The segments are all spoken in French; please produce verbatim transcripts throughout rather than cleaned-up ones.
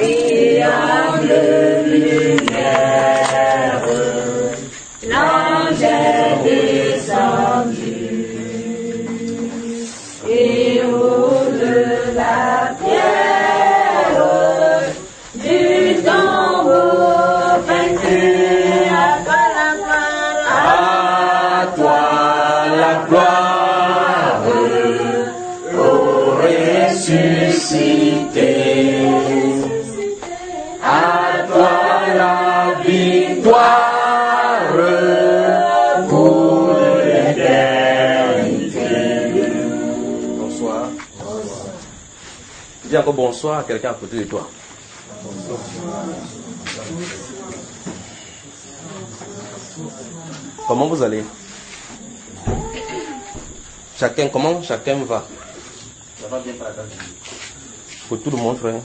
Triangle lumière, l'ange est descendu. Et au de la pierre du tombeau vaincu, à toi la gloire, à toi la gloire, au ressuscité, à toi la victoire pour l'éternité. Bonsoir. Dis encore bonsoir à quelqu'un à côté de toi. Comment vous allez? Chacun, comment chacun va? Ça va bien par la grâce de Dieu. Pour tout le monde, frère.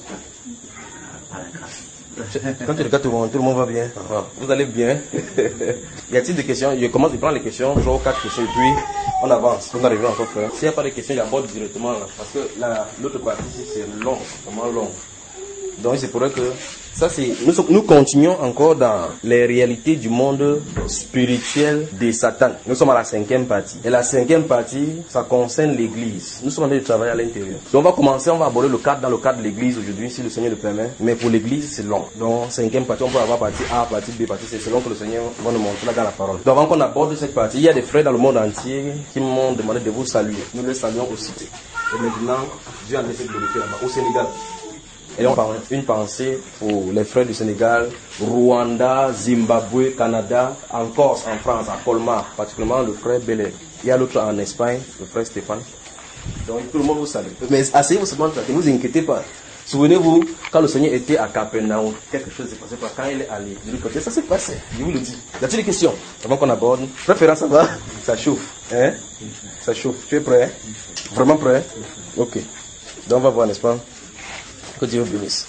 Quand tu regardes tout le monde, tout le monde va bien. Ah, vous allez bien? Y a-t-il des questions? Je commence à prendre les questions, genre quatre questions, et puis on avance. On arrive encore, frère. S'il n'y a pas de questions, j'aborde directement là. Parce que la, l'autre partie ici, c'est long, vraiment long. Donc c'est pour ça que ça c'est nous, nous continuons encore dans les réalités du monde spirituel de Satan. Nous sommes à la cinquième partie. Et la cinquième partie, ça concerne l'église. Nous sommes en train de travailler à l'intérieur. Donc on va commencer, on va aborder le cadre dans le cadre de l'église aujourd'hui, si le Seigneur le permet. Mais pour l'église, c'est long. Donc cinquième partie, on peut avoir partie A, partie B, partie C, selon que le Seigneur va nous montrer là dans la parole. Donc avant qu'on aborde cette partie, il y a des frères dans le monde entier qui m'ont demandé de vous saluer. Nous les saluons aussi. Et maintenant, Dieu en a fait glorifier là-bas, au Sénégal. Et on parle une pensée pour les frères du Sénégal, Rwanda, Zimbabwe, Canada, en Corse, en France, à Colmar, particulièrement le frère Bélé. Il y a l'autre en Espagne, le frère Stéphane. Donc tout le monde vous salue. Mais asseyez-vous seulement, ne vous inquiétez pas. Souvenez-vous, quand le Seigneur était à Capernaum, quelque chose s'est passé. Quand il est allé, je lui dis, ça s'est passé, je vous le dis. Y a-t-il des questions avant qu'on aborde? Préférence, ça va? Ça chauffe. Hein? Ça chauffe. Tu es prêt? Vraiment prêt? Ok. Donc on va voir, n'est-ce pas? Que Dieu vous bénisse.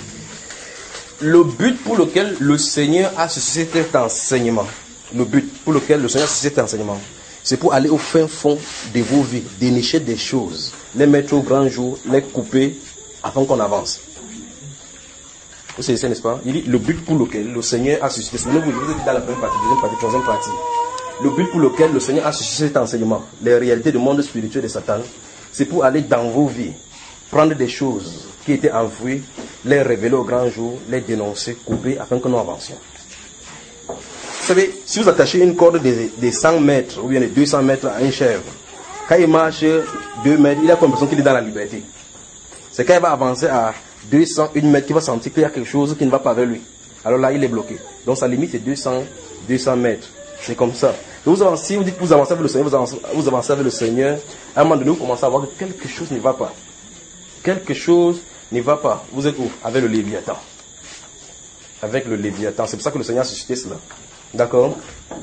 Le but pour lequel le Seigneur a suscité cet enseignement, le but pour lequel le Seigneur a suscité cet enseignement, c'est pour aller au fin fond de vos vies, dénicher des choses, les mettre au grand jour, les couper avant qu'on avance. Vous savez, n'est-ce pas? Il dit le but pour lequel le Seigneur a suscité, souvenez-vous, je vous ai dit dans la première partie, deuxième partie, troisième partie, le but pour lequel le Seigneur a suscité cet enseignement, les réalités du monde spirituel de Satan, c'est pour aller dans vos vies, prendre des choses qui étaient enfouies, les révéler au grand jour, les dénoncer, couper, afin que nous avancions. Vous savez, si vous attachez une corde de, de cent mètres ou bien de deux cents mètres à une chèvre, quand il marche deux mètres, il a l'impression qu'il est dans la liberté. C'est quand il va avancer à deux cents, une mètre, qu'il va sentir qu'il y a quelque chose qui ne va pas vers lui. Alors là, il est bloqué. Donc sa limite, c'est deux cents, deux cents mètres. C'est comme ça. Donc vous avancez, si vous dites que vous avancez avec le Seigneur, vous avancez, vous avancez avec le Seigneur, à un moment donné, vous commencez à voir que quelque chose ne va pas. Quelque chose ne va pas. Vous êtes où? Avec le Léviathan. Avec le Léviathan. C'est pour ça que le Seigneur a suscité cela. D'accord?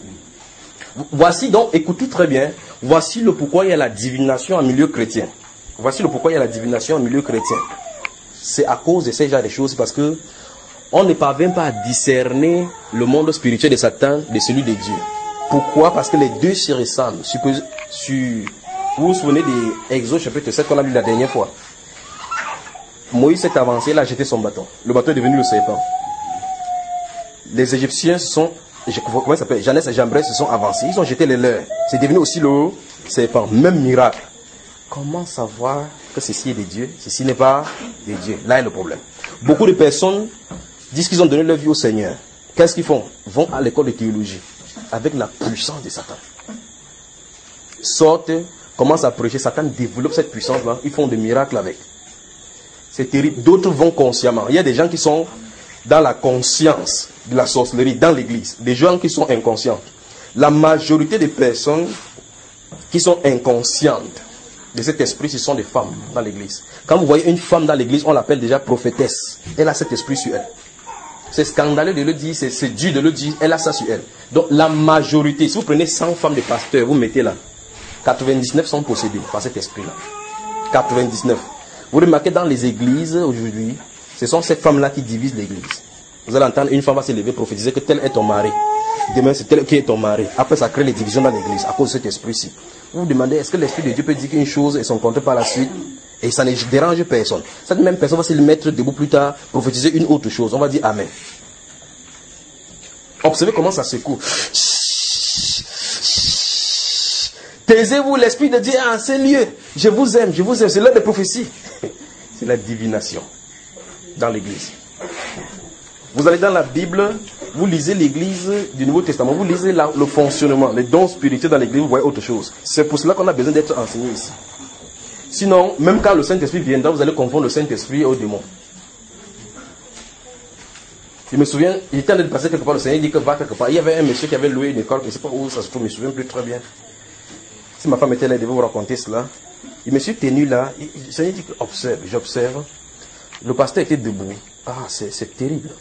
Voici donc, écoutez très bien, voici le pourquoi il y a la divination en milieu chrétien. Voici le pourquoi il y a la divination en milieu chrétien. C'est à cause de ces genres de choses, parce que on ne parvient pas à discerner le monde spirituel de Satan de celui de Dieu. Pourquoi? Parce que les deux se ressemblent. Suppose, sur, vous vous souvenez des Exode chapitre sept qu'on a lu la dernière fois. Moïse s'est avancé, il a jeté son bâton. Le bâton est devenu le serpent. Les Égyptiens se sont, comment ça s'appelle, Janès et Jambres se sont avancés, ils ont jeté les leurs. C'est devenu aussi le serpent. Même miracle. Comment savoir que ceci est de Dieu, ceci n'est pas de Dieu? Là est le problème. Beaucoup de personnes disent qu'ils ont donné leur vie au Seigneur. Qu'est-ce qu'ils font? Vont à l'école de théologie avec la puissance de Satan. Sortent, commencent à prêcher. Satan développe cette puissance-là. Ils font des miracles avec. C'est terrible. D'autres vont consciemment. Il y a des gens qui sont dans la conscience de la sorcellerie dans l'église. Des gens qui sont inconscients. La majorité des personnes qui sont inconscientes de cet esprit, ce sont des femmes dans l'église. Quand vous voyez une femme dans l'église, on l'appelle déjà prophétesse. Elle a cet esprit sur elle. C'est scandaleux de le dire, c'est, c'est dur de le dire, elle a ça sur elle. Donc la majorité, si vous prenez cent femmes de pasteurs, vous mettez là, quatre-vingt-dix-neuf sont possédées par cet esprit-là. quatre-vingt-dix-neuf. Vous remarquez dans les églises aujourd'hui, ce sont ces femmes-là qui divisent l'église. Vous allez entendre une femme va se lever, prophétiser que tel est ton mari. Demain, c'est tel qui est ton mari. Après, ça crée les divisions dans l'église à cause de cet esprit-ci. Vous vous demandez, est-ce que l'esprit de Dieu peut dire qu'une chose et son contraire par la suite? Et ça ne dérange personne. Cette même personne va se mettre debout plus tard, prophétiser une autre chose. On va dire Amen. Observez comment ça secoue. Taisez-vous, l'Esprit de Dieu est en ces lieux. Je vous aime, je vous aime. C'est l'heure de prophétie. C'est la divination dans l'église. Vous allez dans la Bible, vous lisez l'église du Nouveau Testament, vous lisez la, le fonctionnement, les dons spirituels dans l'église, vous voyez autre chose. C'est pour cela qu'on a besoin d'être enseigné ici. Sinon, même quand le Saint-Esprit viendra, vous allez confondre le Saint-Esprit au démon. Je me souviens, il était en train de passer quelque part, le Seigneur dit que va quelque part. Il y avait un monsieur qui avait loué une école, je ne sais pas où ça se trouve, je ne me souviens plus très bien. Si ma femme était là, elle devait vous raconter cela. Je me suis tenu là, et le Seigneur dit que observe, j'observe. Le pasteur était debout. Ah, c'est terrible.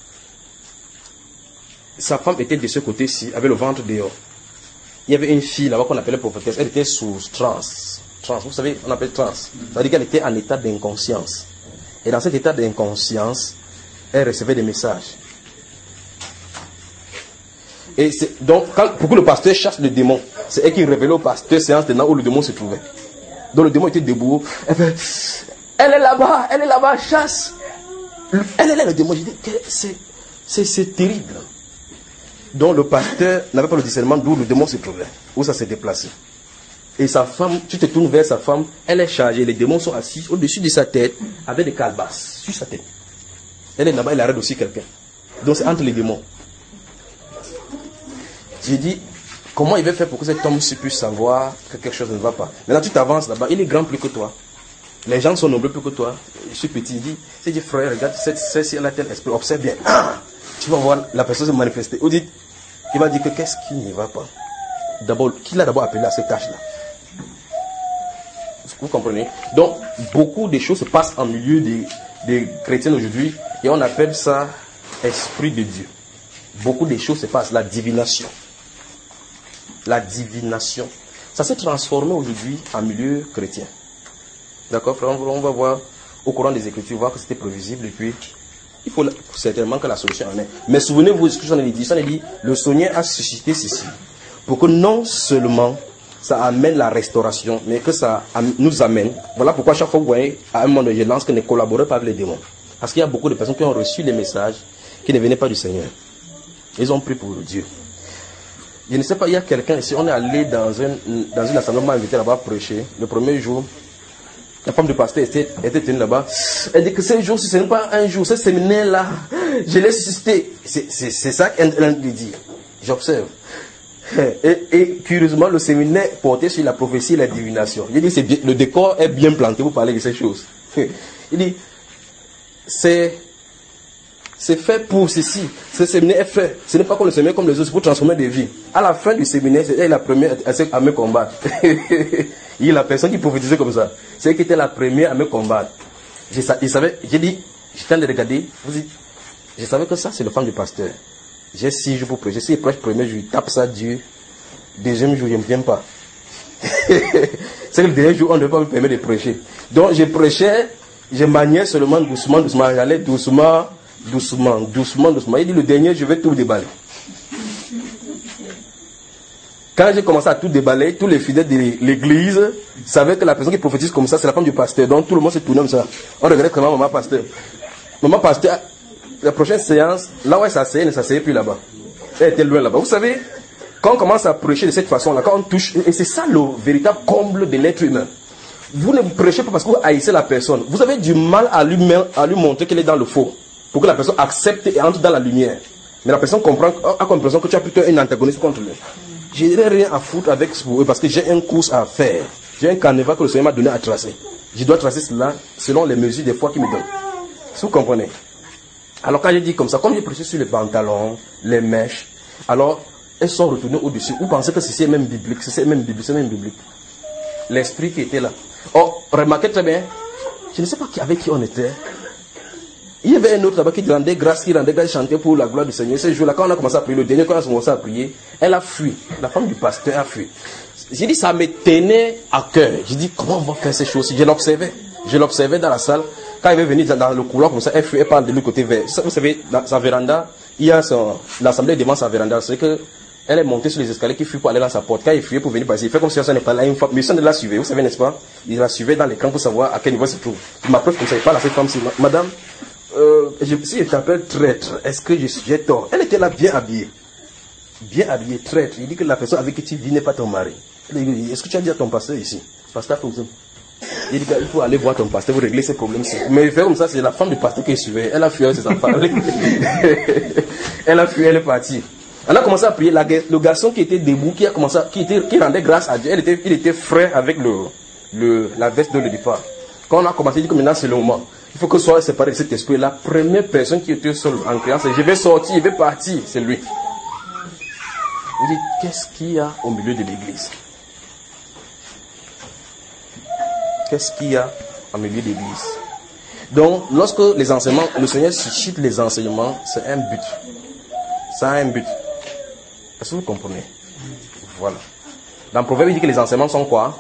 Sa femme était de ce côté-ci, avec le ventre dehors. Il y avait une fille là-bas qu'on appelait prophétesse, elle était sous transe. Trans, vous savez, on appelle trans. Ça veut dire qu'elle était en état d'inconscience. Et dans cet état d'inconscience, elle recevait des messages. Et donc, quand, pour que le pasteur chasse le démon, c'est elle qui révélait au pasteur séance tenant où le démon se trouvait. Donc le démon était debout. Elle fait, elle est là-bas, elle est là-bas, chasse. Elle est là, le démon. Je dis, c'est terrible. Donc le pasteur n'avait pas le discernement d'où le démon se trouvait, où ça s'est déplacé. Et sa femme, tu te tournes vers sa femme, elle est chargée, les démons sont assis au-dessus de sa tête, avec des calebasses sur sa tête. Elle est là-bas, elle arrête aussi quelqu'un. Donc c'est entre les démons. J'ai dit, comment il va faire pour que cet homme puisse savoir que quelque chose ne va pas. Maintenant tu t'avances là-bas, il est grand plus que toi. Les gens sont nombreux plus que toi. Je suis petit, il dit, c'est dit frère, regarde, celle-ci elle a tel esprit, observe bien. Ah, tu vas voir la personne se manifester. Ou dit, il va dire que qu'est-ce qui ne va pas. D'abord, qui l'a d'abord appelé à cette tâche-là? Vous comprenez? Donc, beaucoup de choses se passent en milieu des, des chrétiens aujourd'hui et on appelle ça esprit de Dieu. Beaucoup de choses se passent, la divination. La divination. Ça s'est transformé aujourd'hui en milieu chrétien. D'accord, frère? On va voir au courant des Écritures, voir que c'était prévisible et puis il faut certainement que la solution en est. Mais souvenez-vous de ce que j'en ai dit. J'en ai dit, le Seigneur a suscité ceci pour que non seulement ça amène la restauration, mais que ça nous amène. Voilà pourquoi chaque fois vous voyez, à un moment donné, je lance que ne collaborez pas avec les démons. Parce qu'il y a beaucoup de personnes qui ont reçu les messages qui ne venaient pas du Seigneur. Ils ont pris pour Dieu. Je ne sais pas, il y a quelqu'un ici, on est allé dans, un, dans une assemblée, on m'a invité là-bas à prêcher. Le premier jour, la femme du pasteur était, était tenue là-bas. Elle dit que ce jour, ce n'est pas un jour, ce séminaire-là, je l'ai suscité. C'est ça qu'elle lui dit. J'observe. Et, et curieusement, le séminaire portait sur la prophétie et la divination. Il dit, bien, le décor est bien planté, vous parlez de ces choses. Il dit, c'est fait pour ceci. Ce séminaire est fait. Ce n'est pas comme le séminaire comme les autres, c'est pour transformer des vies. À la fin du séminaire, c'est la première à me combattre. Il y a la personne qui prophétisait comme ça. C'est elle qui était la première à me combattre. J'ai dit, j'étais en train de regarder, vous dites, je savais que ça, c'est le femme du pasteur. J'ai six jours pour prêcher. Si je prêche premier jour, je tape ça Dieu. Deuxième jour, je ne viens pas. C'est le dernier jour, on ne peut pas me permettre de prêcher. Donc, je prêchais, je maniais seulement doucement, doucement. J'allais doucement, doucement, doucement, doucement. Il dit, le dernier, je vais tout déballer. Quand j'ai commencé à tout déballer, tous les fidèles de l'église savaient que la personne qui prophétise comme ça, c'est la femme du pasteur. Donc, tout le monde se tournait comme ça. On regardait comment maman pasteur. Maman pasteur, la prochaine séance, là où elle s'asseyait, elle ne s'asseyait plus là-bas. Elle était loin là-bas. Vous savez, quand on commence à prêcher de cette façon-là, quand on touche, et c'est ça le véritable comble de l'être humain. Vous ne prêchez pas parce que vous haïssez la personne. Vous avez du mal à lui, à lui montrer qu'elle est dans le faux, pour que la personne accepte et entre dans la lumière. Mais la personne comprend, a comme l'impression que tu as plutôt un antagoniste contre lui. Je n'ai rien à foutre avec ce parce que j'ai un course à faire. J'ai un carnaval que le Seigneur m'a donné à tracer. Je dois tracer cela selon les mesures des fois qu'il me donne. Si vous comprenez. Alors quand j'ai dit comme ça, comme j'ai prêché sur les pantalons, les mèches, alors elles sont retournées au-dessus. Vous pensez que ceci est même biblique, c'est même biblique, c'est même biblique. L'esprit qui était là. Oh, remarquez très bien, je ne sais pas qui, avec qui on était. Il y avait un autre là-bas qui rendait grâce, qui rendait grâce, chantait pour la gloire du Seigneur. Ce jour-là, quand on a commencé à prier, le dernier, quand on a commencé à prier, elle a fui. La femme du pasteur a fui. J'ai dit, ça me tenait à cœur. J'ai dit, comment on va faire ces choses? Je l'observais. Je l'observais dans la salle. Quand elle veut venir dans le couloir comme ça, elle fuit, elle parle de l'autre côté vers. Vous savez, dans sa véranda, il y a l'assemblée devant sa véranda. C'est que Elle est montée sur les escaliers qui fuit pour aller dans sa porte. Quand il fuyait pour venir passer, il fait comme si personne n'est pas là une fois. Mais personne ne la suivait, vous savez, n'est-ce pas? Il la suivait dans l'écran pour savoir à quel niveau elle se trouve. Il m'approche comme ça, il parle à cette femme-ci. Madame, euh, je, si je t'appelle traître, est-ce que j'ai tort? Elle était là bien habillée. Bien habillée, traître. Il dit que la personne avec qui tu vis n'est pas ton mari. Est-ce que tu as dit à ton pasteur ici? Pasteur Thompson. Il dit qu'il faut aller voir ton pasteur pour régler ces problèmes-ci. Mais il fait comme ça, c'est la femme du pasteur qui suivait. Elle a fui avec ses enfants. Elle a fui, elle est partie. Elle a commencé à prier. La, le garçon qui était debout, qui a commencé, à, qui, était, qui rendait grâce à Dieu, elle était, il était frais avec le, le, la veste de le départ. Quand on a commencé, il dit que maintenant c'est le moment. Il faut que ce soit séparé de cet esprit. La première personne qui était seule en criant, c'est je vais sortir, je vais partir, c'est lui. Vous dites, qu'est-ce qu'il y a au milieu de l'église? Qu'est-ce qu'il y a au milieu de l'église? Donc, lorsque les enseignements, le Seigneur suscite les enseignements, c'est un but. Ça a un but. Est-ce que vous comprenez? Voilà. Dans Proverbe, il dit que les enseignements sont quoi?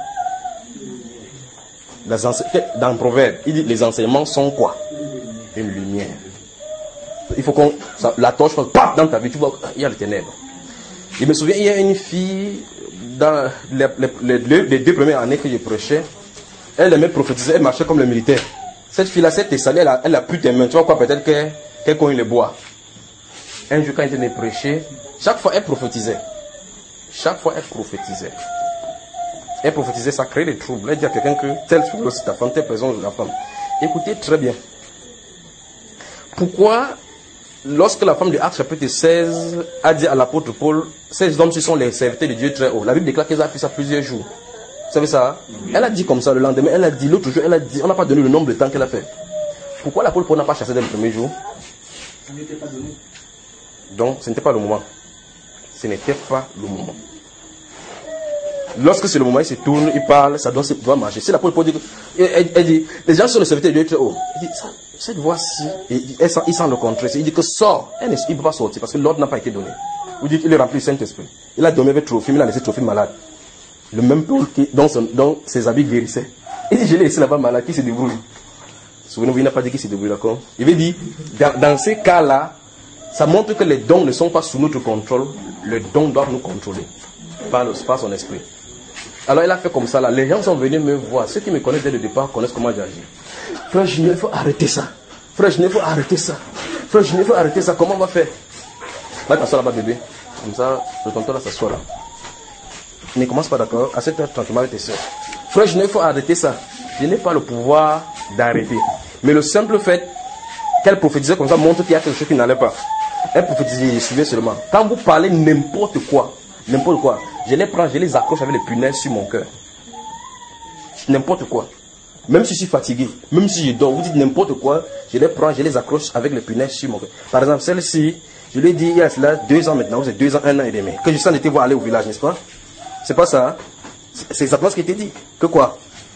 Les ense... Dans Proverbe, il dit que les enseignements sont quoi? Une lumière. Il faut qu'on... La torche, paf, dans ta vie, tu vois, il y a les ténèbres. Je me souviens, il y a une fille, dans les, les, les, les deux premières années que je prêchais, elle aimait prophétiser, elle marchait comme le militaire. Cette fille-là, cette salée, elle a, elle a plus tes mains. Tu vois quoi, peut-être qu'elle qu'elle cogne le bois. Un jour, quand elle était prêcher, chaque fois, elle prophétisait. Chaque fois, elle prophétisait. Elle prophétisait, ça crée des troubles. Elle dit à quelqu'un que telle chose c'est ta femme, telle personne c'est ta femme. Écoutez très bien. Pourquoi, lorsque la femme de Actes chapitre seize a dit à l'apôtre Paul, ces hommes, ce sont les serviteurs de Dieu très haut. La Bible déclare qu'elle a fait ça plusieurs jours. Vous savez ça? Elle a dit comme ça le lendemain, elle a dit, l'autre jour, elle a dit, on n'a pas donné le nombre de temps qu'elle a fait. Pourquoi l'apôtre Paul n'a pas chassé dès le premier jour? Ça n'était pas donné. Donc, ce n'était pas le moment. Ce n'était pas le moment. Lorsque c'est le moment, il se tourne, il parle, ça doit, doit marcher. Si l'apôtre Paul dit, elle, elle dit, les gens sont le serviteur de Dieu très haut. Il dit, ça, cette voix-ci, il sent, il sent le contraire. Il dit que sort. Elle, il ne peut pas sortir parce que l'ordre n'a pas été donné. Vous dites qu'il est rempli du Saint-Esprit. Il a dormi avec Trophime, il a laissé Trophime malade. Le même Paul qui, dont, son, dont ses habits guérissaient. Il dit, je l'ai laissé là-bas malade, qui se débrouille. Souvenez-vous, il n'a pas dit qu'il se débrouille, d'accord? Il veut dire, dans, dans ces cas-là, ça montre que les dons ne sont pas sous notre contrôle. Les dons doivent nous contrôler par, le, par son esprit. Alors il a fait comme ça là. Les gens sont venus me voir. Ceux qui me connaissent dès le départ connaissent comment j'agis. Frère Junior, il faut arrêter ça. Frère Junior, il faut arrêter ça. Frère Junior, il faut arrêter ça. Comment on va faire? Va t'asseoir là-bas, bébé. Comme ça, le tonton là s'assoit là. Ne commence pas, d'accord? À cette heure tranquillement avec tes soeurs. Frère Junior, il faut arrêter ça. Je n'ai pas le pouvoir d'arrêter. Mais le simple fait qu'elle prophétisait comme ça montre qu'il y a quelque chose qui n'allait pas. Elle prophétisait, je suivais seulement. Quand vous parlez n'importe quoi, n'importe quoi, je les prends, je les accroche avec les punaises sur mon cœur. N'importe quoi. Même si je suis fatigué, même si je dors, vous dites n'importe quoi, je les prends, je les accroche avec les punaises sur mon cœur. Par exemple, celle-ci, je lui ai dit il y a cela deux ans maintenant, vous êtes deux ans, un an et demi, que je sens été voir aller au village, n'est-ce pas? C'est pas ça, hein? C'est exactement ce qui était dit. Que quoi?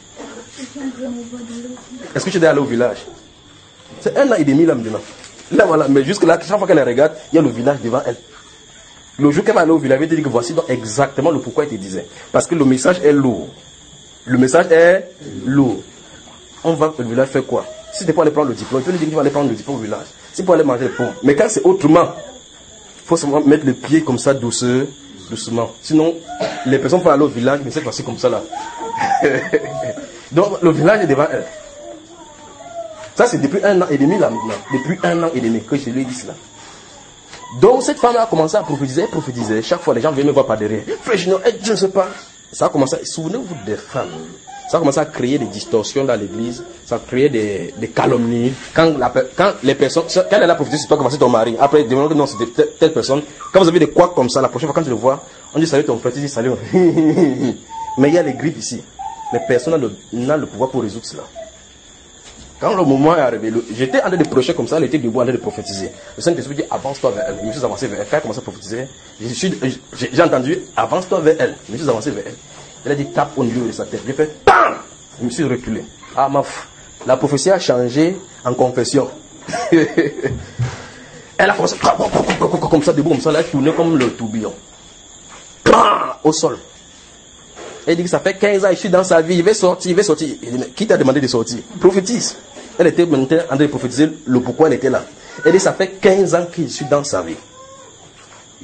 Est-ce que tu dois aller au village? C'est un an et demi là maintenant. Là voilà, mais jusque là, chaque fois qu'elle regarde, il y a le village devant elle. Le jour qu'elle va aller au village, elle dit que voici donc exactement le pourquoi il te disait. Parce que le message est lourd. Le message est lourd. On va au village faire quoi? Si tu peux aller prendre le diplôme, tu peux lui dire que tu vas aller prendre le diplôme au village. Si tu peux aller manger le pont. Mais quand c'est autrement, il faut seulement mettre le pied comme ça, douceur, doucement. Sinon, les personnes vont aller au village, mais cette fois-ci comme ça là. Donc le village est devant elle. Ça c'est depuis un an et demi là maintenant. Depuis un an et demi que je lui ai dit cela. Donc cette femme a commencé à prophétiser, elle prophétisait. Chaque fois les gens viennent me voir par derrière. Frère, je ne sais pas. Ça a commencé, souvenez-vous des femmes. Ça a commencé à créer des distorsions dans l'église. Ça a créé des, des calomnies. Quand, la, quand les personnes, quand elle a prophétisé, c'est pas comment c'est ton mari. Après, demandez que non, c'était telle, telle personne. Quand vous avez des couacs comme ça, la prochaine fois quand tu le vois, on dit salut ton frère, tu dis salut. Mais il y a les griffes ici. Mais personne n'a le, le pouvoir pour résoudre cela. Quand le moment est arrivé, j'étais en train de prêcher comme ça, elle était debout en train de prophétiser. Le Saint-Esprit dit avance-toi vers elle. Je me suis avancé vers elle. Quand elle a commencé à prophétiser, j'ai entendu avance-toi vers elle. Je me suis avancé vers elle. Elle a dit tape au niveau de sa tête. J'ai fait PAM! Je me suis reculé. Ah ma f... La prophétie a changé en confession. Elle a commencé comme ça, debout comme ça, elle a tourné comme le tourbillon. Au sol. Elle dit que ça fait quinze ans, je suis dans sa vie, il va sortir, il va sortir. Il dit, mais qui t'a demandé de sortir? Prophétise. Elle était en train de prophétiser le pourquoi elle était là. Elle dit, ça fait quinze ans que je suis dans sa vie.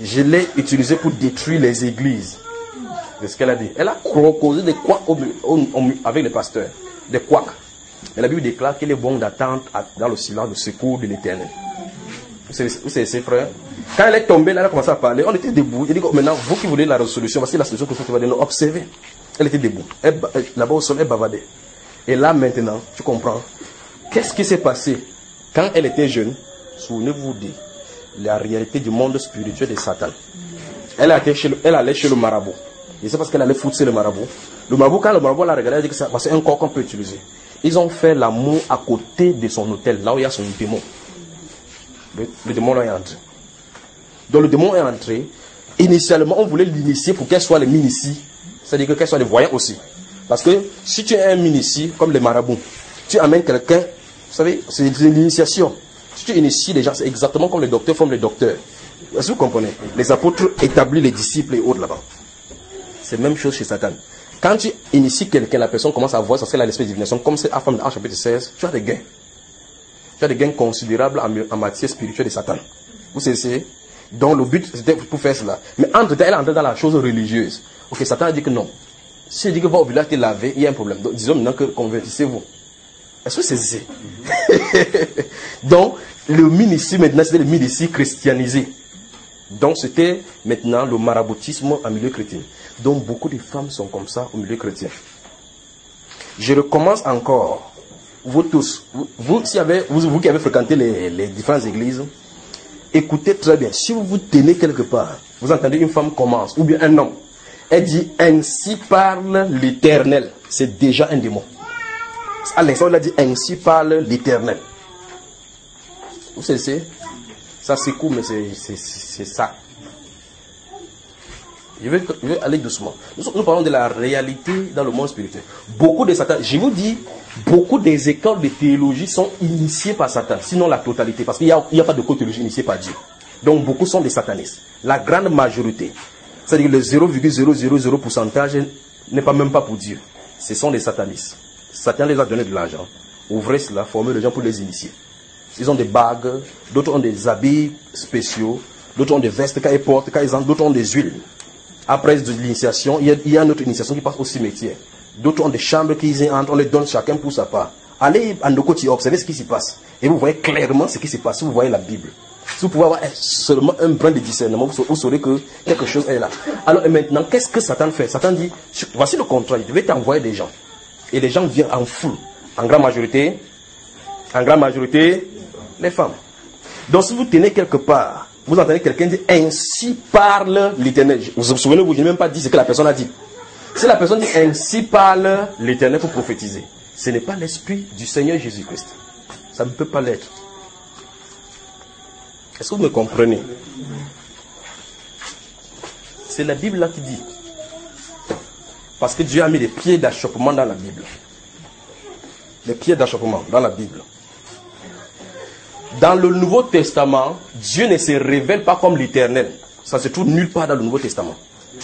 je l'ai utilisé pour détruire les églises. C'est ce qu'elle a dit. Elle a causé des couacs au, au, au, avec les pasteurs. Des couacs. Mais la Bible déclare qu'il est bon d'attendre dans le silence le secours de l'Éternel. Vous savez, ses frères. Quand elle est tombée, là, elle a commencé à parler. On était debout. Elle dit que maintenant, vous qui voulez la résolution, voici la solution que vous allez nous observer. Elle était debout. Elle, là-bas au sol, elle bavardait. Et là, maintenant, tu comprends. Qu'est-ce qui s'est passé quand elle était jeune? Souvenez-vous de la réalité du monde spirituel de Satan. Elle, a été chez le, elle allait chez le marabout. Et c'est parce qu'elle allait foutre le marabout. Le marabout, quand le marabout l'a regardé, elle a dit que c'est un corps qu'on peut utiliser. Ils ont fait l'amour à côté de son hôtel, là où il y a son démon. Le, le démon là est entré. Donc le démon est entré. Initialement, on voulait l'initier pour qu'elle soit les minici. C'est-à-dire qu'elle soit les voyants aussi. Parce que si tu es un minici, comme les marabouts, tu amènes quelqu'un, vous savez, c'est l'initiation. Si tu inities les gens, c'est exactement comme les docteurs forment les docteurs. Est-ce que vous comprenez? Les apôtres établissent les disciples et autres là-bas. C'est la même chose chez Satan. Quand tu inities quelqu'un, la personne commence à voir parce qu'elle a l'esprit de divination, comme c'est à femme de chapitre seize, tu as des gains. Tu as des gains considérables en, en matière spirituelle de Satan. Vous savez, donc le but c'était pour faire cela. Mais entre-temps, elle est entrée dans la chose religieuse. Ok, Satan a dit que non. Si elle dit que va au village te laver, il y a un problème. Donc, disons maintenant que convertissez-vous. Est-ce que c'est ça? Donc, le ministère maintenant, c'était le ministère christianisé. Donc, c'était maintenant le maraboutisme en milieu chrétien. Donc, beaucoup de femmes sont comme ça au milieu chrétien. Je recommence encore. Vous tous, vous, vous, si avez, vous, vous qui avez fréquenté les, les différentes églises, écoutez très bien. Si vous vous tenez quelque part, vous entendez une femme commence, ou bien un homme, elle dit, ainsi parle l'Éternel. C'est déjà un démon. À l'instant, elle a dit, ainsi parle l'Éternel. Vous savez, ça secoue, mais c'est ça. Je vais, je vais aller doucement. Nous, nous parlons de la réalité dans le monde spirituel. Beaucoup de Satan, je vous dis, beaucoup des écoles de théologie sont initiées par Satan, sinon la totalité, parce qu'il n'y a, a pas de théologie initiée par Dieu. Donc beaucoup sont des satanistes. La grande majorité, c'est-à-dire le zéro virgule zéro zéro zéro pour cent n'est pas même pas pour Dieu. Ce sont des satanistes. Satan les a donné de l'argent. Ouvrez cela, formez les gens pour les initier. Ils ont des bagues, d'autres ont des habits spéciaux, d'autres ont des vestes quand ils portent, quand ils entrent, d'autres ont des huiles. Après l'initiation, il, il y a une autre initiation qui passe au cimetière. D'autres ont des chambres qu'ils entrent, on les donne chacun pour sa part. Allez à nos côtés, observez ce qui se passe. Et vous voyez clairement ce qui se passe. Si vous voyez la Bible, si vous pouvez avoir seulement un brin de discernement, vous saurez que quelque chose est là. Alors et maintenant, qu'est-ce que Satan fait? Satan dit, voici le contrat, je vais t'envoyer des gens. Et les gens viennent en foule. En grande majorité, en grande majorité, les femmes. Donc si vous tenez quelque part, vous entendez quelqu'un dire, ainsi parle l'Éternel. Vous vous souvenez, vous n'avez même pas dit ce que la personne a dit. Si la personne dit, ainsi parle l'Éternel pour prophétiser, ce n'est pas l'esprit du Seigneur Jésus-Christ. Ça ne peut pas l'être. Est-ce que vous me comprenez? C'est la Bible là qui dit. Parce que Dieu a mis des pieds d'achoppement dans la Bible. Les pieds d'achoppement dans la Bible. Dans le Nouveau Testament, Dieu ne se révèle pas comme l'Éternel. Ça se trouve nulle part dans le Nouveau Testament.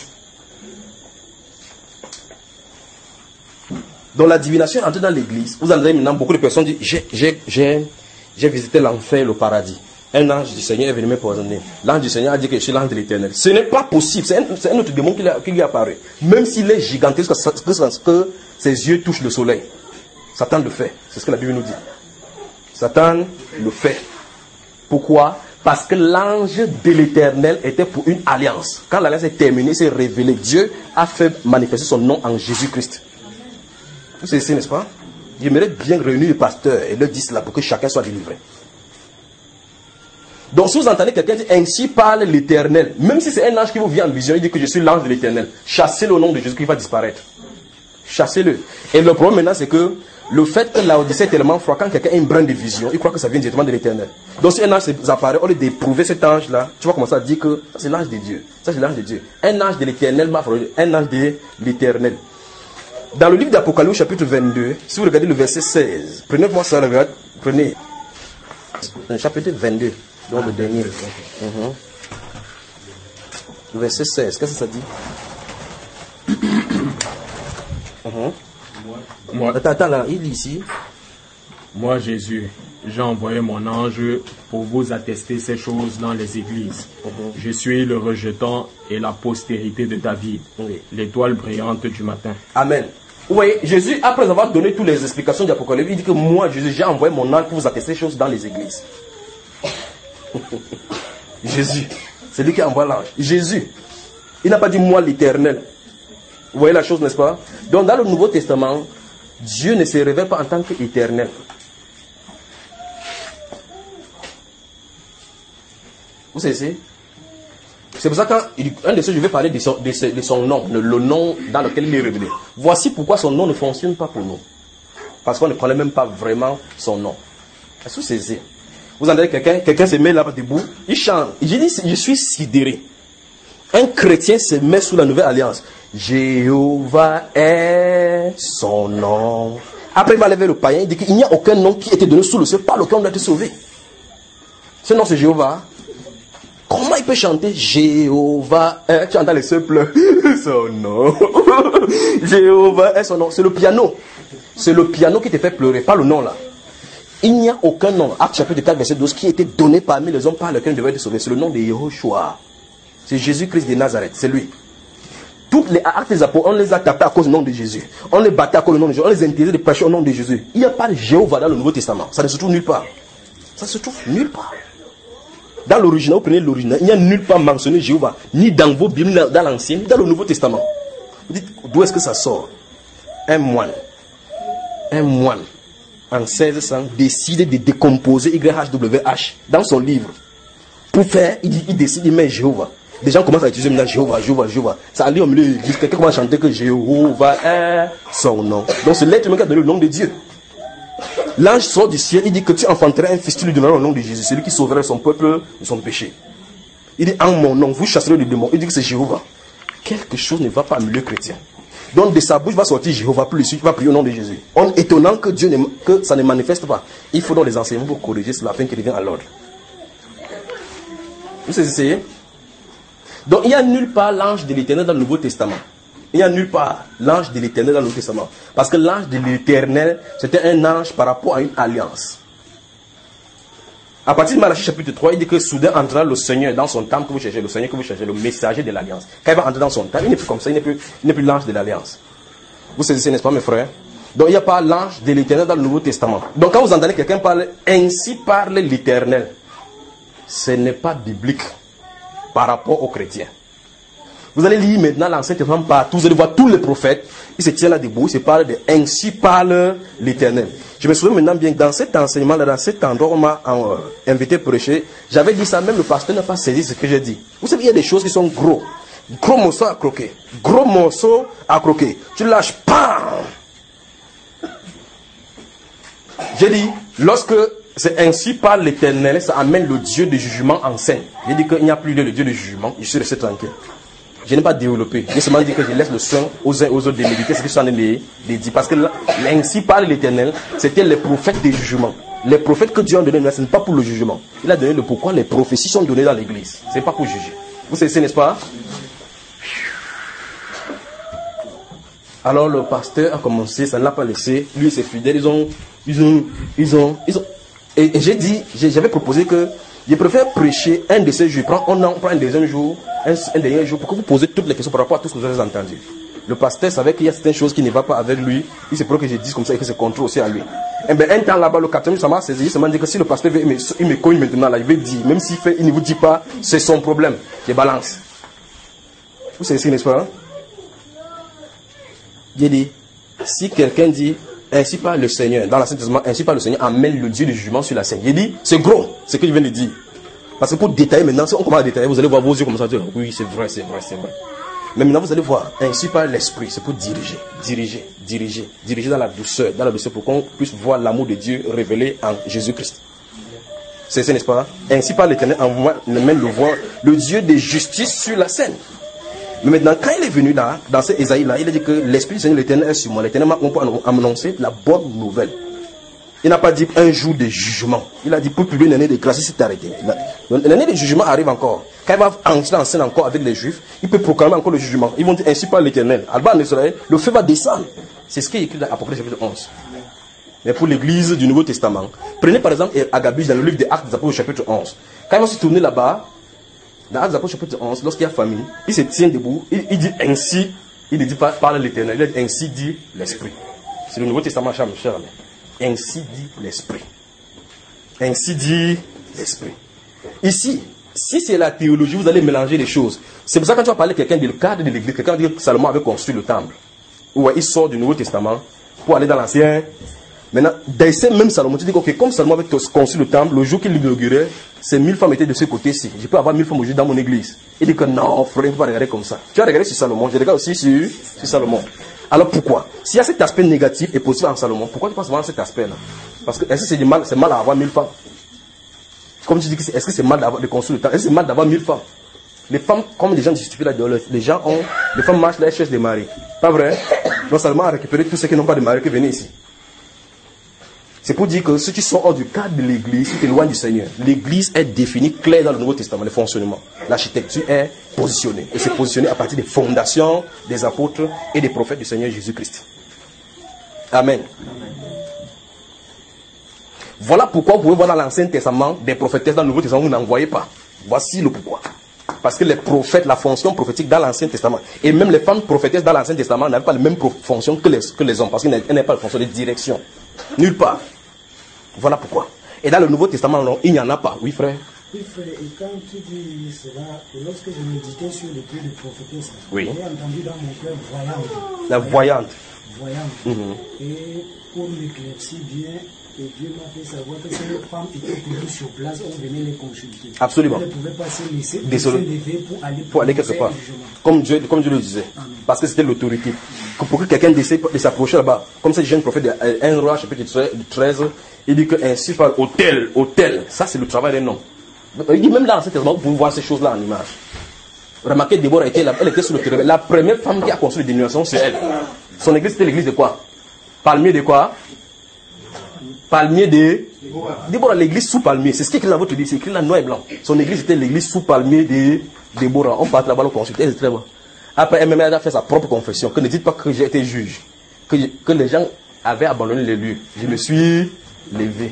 Dans la divination entrée dans l'église, vous en avez maintenant beaucoup de personnes qui disent, j'ai visité l'enfer et le paradis. Un ange du Seigneur est venu m'empoisonner. L'ange du Seigneur a dit que je suis l'ange de l'Éternel. Ce n'est pas possible. C'est un, un autre démon qui, qui lui apparaît. Même s'il est gigantesque, que, que ses yeux touchent le soleil. Satan le fait. C'est ce que la Bible nous dit. Satan le fait. Pourquoi? Parce que l'ange de l'Éternel était pour une alliance. Quand l'alliance est terminée, c'est révélé. Dieu a fait manifester son nom en Jésus-Christ. Vous savez, n'est-ce pas? J'aimerais bien réunir les pasteurs et leur dire cela pour que chacun soit délivré. Donc si vous entendez quelqu'un dire, ainsi parle l'Éternel, même si c'est un ange qui vous vient en vision, il dit que je suis l'ange de l'Éternel, chassez le nom de Jésus qui va disparaître. Chassez-le. Et le problème maintenant, c'est que le fait que l'Odyssée est tellement froid, quand quelqu'un a une brin de vision, il croit que ça vient directement de l'Éternel. Donc si un ange apparaît, au lieu d'éprouver cet ange-là, tu vas commencer à dire que ça c'est l'ange de Dieu. Ça c'est l'ange de Dieu. Un ange de l'Éternel m'a frôlé. Un ange de l'Éternel. Dans le livre d'Apocalypse, chapitre vingt-deux, si vous regardez le verset seize, prenez-moi ça, regarde, prenez. Le chapitre vingt-deux, donc le dernier. Uh-huh. Le verset seize, qu'est-ce que ça dit? Uh-huh. Moi, attends, attends, là, il dit ici. Moi, Jésus, j'ai envoyé mon ange pour vous attester ces choses dans les églises. Mm-hmm. Je suis le rejetant et la postérité de David, oui. L'étoile brillante du matin. Amen. Vous voyez, Jésus, après avoir donné toutes les explications de l'Apocalypse, il dit que moi, Jésus, j'ai envoyé mon ange pour vous attester ces choses dans les églises. Jésus, c'est lui qui envoie l'ange. Jésus, il n'a pas dit moi l'Éternel. Vous voyez la chose, n'est-ce pas? Donc dans le Nouveau Testament, Dieu ne se révèle pas en tant qu'éternel. Vous savez, c'est pour ça qu'un de ceux, je vais parler de son, de, ce, de son nom, le, le nom dans lequel il est révélé. Voici pourquoi son nom ne fonctionne pas pour nous. Parce qu'on ne connaît même pas vraiment son nom. Est-ce que vous savez? Vous entendez quelqu'un, quelqu'un se met là-bas debout, il chante. Il dit, je suis sidéré. Un chrétien se met sous la nouvelle alliance. Jéhovah est son nom. Après, il va lever le païen. Il dit qu'il n'y a aucun nom qui était donné sous le ciel par lequel on doit être sauvé. Ce nom, c'est Jéhovah. Comment il peut chanter Jéhovah est, tu entends les seuls pleurs, son nom. Jéhovah est son nom. C'est le piano. C'est le piano qui te fait pleurer, pas le nom là. Il n'y a aucun nom, Acte chapitre quatre, verset douze, qui a été donné parmi les hommes par lesquels on devait être sauvé. C'est le nom de Yehoshua. C'est Jésus-Christ de Nazareth, c'est lui. Toutes les actes des apôtres, on les a tapés à cause du nom de Jésus. On les battait à cause du nom de Jésus. On les interdisait de prêcher au nom de Jésus. Il n'y a pas de Jéhovah dans le Nouveau Testament. Ça ne se trouve nulle part. Ça se trouve nulle part. Dans l'original, vous prenez l'original, il n'y a nulle part mentionné Jéhovah. Ni dans vos Bibles, ni dans l'Ancien, ni dans le Nouveau Testament. Vous dites, d'où est-ce que ça sort? Un moine. Un moine. En seize cents, décide de décomposer Y H W H dans son livre. Pour faire, il, dit, il décide, il met Jéhovah. Les gens commencent à utiliser maintenant Jéhovah, Jéhovah, Jéhovah. Ça allait au milieu de l'église, quelqu'un commence à chanter que Jéhovah est son nom. Donc c'est l'être humain qui a donné le nom de Dieu. L'ange sort du ciel, il dit que tu enfanterais un fils, tu lui donneras le nom de Jésus, celui qui sauverait son peuple de son péché. Il dit en mon nom, vous chasserez le démon. Il dit que c'est Jéhovah. Quelque chose ne va pas au milieu chrétien. Donc de sa bouche va sortir Jéhovah, plus celui qui va prier au nom de Jésus. En étonnant que Dieu ne, que ça ne manifeste pas. Il faut donc les enseignements pour corriger cela afin qu'il revienne à l'ordre. Vous essayez? Donc il n'y a nulle part l'ange de l'Éternel dans le Nouveau Testament. Il n'y a nulle part l'ange de l'Éternel dans le Nouveau Testament. Parce que l'ange de l'Éternel, c'était un ange par rapport à une alliance. À partir de Malachie chapitre trois, il dit que soudain entrera le Seigneur dans son temple que vous cherchez, le Seigneur que vous cherchez, le messager de l'alliance. Quand il va entrer dans son temple, il n'est plus comme ça, il n'est plus, il n'est plus l'ange de l'alliance. Vous saisissez, n'est-ce pas mes frères? Donc il n'y a pas l'ange de l'Éternel dans le Nouveau Testament. Donc quand vous entendez quelqu'un parler, ainsi parle l'Éternel, ce n'est pas biblique par rapport aux chrétiens. Vous allez lire maintenant l'Ancien Testament partout, vous allez voir tous les prophètes, ils se tiennent là debout, ils se parlent de ainsi parle l'Éternel. Je me souviens maintenant bien que dans cet enseignement-là, dans cet endroit où on m'a euh, invité à prêcher, j'avais dit ça, même le pasteur n'a pas saisi ce que j'ai dit. Vous savez, il y a des choses qui sont gros. Gros morceaux à croquer. Gros morceaux à croquer. Tu lâches, pam! J'ai dit, lorsque c'est ainsi par l'Éternel, ça amène le Dieu de jugement en scène. J'ai dit qu'il n'y a plus de Dieu de jugement, je suis resté tranquille. Je n'ai pas développé. J'ai seulement dit que je laisse le soin aux uns aux autres de méditer ce que je suis en train de dire. Parce que là, ainsi par l'Éternel, c'était les prophètes des jugements. Les prophètes que Dieu a donnés, ce n'est pas pour le jugement. Il a donné le pourquoi les prophéties sont données dans l'église. Ce n'est pas pour juger. Vous savez, n'est-ce pas? Alors le pasteur a commencé, ça ne l'a pas laissé. Lui, ses fidèles, ils ont, ils ont, ils ont, ils ont. Et, et j'ai dit, j'avais proposé que je préfère prêcher un de ces jours. On en prend un deuxième jour, un, un dernier jour, pour que vous posez toutes les questions par rapport à tout ce que vous avez entendu. Le pasteur savait qu'il y a certaines choses qui ne vont pas avec lui. Il se peut que je dise comme ça et que c'est contre aussi à lui. Et bien, un temps là-bas, le quatrième, ça m'a saisi. Ça m'a dit que si le pasteur veut, il me, il me cogne maintenant, là, il veut dire, même s'il fait, il ne vous dit pas, c'est son problème. Je balance. Vous savez ce n'est-ce pas? Hein? J'ai dit, si quelqu'un dit, ainsi par le Seigneur, dans l'Ancien Testament, ainsi par le Seigneur, amène le Dieu du jugement sur la scène. J'ai dit, c'est gros, c'est ce que je viens de dire. Parce que pour détailler maintenant, si on commence à détailler, vous allez voir vos yeux comme ça, dire, oui, c'est vrai, c'est vrai, c'est vrai. Mais maintenant, vous allez voir, ainsi par l'Esprit, c'est pour diriger, diriger, diriger, diriger dans la douceur, dans la douceur, pour qu'on puisse voir l'amour de Dieu révélé en Jésus-Christ. C'est ça, n'est-ce pas? Ainsi par l'Éternel, amène le voir, le Dieu de justice sur la scène. Mais maintenant, quand il est venu là, dans cet Ésaïe-là, il a dit que l'Esprit du Seigneur, l'Éternel est sur moi. L'Éternel m'a annoncé la bonne nouvelle. Il n'a pas dit un jour de jugement. Il a dit pour publier une année de grâce, il s'est arrêté. L'année de jugement arrive encore. Quand il va entrer en scène encore avec les Juifs, il peut proclamer encore le jugement. Ils vont dire ainsi par l'Éternel. Alba en Israël, le feu va descendre. C'est ce qui est écrit dans Apocalypse chapitre onze. mais pour l'église du Nouveau Testament. Prenez par exemple Agabus dans le livre des Actes des Apôtres chapitre onze. Quand il va se tourner là-bas, dans Actes des Apôtres chapitre onze, lorsqu'il y a famine, il se tient debout, il, il dit ainsi, il ne dit pas par l'Éternel, il dit ainsi dit l'Esprit. C'est le Nouveau Testament, cher cher ami. Ainsi dit l'Esprit. Ainsi dit l'Esprit. Ici, si c'est la théologie, vous allez mélanger les choses. C'est pour ça que quand tu vas parler à quelqu'un du cadre de l'église, quelqu'un va dire que Salomon avait construit le temple. Ou il sort du Nouveau Testament pour aller dans l'Ancien. Maintenant, dans ces mêmes Salomon, tu dis que okay, comme Salomon avait construit le temple, le jour qu'il l'inaugurait, ces mille femmes étaient de ce côté-ci. Je peux avoir mille femmes aujourd'hui dans mon église. Il dit que non, frère, il ne faut pas regarder comme ça. Tu vas regarder sur Salomon, je regarde aussi sur, sur Salomon. Alors pourquoi? S'il y a cet aspect négatif et positif en Salomon, pourquoi tu penses vraiment à cet aspect-là? Parce que est-ce que c'est mal, c'est mal à avoir mille femmes? Comme tu dis, est-ce que c'est mal d'avoir de construire le temple? Est-ce que c'est mal d'avoir mille femmes? Les femmes, comme les gens justifient la idéologie, les gens ont, les femmes marchent là, elles cherchent des maris. Pas vrai? Non seulement à récupérer tous ceux qui n'ont pas de mari qui viennent ici. C'est pour dire que si tu sors hors du cadre de l'église, tu t'éloignes du Seigneur. L'église est définie claire dans le Nouveau Testament, le fonctionnement. L'architecture est positionnée. Et c'est positionné à partir des fondations des apôtres et des prophètes du Seigneur Jésus-Christ. Amen. Amen. Voilà pourquoi vous pouvez voir dans l'Ancien Testament des prophétesses, dans le Nouveau Testament, vous n'en voyez pas. Voici le pourquoi. Parce que les prophètes, la fonction prophétique dans l'Ancien Testament, et même les femmes prophétesses dans l'Ancien Testament n'avaient pas la même fonction que les, que les hommes, parce qu'elles n'avaient pas la fonction de direction. Nulle part. Voilà pourquoi. Et dans le Nouveau Testament, non, il n'y en a pas. Oui, frère? Oui, frère, et quand tu dis cela, lorsque je méditais sur le Dieu de prophétesse, oui, j'ai entendu dans mon cœur voyante. La voyante. Voyante. Mm-hmm. Et pour m'éclaircir bien, et Dieu m'a fait savoir que ces femmes étaient toujours sur place, on venait les consulter. Absolument. Elles ne pouvaient pas se laisser lever pour aller, pour aller quelque part. Comme Dieu, comme Dieu le disait. Amen. Parce que c'était l'autorité. Pour que quelqu'un décide de s'approcher là-bas, comme ce jeune prophète de un roi, chapitre treize, il dit que ainsi par hôtel, hôtel, ça c'est le travail d'un homme. Il dit même là, vous pouvez voir ces choses-là en image. Remarquez, Déborah était là, elle était sur le terrain. La première femme qui a construit des dénominations, c'est elle. Son église, c'était l'église de quoi? Palmier de quoi? Palmier de Déborah, l'église sous palmier. C'est ce qui est écrit dans votre livre, c'est écrit là noir et blanc. Son église était l'église sous palmier de Déborah. On part là-bas, on consulte. Elle est très bonne. Après, elle a fait sa propre confession. Que ne dites pas que j'ai été juge. Que, que les gens avaient abandonné les lieux. Je me suis levé.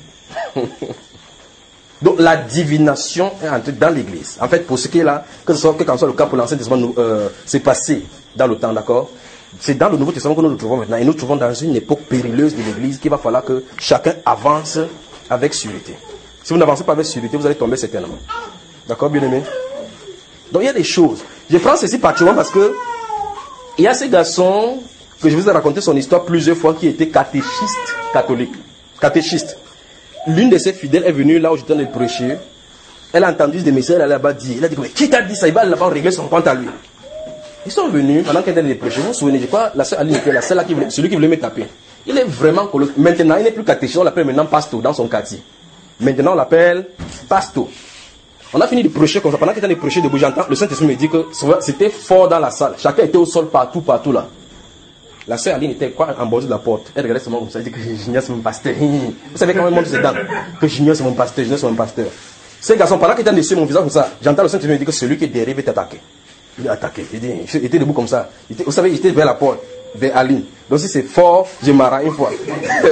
Donc la divination est entrée dans l'église. En fait, pour ce qui est là, que ce soit, que quand soit le cas pour l'Ancien Testament, euh, c'est passé dans le temps, d'accord? C'est dans le Nouveau Testament que nous nous trouvons maintenant. Et nous nous trouvons dans une époque périleuse de l'église qu'il va falloir que chacun avance avec sûreté. Si vous n'avancez pas avec sûreté, vous allez tomber certainement. D'accord, bien aimé? Donc il y a des choses. Je prends ceci particulièrement parce que il y a ces garçons que je vous ai raconté son histoire plusieurs fois qui était catéchiste catholique. Catéchiste. L'une de ses fidèles est venue là où j'étais en train de prêcher. Elle a entendu des messages, elle a là-bas dit. Elle a dit, mais qui t'a dit ça? Il va là-bas régler son compte à lui. Ils sont venus, pendant qu'elle était en train de prêcher. Vous vous souvenez, je crois, la sœur Aline était la seule là qui voulait, celui qui voulait me taper. Il est vraiment colossal. Maintenant, il n'est plus catéchiste, on l'appelle maintenant Pasto dans son quartier. Maintenant, on l'appelle Pasto. On a fini de prêcher comme ça. Pendant qu'il était en train de prêcher debout, j'entends, le Saint-Esprit me dit que c'était fort dans la salle. Chacun était au sol partout, partout là. La sœur Aline était quoi en bord de la porte. Elle regardait seulement comme ça, elle dit que j'ignore c'est mon pasteur. Vous savez comment elle montre ses dents? Que j'ignore c'est mon pasteur, j'ignore c'est mon pasteur. Ces garçons, pendant qu'ils étaient dessus mon visage comme ça, j'entends le Saint-Esprit me dire que celui qui est derrière va t'attaquer. Il est attaqué. Il, dit, il était debout comme ça. Il était, vous savez, il était vers la porte, vers Aline. Donc si c'est fort, je m'arrête une fois.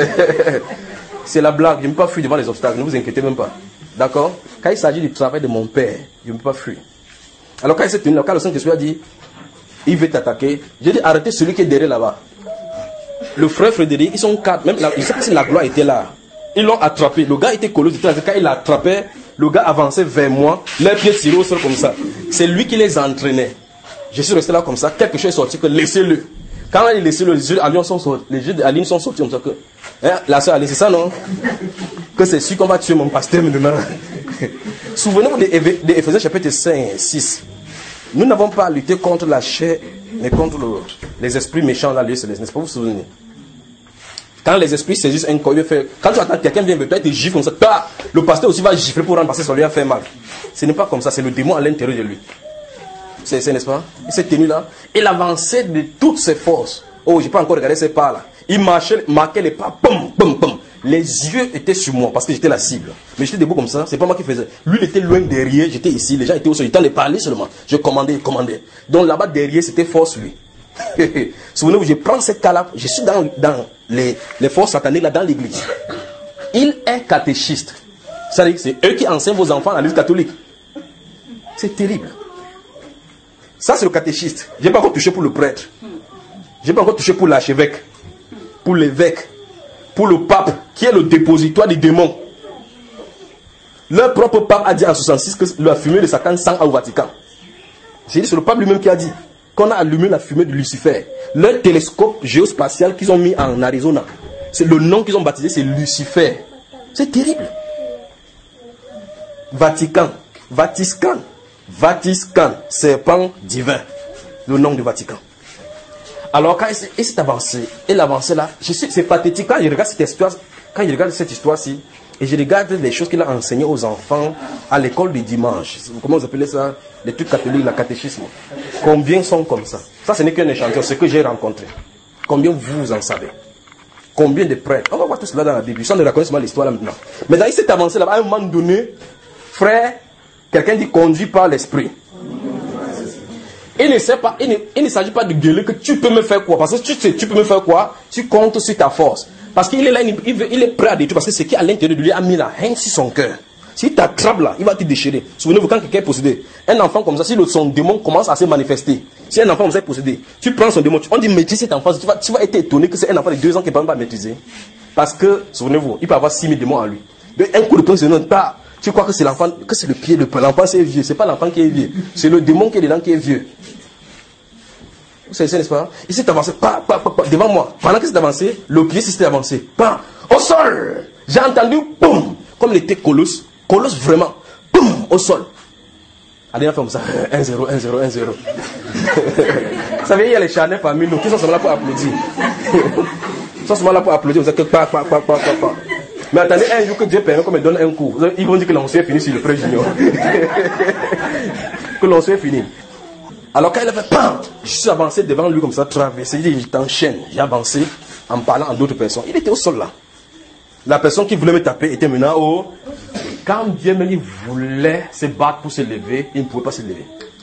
C'est la blague. Je ne peux pas fuir devant les obstacles. Ne vous inquiétez même pas. D'accord? Quand il s'agit du travail de mon père, je ne peux pas fuir. Alors quand il s'est tenu là, quand le Saint-Esprit a dit, il veut t'attaquer, j'ai dit arrêtez celui qui est derrière là-bas. Le frère Frédéric, ils sont quatre, même la, je ne sais pas si la gloire était là. Ils l'ont attrapé. Le gars était collé. Quand il l'a attrapé, le gars avançait vers moi, les pieds tirés au sol comme ça. C'est lui qui les entraînait. Je suis resté là comme ça. Quelque chose est sorti que laissez-le. Quand il laissé le, les yeux d'Aline sont sortis, les yeux d'Aline sont sortis comme ça que. Hein, la soeur Aline, c'est ça non? Que c'est sûr qu'on va tuer mon pasteur maintenant. Souvenez-vous de Éphésiens chapitre cinq, six. Nous n'avons pas à lutter contre la chair, mais contre le, les esprits méchants dans les lieux célestes. N'est-ce pas, vous vous souvenez? Quand les esprits saisissent un corps, quand tu attends que quelqu'un vient vers toi et te gifle comme ça, ta, le pasteur aussi va gifler pour rendre parce que ça lui a fait mal. Ce n'est pas comme ça, c'est le démon à l'intérieur de lui. C'est, n'est-ce pas? Il s'est tenu là. Il avançait de toutes ses forces. Oh, je n'ai pas encore regardé ses pas là. Il marchait, marquait les pas, pum, pum, pum. Les yeux étaient sur moi parce que j'étais la cible. Mais j'étais debout comme ça, c'est pas moi qui faisais. Lui, il était loin derrière, j'étais ici, les gens étaient au sol. Il temps de parler seulement. Je commandais, je commandais. Donc là-bas derrière, c'était force lui. Souvenez-vous, je prends cette cas-là, je suis dans, dans les, les forces sataniques là dans l'église. Il est catéchiste. C'est-à-dire que c'est eux qui enseignent vos enfants à l'église catholique. C'est terrible. Ça, c'est le catéchiste. Je n'ai pas encore touché pour le prêtre. Je n'ai pas encore touché pour l'archevêque, pour l'évêque, pour le pape, qui est le dépositoire des démons. Leur propre pape a dit en soixante-six que la fumée de Satan sent au Vatican. C'est le pape lui-même qui a dit qu'on a allumé la fumée de Lucifer. Leur télescope géospatial qu'ils ont mis en Arizona, c'est le nom qu'ils ont baptisé, c'est Lucifer. C'est terrible. Vatican, Vatican, Vatican, serpent divin, le nom du Vatican. Alors quand il s'est avancé, et l'avancé là, je sais, c'est pathétique quand je regarde cette histoire, quand je regarde cette histoire-ci, et je regarde les choses qu'il a enseignées aux enfants à l'école du dimanche. Comment vous appelez ça? Les trucs catholiques, le catéchisme. Combien sont comme ça? Ça, ce n'est qu'un échantillon, ce que j'ai rencontré. Combien vous en savez? Combien de prêtres? On va voir tout cela dans la Bible. Ça, on ne reconnaît pas l'histoire là maintenant. Mais dans cette avancée là, à un moment donné, frère, quelqu'un dit conduit par l'esprit. Il ne sait pas, il ne, il ne s'agit pas de gueuler que tu peux me faire quoi. Parce que tu sais, tu peux me faire quoi? Tu comptes sur ta force. Parce qu'il est là, il, veut, il est prêt à détruire. Parce que ce qui à l'intérieur de lui a mis la haine sur son cœur. S'il t'attrape là, il va te déchirer. Souvenez-vous quand quelqu'un est possédé. Un enfant comme ça, si le, son démon commence à se manifester. Si un enfant comme ça est possédé, tu prends son démon, on dit maîtrise cet enfant. Tu vas, tu vas être étonné que c'est un enfant de deux ans qui ne peut pas maîtriser. Parce que, souvenez-vous, il peut avoir six mille démons en lui. De un coup de poing, c'est pas. Tu crois que c'est l'enfant, que c'est le pied de l'enfant, c'est vieux. C'est pas l'enfant qui est vieux. C'est le démon qui est dedans qui est vieux. Vous savez, n'est-ce pas? Il s'est avancé, pas, pas, pas, pas, devant moi. Pendant qu'il s'est avancé, le pied s'est avancé. Pas, au sol. J'ai entendu, boum, comme il était colosse. Colosse vraiment, boum, au sol. Allez, on fait comme ça, un zéro, un zéro, un zéro. Vous savez, il y a les charnets parmi nous qui sont seulement là pour applaudir. Ils sont seulement là pour applaudir, vous savez que pas, pas, pas, pas, pas, pas. Mais attendez, un jour que Dieu permet qu'on me donne un coup, ils vont dire que l'ancien est fini sur le frère junior. Que l'ancien est fini. Alors quand il a fait PAM, je suis avancé devant lui comme ça, traversé, il dit, je t'enchaîne. J'ai avancé en parlant à d'autres personnes. Il était au sol là. La personne qui voulait me taper était maintenant au... Quand Dieu même il voulait se battre pour se lever, il ne pouvait pas se lever.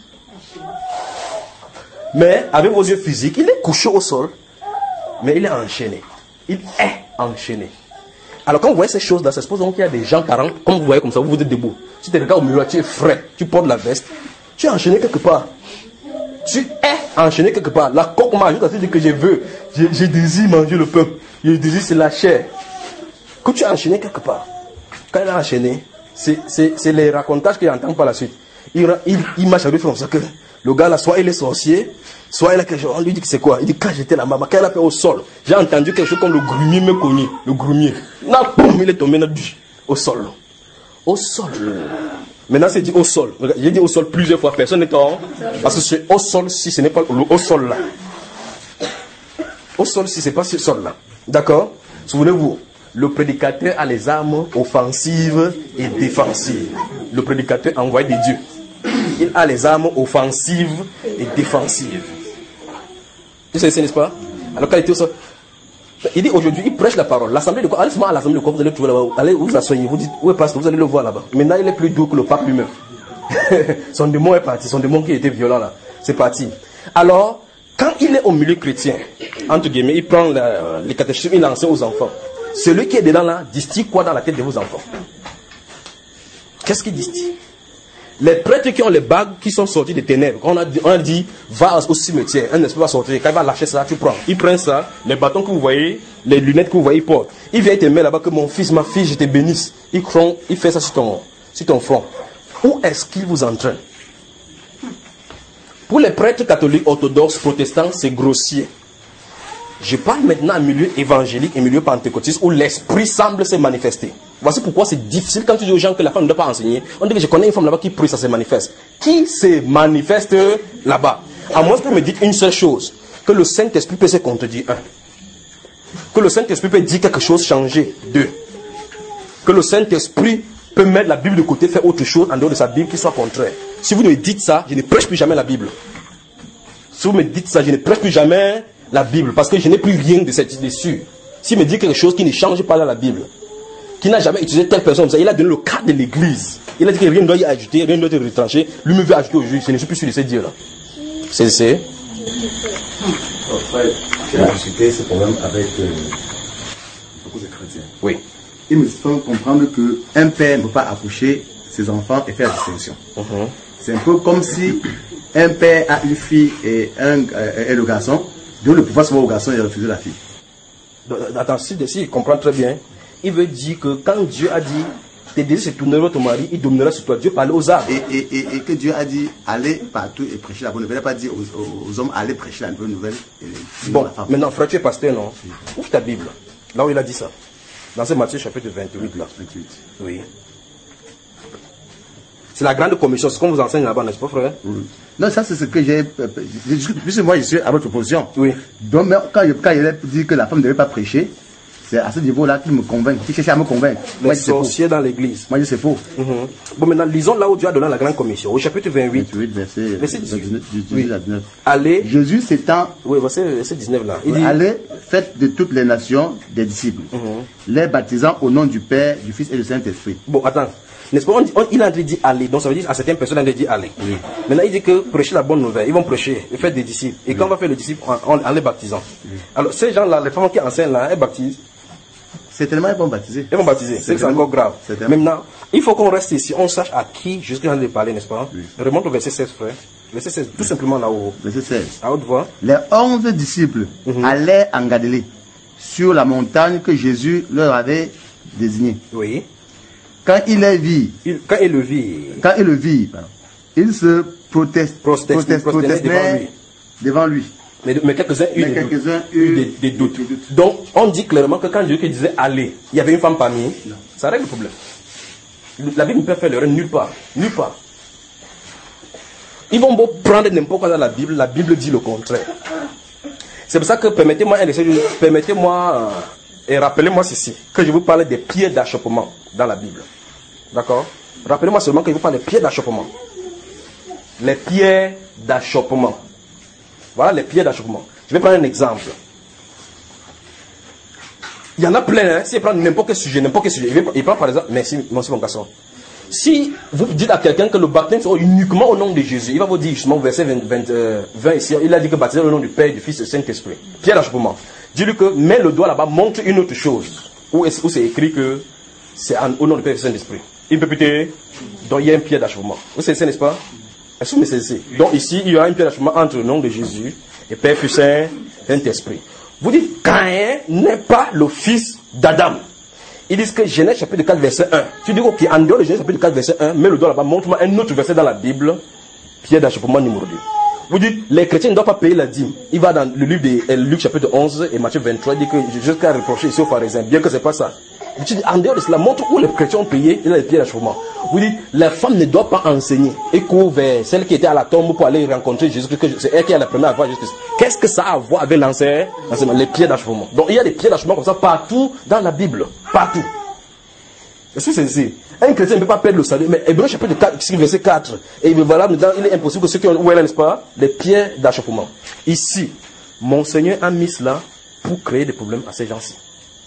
Mais avec vos yeux physiques, il est couché au sol, mais il est enchaîné. Il est enchaîné. Alors quand vous voyez ces choses-là, ça se pose donc qu'il y a des gens parents, comme vous voyez comme ça, vous vous êtes debout. Tu te regardes au miroir, tu es frais, tu portes la veste, tu es enchaîné quelque part. Tu es enchaîné quelque part. La coque m'ajoute à dire que je veux, je, je désire manger le pain. Je désire c'est la chair. Que tu es enchaîné quelque part. Quand il est enchaîné, c'est les racontages qu'il entend par la suite. Il, il, il m'a chargé comme ça que le gars là, soit il est sorcier, soit il a quelque chose. On lui dit que c'est quoi? Il dit quand j'étais là-bas, quand il a fait au sol, j'ai entendu quelque chose comme le grumier me cognait. Le grumier. Là, boum, il est tombé là, au sol. Au sol. Maintenant, c'est dit au sol. J'ai dit au sol plusieurs fois. Personne n'est en. Parce que c'est au sol si ce n'est pas le au sol là. Au sol si ce n'est pas ce sol là. D'accord? Souvenez-vous, le prédicateur a les armes offensives et défensives. Le prédicateur envoyé de Dieu. Il a les armes offensives et défensives. Vous savez, n'est-ce pas? Alors, quand il était au sol, il dit aujourd'hui, il prêche la parole. L'assemblée de quoi? Allez seulement à l'assemblée de quoi? Vous allez trouver là-bas. Allez vous asseyez. Vous dites, où est pasteur? Vous allez le voir là-bas. Maintenant, il est plus doux que le pape lui-même. Son démon est parti. Son démon qui était violent là. C'est parti. Alors, quand il est au milieu chrétien, entre guillemets, il prend la, les catéchismes, il enseigne aux enfants. Celui qui est dedans là, distille quoi dans la tête de vos enfants? Qu'est-ce qu'il distille? Les prêtres qui ont les bagues qui sont sortis des ténèbres, on a dit, on a dit va au cimetière, un esprit va sortir, quand il va lâcher ça, tu prends. Il prend ça, les bâtons que vous voyez, les lunettes que vous voyez, il porte. Il vient te mettre là-bas que mon fils, ma fille, je te bénisse. Il, cron, il fait ça sur ton, sur ton front. Où est-ce qu'il vous entraîne? Pour les prêtres catholiques, orthodoxes, protestants, c'est grossier. Je parle maintenant à milieu évangélique et milieu pentecôtiste où l'esprit semble se manifester. Voici pourquoi c'est difficile quand tu dis aux gens que la femme ne doit pas enseigner. On dit que je connais une femme là-bas qui prie, ça se manifeste. Qui se manifeste là-bas? À moins que vous me dites une seule chose, que le Saint-Esprit peut se contredire. Un. Que le Saint-Esprit peut dire quelque chose, changer. Deux. Que le Saint-Esprit peut mettre la Bible de côté, faire autre chose en dehors de sa Bible qui soit contraire. Si vous me dites ça, je ne prêche plus jamais la Bible. Si vous me dites ça, je ne prêche plus jamais la Bible, parce que je n'ai plus rien de cette idée dessus. S'il me dit quelque chose qui ne change pas dans la Bible, qui n'a jamais utilisé telle personne, il a donné le cas de l'église. Il a dit que rien ne doit y ajouter, rien ne doit être retranché. Lui me veut ajouter aujourd'hui. Je ne suis plus sûr de ce dire là. C'est c'est. J'ai discuté ce problème avec euh, Oui. Ils me font comprendre qu'un père ne peut pas accoucher ses enfants et faire la distinction. Mhm. C'est un peu comme si un père a une fille et un euh, et le garçon, donne le pouvoir souvent au garçon et refuser la fille. Donc, attends, si, si il comprend très bien, il veut dire que quand Dieu a dit tes désirs se tourneront ton mari, il dominera sur toi. Dieu parlait aux arbres. Et, et, et, et que Dieu a dit allez partout et prêcher la bonne nouvelle. Il n'a pas dit aux, aux, aux hommes allez prêcher la bonne nouvelle. Et Bon, la femme. maintenant, frère, tu es pasteur, non? Ouvre ta Bible. Là où il a dit ça. Dans ce Matthieu chapitre vingt-huit, là. vingt-huit. Oui. C'est la grande commission, c'est ce qu'on vous enseigne là-bas, n'est-ce pas, frère? Oui. Non, ça c'est ce que j'ai. Puisque moi je suis à votre position. Oui. Donc, mais quand, quand il a dit que la femme ne devait pas prêcher, c'est à ce niveau-là qu'il me convainc, qu'il cherche à me convaincre. Les Moi, je dis, c'est faux. sorciers dans l'église. Moi je dis c'est faux. Mhm. Bon, maintenant, lisons là où Dieu a donné la grande commission. Au chapitre vingt-huit. vingt-huit, verset, Verset dix-huit. dix-huit Oui. à dix-neuf. Allez. Jésus s'étant. Oui, verset, verset dix-neuf là. Il dit. Allez, faites de toutes les nations des disciples, les baptisant au nom du Père, du Fils et du Saint-Esprit. Bon, attends. N'est-ce pas, on dit- on- il a dit aller, donc ça veut dire à certaines personnes, il a dit aller. Oui. Maintenant, il dit que prêcher la bonne nouvelle, ils vont prêcher, ils font des disciples. Et quand on va faire le disciple, en, en- en les baptisant. Alors, ces gens-là, les femmes qui enseignent là, elles baptisent, Certainement, ils vont baptiser. elles vont baptiser. C'est que c'est encore grave. Certainement. Maintenant, il faut qu'on reste ici, on sache à qui Jésus en train de parler, n'est-ce pas? Remonte au verset seize, frère. Verset seize, tout simplement là-haut, Verset seize. à haute voix. Les onze disciples allaient en Galilée, sur la montagne que Jésus leur avait désignée. Oui. Quand ils les virent, Il- quand il le vit, quand ils le virent, pardon, ils se protestent, Protest- protestent- prosternaient devant protestaient lui. devant lui. mais, mais quelques-uns eurent Mais des doutes. quelques-uns Eu eurent des, des doutes. des doutes. Donc, on dit clairement que quand Dieu disait aller, il y avait une femme parmi, ça règle le problème. La Bible ne peut faire l'erreur nulle part. Nulle part. Ils vont beau prendre n'importe quoi dans la Bible, la Bible dit le contraire. C'est pour ça que permettez-moi un essai, permettez-moi euh, et rappelez-moi ceci, que je vous parle des pierres d'achoppement dans la Bible. D'accord? Rappelez-moi seulement que je vous parle des pierres d'achoppement. Les pierres d'achoppement. Voilà les pierres d'achoppement. Je vais prendre un exemple. Il y en a plein, hein. Si il prend n'importe quel sujet, n'importe quel sujet, il, va- il prend par exemple, merci, merci mon garçon. Si vous dites à quelqu'un que le baptême c'est uniquement au nom de Jésus, il va vous dire justement au verset vingt, vingt, euh, vingt ici, il a dit que baptiser au nom du Père, du Fils et du Saint-Esprit. Pierre d'achoppement. Dis-lui que mets le doigt là-bas, montre une autre chose. Où, est- où c'est écrit que c'est en- au nom du Père et du Saint-Esprit. Il peut péter. Donc il y a une pierre d'achoppement. Vous savez, n'est-ce pas? Est-ce que vous me saisissez? Donc ici, il y aura une pierre d'achoppement entre le nom de Jésus et Père, Fils et Saint-Esprit. Vous dites, Caïn n'est pas le fils d'Adam. Ils disent que Genèse chapitre quatre verset un. Tu dis, ok, en dehors de Genèse chapitre quatre verset un, mets le doigt là-bas, montre-moi un autre verset dans la Bible, pierre d'achoppement numéro deux. Vous dites, les chrétiens ne doivent pas payer la dîme. Il va dans le livre de euh, Luc chapitre onze et Matthieu vingt-trois, il dit que jusqu'à reprocher ici aux pharisiens, bien que ce n'est pas ça. Tu dis, en dehors de cela, montre où les chrétiens ont payé, il a les pierres d'achoppement. Vous dites, les femmes ne doivent pas enseigner. Et court vers celle qui était à la tombe pour aller rencontrer Jésus, que c'est elle qui est la première à voir Jésus. Qu'est-ce que ça a à voir avec l'enseignement? Les pierres d'achoppement. Donc il y a des pierres d'achoppement comme ça partout dans la Bible. Partout. Est-ce que c'est ici? Un chrétien ne peut pas perdre le salut. Mais Hébreu chapitre quatre, verset quatre. Et voilà, maintenant, il est impossible que ceux qui ont, où elle est, n'est-ce pas? Les pierres d'achoppement. Ici, mon Seigneur a mis cela pour créer des problèmes à ces gens-ci.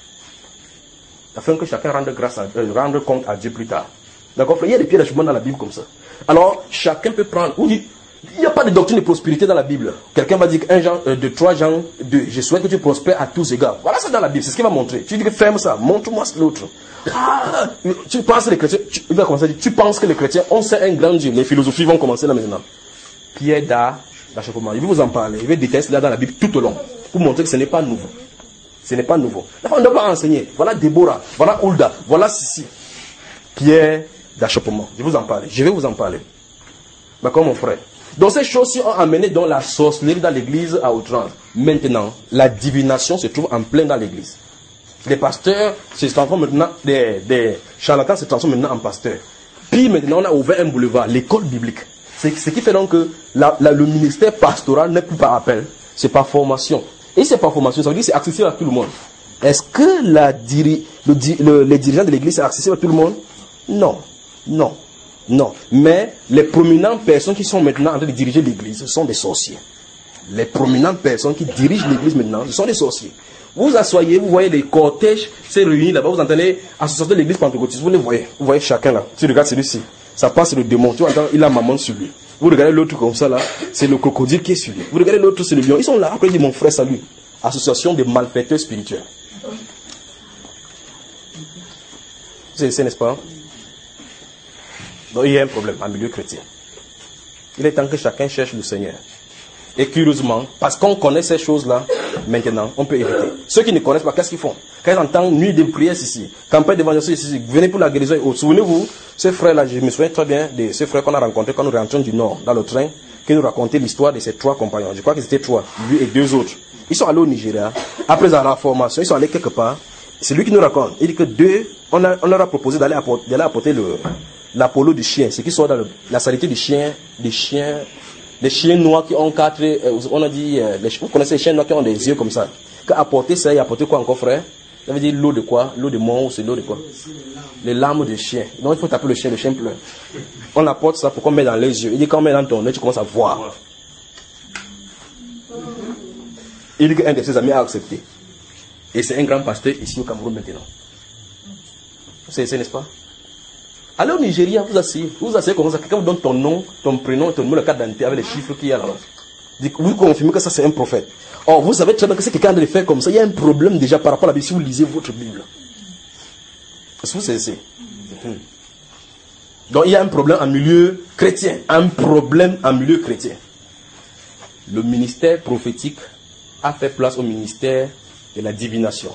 Afin que chacun rende grâce à, euh, rende compte à Dieu plus tard. D'accord? Il y a des pierres d'achoppement dans la Bible comme ça. Alors, chacun peut prendre. Ou dit, il n'y a pas de doctrine de prospérité dans la Bible. Quelqu'un va dire qu'un genre euh, de trois gens, de, je souhaite que tu prospères à tous égards. Voilà ça dans la Bible, c'est ce qu'il va montrer. Tu dis que ferme ça, montre-moi l'autre. Ah, tu penses que les chrétiens, tu, il va commencer à dire, tu penses que les chrétiens, on sait un grand Dieu. Les philosophies vont commencer là maintenant. Pierre d'achoppement. Je vais vous en parler. Je vais détailler cela dans la Bible tout au long. Pour montrer que ce n'est pas nouveau. Ce n'est pas nouveau. On ne doit pas enseigner. Voilà Déborah, voilà Hulda, voilà Sissi. Pierre d'achoppement. Je vais vous en parler. Je vais vous en parler. D'accord, mon frère? Donc ces choses-ci ont amené dans la sorcellerie dans l'église à outrance. Maintenant, la divination se trouve en plein dans l'église. Les pasteurs se transforment maintenant, des, des charlatans se transforment maintenant en pasteurs. Puis maintenant, on a ouvert un boulevard, l'école biblique. C'est ce qui fait donc que la, la, le ministère pastoral n'est plus par appel, c'est par formation. Et c'est par formation, ça veut dire que c'est accessible à tout le monde. Est-ce que la diri, le, le, les dirigeants de l'église sont accessibles à tout le monde? Non, non. Non, mais les prominentes personnes qui sont maintenant en train de diriger l'église, ce sont des sorciers. Les prominentes personnes qui dirigent l'église maintenant, ce sont des sorciers. Vous vous asseyez, vous voyez les cortèges se réunissent là-bas, vous entendez association de l'église pentecôtiste, vous les voyez, vous voyez chacun là. Tu regardes celui-ci, ça passe le démon, tu entends, il a maman sur lui. Vous regardez l'autre comme ça là, c'est le crocodile qui est sur lui. Vous regardez l'autre, c'est le lion. Ils sont là, après il dit mon frère salut. Association des malfaiteurs spirituels. C'est n'est-ce pas? Donc il y a un problème en milieu chrétien. Il est temps que chacun cherche le Seigneur. Et curieusement, parce qu'on connaît ces choses-là, maintenant, on peut éviter. Ceux qui ne connaissent pas, qu'est-ce qu'ils font? Quand ils entendent nuit de prière ici, campagne d'évangélisation ici, venez pour la guérison et autres. Souvenez-vous, ces frères-là, je me souviens très bien de ces frères qu'on a rencontrés quand nous rentrions du Nord, dans le train, qui nous racontaient l'histoire de ces trois compagnons. Je crois qu'ils étaient trois, lui et deux autres. Ils sont allés au Nigeria, après la formation, ils sont allés quelque part. C'est lui qui nous raconte. Il dit que deux, on, a, on leur a proposé d'aller apporter, d'aller apporter le, l'apollo du chien, c'est qu'ils sont dans le, la saleté du chien, des chiens, des chiens noirs qui ont quatre, euh, on a dit, euh, les, vous connaissez les chiens noirs qui ont des yeux comme ça. Qu'apporter ça, il apporter quoi encore, frère? Ça veut dire l'eau de quoi? L'eau de mort ou c'est l'eau de quoi? Les larmes de chien. Donc il faut taper le chien, le chien pleure. On apporte ça pour qu'on mette dans les yeux. Il dit quand on met dans ton œil, tu commences à voir. Il dit qu'un de ses amis a accepté. Et c'est un grand pasteur ici au Cameroun maintenant. C'est, n'est-ce pas? Allez au Nigeria, vous asseyez. Vous asseyez comme ça. Quelqu'un vous donne ton nom, ton prénom, ton numéro de carte d'identité avec les chiffres qu'il y a là. Vous confirmez que ça c'est un prophète. Or, vous savez très bien que c'est quelqu'un de le faire comme ça. Il y a un problème déjà par rapport à la Bible si vous lisez votre Bible. Est-ce que vous savez? Donc il y a un problème en milieu chrétien. Un problème en milieu chrétien. Le ministère prophétique a fait place au ministère de la divination.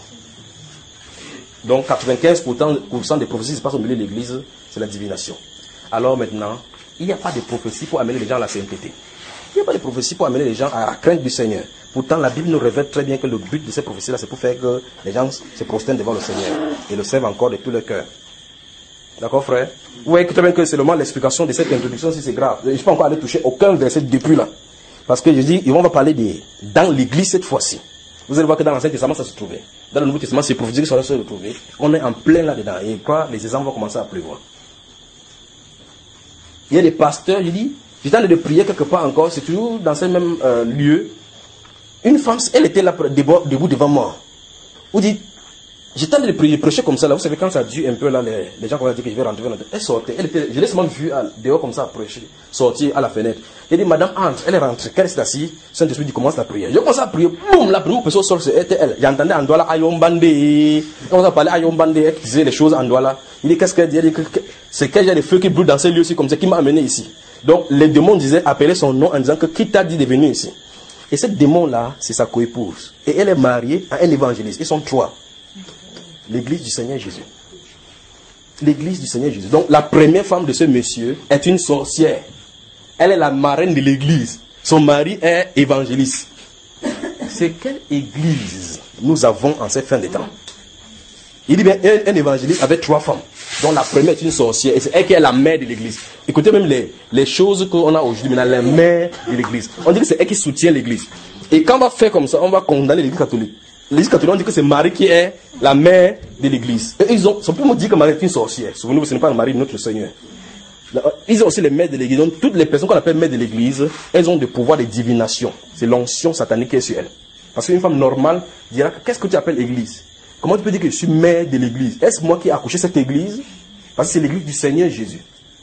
Donc quatre-vingt-quinze pour cent des prophéties qui se passent au milieu de l'église, c'est la divination. Alors maintenant, il n'y a pas de prophétie pour amener les gens à la sainteté. Il n'y a pas de prophétie pour amener les gens à la crainte du Seigneur. Pourtant, la Bible nous révèle très bien que le but de ces prophéties-là, c'est pour faire que les gens se prosternent devant le Seigneur et le servent encore de tout leur cœur. D'accord, frère? Vous voyez très bien que c'est seulement l'explication de cette introduction si c'est grave. Je ne suis pas encore allé toucher aucun verset depuis là. Parce que je dis, on va parler de dans l'église cette fois-ci. Vous allez voir que dans l'Ancien Testament, ça se trouvait. Dans le Nouveau Testament, c'est prophétique que ça va se retrouver. On est en plein là-dedans. Et quoi, les exemples vont commencer à pleuvoir. Il y a des pasteurs, je dis, j'étais en train de prier quelque part encore, c'est toujours dans ce même euh, lieu. Une femme, elle était là debout, debout devant moi. Vous dites, j'étais en train de prier, prêcher comme ça là. Vous savez, quand ça dure un peu là, les, les gens qui ont dit que je vais rentrer, elle sortait. Elle était, je l'ai seulement vue dehors comme ça, prêcher, sortir à la fenêtre. J'ai dit, madame entre, elle est rentrée. Quand elle s'est assise, Saint-Esprit dit, commence la prière. Je commence à prier, boum, la première personne au sol, c'était elle. J'entendais en Douala, Ayombande. On commence à parler Ayombande, elle disait les choses en Douala. Il dit, qu'est-ce qu'elle dit? Elle dit, c'est qu'il y a des feux qui brûlent dans ces lieux-ci, comme ça, qui m'a amené ici. Donc, les démons disaient, appeler son nom en disant que qui t'a dit de venir ici? Et cette démon-là, c'est sa coépouse. Et elle est mariée à un évangéliste. Ils sont trois. L'église du Seigneur Jésus. L'église du Seigneur Jésus. Donc, la première femme de ce monsieur est une sorcière. Elle est la marraine de l'église. Son mari est évangéliste. C'est quelle église nous avons en cette fin des temps? Il dit bien, un, un évangéliste avec trois femmes. dont la première est une sorcière, et c'est elle qui est la mère de l'église. Écoutez même les, les choses qu'on a aujourd'hui, maintenant, la mère de l'église. On dit que c'est elle qui soutient l'église. Et quand on va faire comme ça, on va condamner l'église catholique. L'église catholique, on dit que c'est Marie qui est la mère de l'église. Et ils ont, ça peut me dire que Marie est une sorcière. Souvenez-vous, ce n'est pas Marie de notre Seigneur. Ils ont aussi les mères de l'église. Donc, toutes les personnes qu'on appelle mères de l'église, elles ont des pouvoirs de divination. C'est l'onction satanique qui est sur elles. Parce qu'une femme normale dira, qu'est-ce que tu appelles église? Comment tu peux dire que je suis mère de l'église? Est-ce moi qui ai accouché cette église? Parce que c'est l'église du Seigneur Jésus.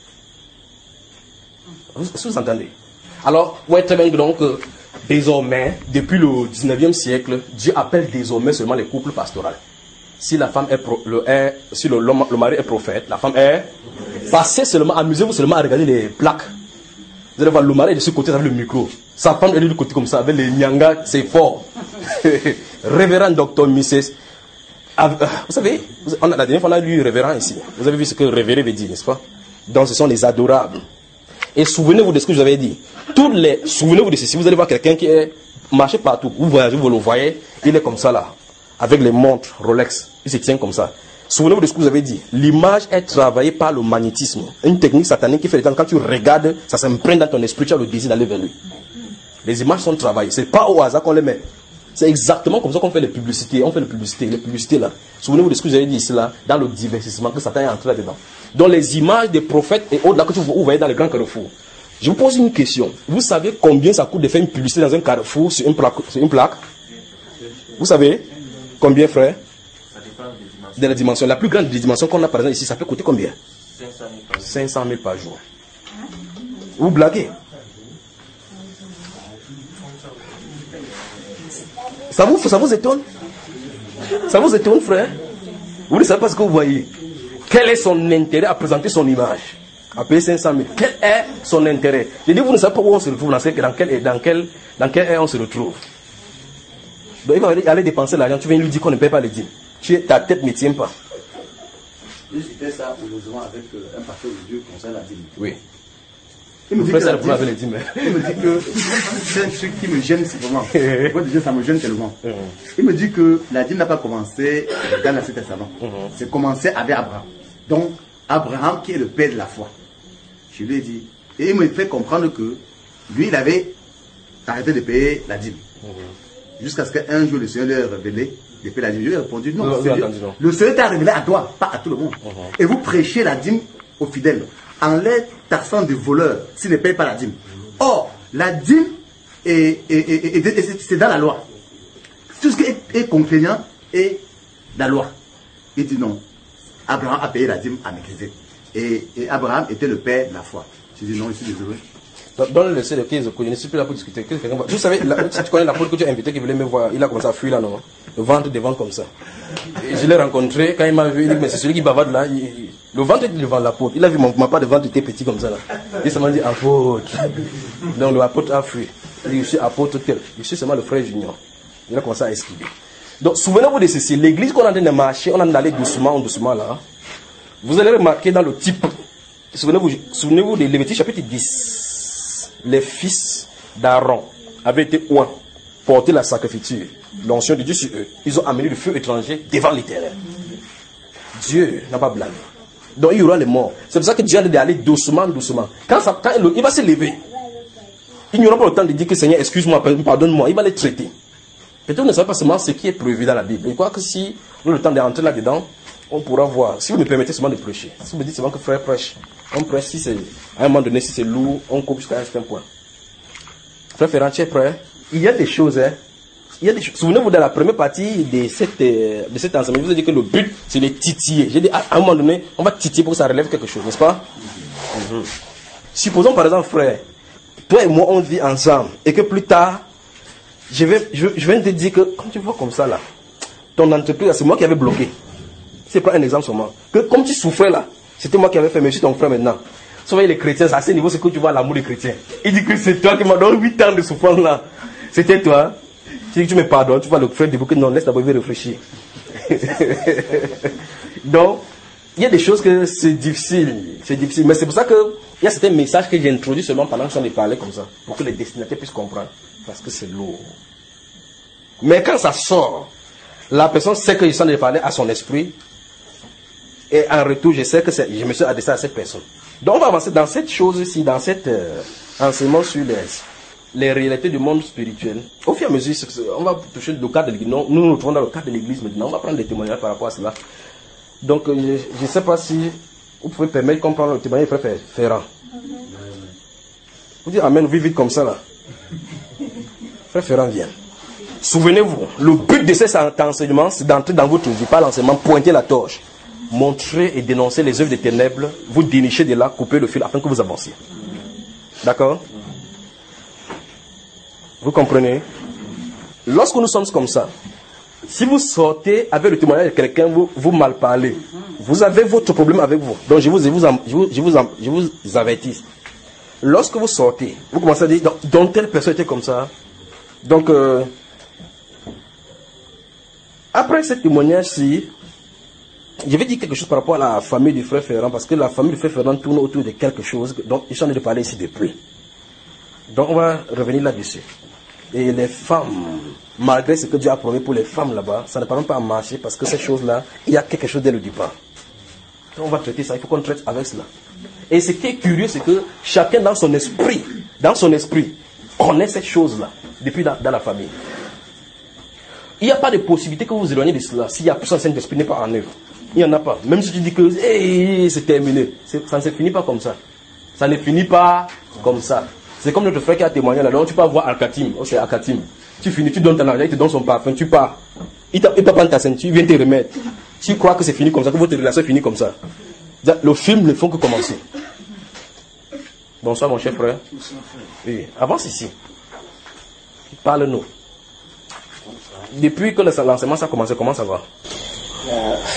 Est-ce que vous entendez? Alors, ouais, très bien, donc, euh, désormais, depuis le dix-neuvième siècle, Dieu appelle désormais seulement les couples pastoraux. Si la femme est, pro, le, est si le, le, le mari est prophète, la femme est... Passez seulement, amusez-vous seulement à regarder les plaques. Vous allez voir, le mari est de ce côté avec le micro. Sa femme est de l'autre côté comme ça, avec les nyanga, c'est fort. Révérend docteur missus Vous savez, on a, la dernière fois on a lu révérend ici. Vous avez vu ce que révéré veut dire, n'est-ce pas? Donc ce sont les adorables. Et souvenez-vous de ce que je vous avais dit. Toutes les, souvenez-vous de ceci. Vous allez voir quelqu'un qui est marché partout. Vous voyagez, vous le voyez, il est comme ça là, avec les montres Rolex. Il se tient comme ça. Souvenez-vous de ce que vous avez dit. L'image est travaillée par le magnétisme. Une technique satanique qui fait le temps. Quand tu regardes, ça s'imprègne dans ton esprit, tu as le désir d'aller vers lui. Les images sont travaillées. C'est pas au hasard qu'on les met. C'est exactement comme ça qu'on fait les publicités. On fait les publicités, les publicités là. Souvenez-vous de ce que vous avez dit ici là, dans le divertissement que Satan est entré là-dedans. Dans les images des prophètes et autres là que vous voyez dans les grands carrefours. Je vous pose une question. Vous savez combien ça coûte de faire une publicité dans un carrefour sur une plaque? Sur une plaque? Vous savez combien, frère? De la dimension. La plus grande des dimensions qu'on a par exemple ici, ça peut coûter combien? cinq cent mille par jour. Vous blaguez? Ça vous, ça vous étonne? Ça vous étonne, frère? Vous ne savez pas ce que vous voyez. quel est son intérêt à présenter son image? À payer cinq cent mille. Quel est son intérêt? Je dis, vous ne savez pas où on se retrouve, dans quel, dans quel, dans quel, dans quel air on se retrouve. Donc il va aller dépenser l'argent, tu viens lui dire qu'on ne paye pas les dîmes. Tu, ta tête ne tient pas. J'ai fait ça heureusement avec euh, un pasteur de Dieu concernant la dîme. Oui. Il me dit que que ça la le avec les dîme, dîmes. il me dit que c'est un truc qui me gêne vraiment. Moi déjà ça me gêne tellement. Il me dit que la dîme n'a pas commencé dans l'Ancien Testament. C'est commencé avec Abraham. Donc Abraham qui est le père de la foi. Je lui ai dit, et il me fait comprendre que lui il avait arrêté de payer la dîme. Jusqu'à ce qu'un jour le Seigneur lui ait révélé de payer la dîme. Je lui ai répondu non, non, Seigneur, non, non. le Seigneur t'a révélé à toi, pas à tout le monde. Et vous prêchez la dîme aux fidèles en les taxant de voleurs s'ils ne payent pas la dîme. Or, la dîme, est, est, est, est, est, c'est dans la loi. Tout ce qui est, est contraignant est la loi. Il dit non. Abraham a payé la dîme à Melchizedek. Et, et Abraham était le père de la foi. Je dis non, je suis désolé. Dans le C de quinze, je ne suis plus là pour discuter. Vous savez, la, si tu connais la pote que tu as invité qui voulait me voir, il a commencé à fuir là, non? Le ventre devant comme ça. Et je l'ai rencontré, quand il m'a vu, il dit, mais c'est celui qui bavarde là. Il, le ventre était devant la porte. Il a vu mon, ma part de ventre était petit comme ça là. Il m'a dit apôtre. Donc l'apôtre a fui. Il dit, je suis apôtre tel. Je suis seulement le frère Junior. Il a commencé à esquiver. Donc souvenez-vous de ceci. L'église qu'on est en train de marcher, on est en train d'aller doucement, doucement là. Vous allez remarquer dans le type. Souvenez-vous, souvenez-vous de Lévitique chapitre dix. Les fils d'Aaron avaient été ouins, porté la sacrifiture, l'onction de Dieu sur eux. Ils ont amené le feu étranger devant l'Éternel. Dieu n'a pas blâmé. Donc il y aura les morts. C'est pour ça que Dieu a dit d'aller doucement, doucement. Quand, ça, quand il, il va se lever, il n'y aura pas le temps de dire que Seigneur, excuse-moi, pardonne-moi. Il va les traiter. Peut-être vous ne savez pas seulement ce qui est prévu dans la Bible. Je crois que si on a le temps d'entrer là-dedans, on pourra voir. Si vous me permettez seulement de prêcher. Si vous me dites seulement que frère prêche, on prêche si c'est, à un moment donné, si c'est lourd, on coupe jusqu'à un certain point. Frère Ferrand, tu es prêt? Il y a des choses, hein. Il y a des choses. Souvenez-vous de la première partie de cette, de cet enseignement. Je vous ai dit que le but, c'est de titiller. J'ai dit, à un moment donné, on va titiller pour que ça relève quelque chose, n'est-ce pas? Mm-hmm. Supposons par exemple, frère, toi et moi, on vit ensemble, et que plus tard, je vais, je, je viens te dire que, comme tu vois comme ça là, ton entreprise, c'est moi qui avais bloqué. C'est pas un exemple seulement. Que comme tu souffrais là, c'était moi qui avais fait, mais je suis ton frère maintenant. Sauf les chrétiens, à ce niveau, c'est que tu vois l'amour des chrétiens. Il dit que c'est toi qui m'as donné huit ans de souffrance là. C'était toi. Tu dis que tu me pardonnes, tu vois le frère dit que non, laisse d'abord, il veut réfléchir. Donc, il y a des choses que c'est difficile. C'est difficile. Mais c'est pour ça qu'il y a certains messages que j'ai introduits seulement pendant que j'en ai parlé comme ça. Pour que les destinataires puissent comprendre. Parce que c'est lourd. Mais quand ça sort, la personne sait que je suis en train de parler à son esprit. Et en retour, je sais que je me suis adressé à cette personne. Donc on va avancer dans cette chose-ci, dans cet euh, enseignement sur les, les réalités du monde spirituel. Au fur et à mesure, on va toucher le cadre de l'église. Nous nous retrouvons dans le cadre de l'église maintenant. On va prendre des témoignages par rapport à cela. Donc euh, je ne sais pas si vous pouvez permettre qu'on prenne le témoignage du frère Ferrand. Vous dites amen, vite vite comme ça là. Frère Ferrand vient. Souvenez-vous, le but de cet enseignement, c'est d'entrer dans votre vie, pas l'enseignement, pointer la torche. Montrer et dénoncer les œuvres des ténèbres, vous dénichez de là, couper le fil afin que vous avanciez. D'accord? Vous comprenez? Lorsque nous sommes comme ça, si vous sortez avec le témoignage de quelqu'un, vous, vous mal parlez, vous avez votre problème avec vous. Donc je vous, je vous, je vous, je vous, je vous avertis. Lorsque vous sortez, vous commencez à dire, donc, donc telle personne était comme ça. Donc, euh, après ce témoignage-ci, je vais dire quelque chose par rapport à la famille du frère Ferrand, parce que la famille du frère Ferrand tourne autour de quelque chose dont je suis en train de parler ici depuis. Donc on va revenir là-dessus. Et les femmes, malgré ce que Dieu a promis pour les femmes là-bas, ça ne parle pas à marcher, parce que ces choses-là, il y a quelque chose dès le départ. Donc on va traiter ça, il faut qu'on traite avec cela. Et ce qui est curieux, c'est que chacun dans son esprit, dans son esprit, connaît cette chose-là, depuis dans, dans la famille. Il n'y a pas de possibilité que vous vous éloignez de cela, si la puissance Saint-Esprit n'est pas en œuvre. Il n'y en a pas. Même si tu dis que hey, c'est terminé, ça ne se finit pas comme ça. Ça ne finit pas comme ça. C'est comme notre frère qui a témoigné là. Donc tu peux voir Al-Khatim. Oh, c'est Al-Khatim. Tu finis, tu donnes ton argent, il te donne son parfum, tu pars. Il peut prendre ta ceinture, il vient te remettre. Tu crois que c'est fini comme ça, que votre relation est finie comme ça. Le film ne fait que commencer. Bonsoir mon cher frère. Oui. Avance ici. Parle-nous. Depuis que l'enseignement ça a commencé, comment ça va? Euh,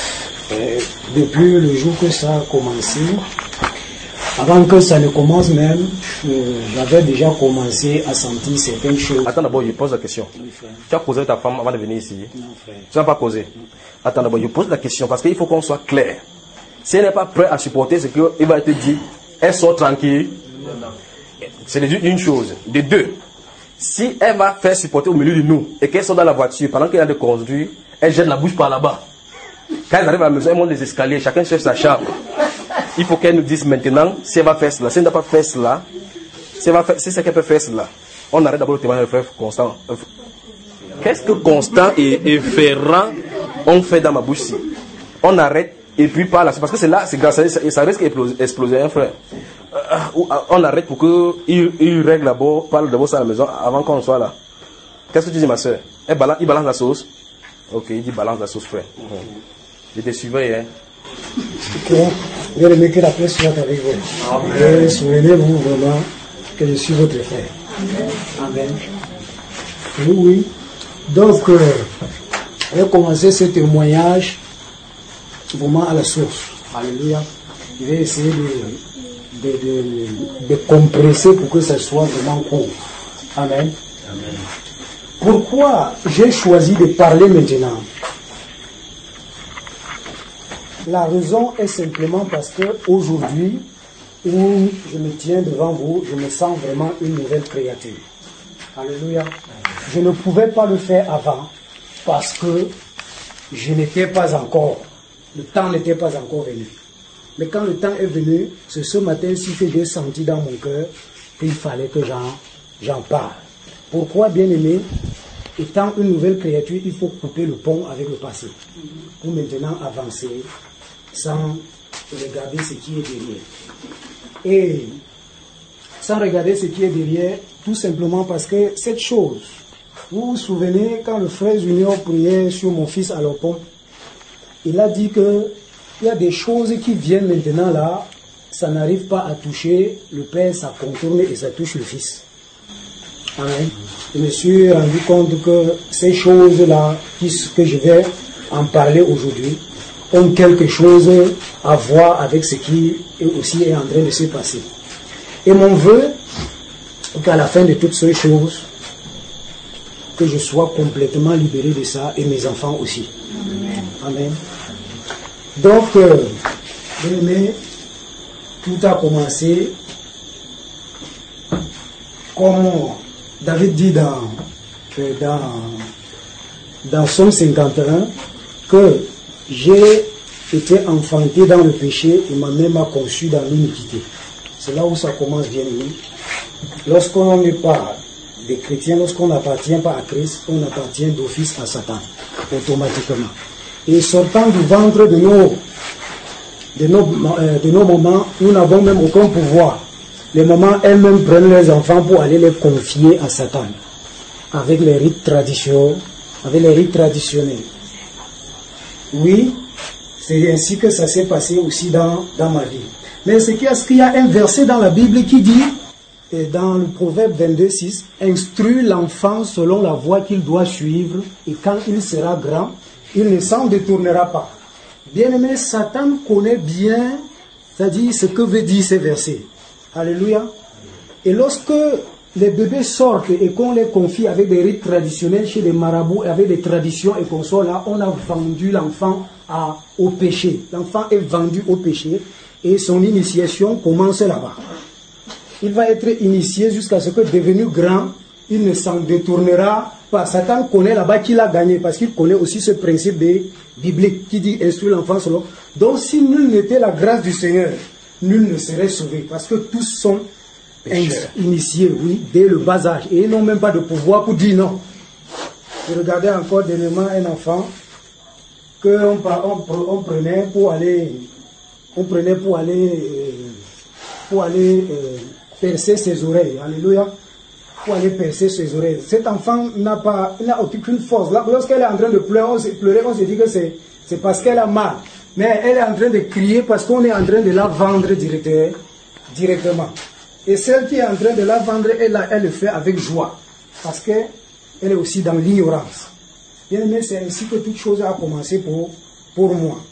Euh, depuis le jour que ça a commencé, avant que ça ne commence même, euh, j'avais déjà commencé à sentir certaines choses. Attends d'abord, je pose la question. Oui, frère. Tu as causé avec ta femme avant de venir ici? Non, frère. Tu n'as pas causé? Attends d'abord, je pose la question parce qu'il faut qu'on soit clair. Si elle n'est pas prête à supporter ce qu'il va te dire, elle sort tranquille. C'est une chose. De deux, si elle va faire supporter au milieu de nous et qu'elle sort dans la voiture pendant qu'elle a de conduire, elle jette la bouche par là-bas. Quand elle arrive à la maison, elle monte les escaliers, chacun cherche sa chambre. Il faut qu'elle nous dise maintenant si elle va faire cela. Si elle n'a pas fait cela, si, elle va faire, si c'est qu'elle peut faire cela, on arrête d'abord le témoignage de frère Constant. Qu'est-ce que Constant et, et Ferrand ont fait dans ma bouche ici? On arrête et puis par là, parce que c'est là, c'est grâce à ça, ça risque d'exploser, un frère. On arrête pour qu'il il règle d'abord, parle d'abord ça à la maison avant qu'on soit là. Qu'est-ce que tu dis, ma soeur? Elle balance, il balance la sauce? Ok, il dit balance la sauce, frère. Je te suivais, hein. Ok, bien aimé que la paix soit avec vous. Et souvenez-vous vraiment que je suis votre frère. Amen. Oui, oui. Donc, euh, on va commencer ce témoignage vraiment à la source. Alléluia. Je vais essayer de, de, de, de compresser pour que ça soit vraiment court. Amen. Amen. Pourquoi j'ai choisi de parler maintenant? La raison est simplement parce que aujourd'hui, où je me tiens devant vous, je me sens vraiment une nouvelle créature. Alléluia. Je ne pouvais pas le faire avant parce que je n'étais pas encore, le temps n'était pas encore venu. Mais quand le temps est venu, c'est ce matin-ci que j'ai senti dans mon cœur qu'il fallait que j'en, j'en parle. Pourquoi, bien aimé? Étant une nouvelle créature, il faut couper le pont avec le passé pour maintenant avancer sans regarder ce qui est derrière. Et sans regarder ce qui est derrière, tout simplement parce que cette chose, vous vous souvenez quand le frère Junior priait sur mon fils à l'Opon, il a dit que il y a des choses qui viennent maintenant là, ça n'arrive pas à toucher le père, ça contourne et ça touche le fils. Amen. Je me suis rendu compte que ces choses-là, que je vais en parler aujourd'hui, ont quelque chose à voir avec ce qui est aussi est en train de se passer. Et mon vœu, qu'à la fin de toutes ces choses, que je sois complètement libéré de ça et mes enfants aussi. Amen. Amen. Donc, euh, bien aimé, tout a commencé comme David dit dans, dans, dans Somme cinquante et un que j'ai été enfanté dans le péché et ma mère m'a conçu dans l'iniquité. C'est là où ça commence, bien aimé. Lorsqu'on n'est pas des chrétiens, lorsqu'on n'appartient pas à Christ, on appartient d'office à Satan, automatiquement. Et sortant du ventre de nos, de nos, euh, de nos mamans, nous n'avons même aucun pouvoir. Les mamans elles-mêmes prennent les enfants pour aller les confier à Satan, avec les rites traditionnels, avec les rites traditionnels. Oui, c'est ainsi que ça s'est passé aussi dans, dans ma vie. Mais c'est qu'il y a un verset dans la Bible qui dit, et dans le Proverbe vingt-deux, six, instruis l'enfant selon la voie qu'il doit suivre, et quand il sera grand, il ne s'en détournera pas. Bien-aimé, Satan connaît bien, c'est-à-dire ce que veut dire ces versets. Alléluia. Et lorsque les bébés sortent et qu'on les confie avec des rites traditionnels chez les marabouts, avec des traditions et qu'on soit là, on a vendu l'enfant à, au péché. L'enfant est vendu au péché et son initiation commence là-bas. Il va être initié jusqu'à ce que, devenu grand, il ne s'en détournera pas. Satan connaît là-bas qu'il a gagné parce qu'il connaît aussi ce principe biblique qui dit instruire l'enfant selon. Donc si nul n'était la grâce du Seigneur, nul ne serait sauvé parce que tous sont initiés, oui, dès le bas âge. Et ils n'ont même pas de pouvoir pour dire non. Je regardais encore dernièrement un enfant qu'on on, on prenait pour aller, on prenait pour aller, pour aller euh, percer ses oreilles. Alléluia. Pour aller percer ses oreilles. Cet enfant n'a pas, n'a aucune force. Lorsqu'elle est en train de pleurer, on se, pleurer, on se dit que c'est, c'est parce qu'elle a mal. Mais elle est en train de crier parce qu'on est en train de la vendre directement. Et celle qui est en train de la vendre, elle, elle le fait avec joie. Parce qu'elle est aussi dans l'ignorance. Bien aimé, c'est ainsi que toute chose a commencé pour, pour moi.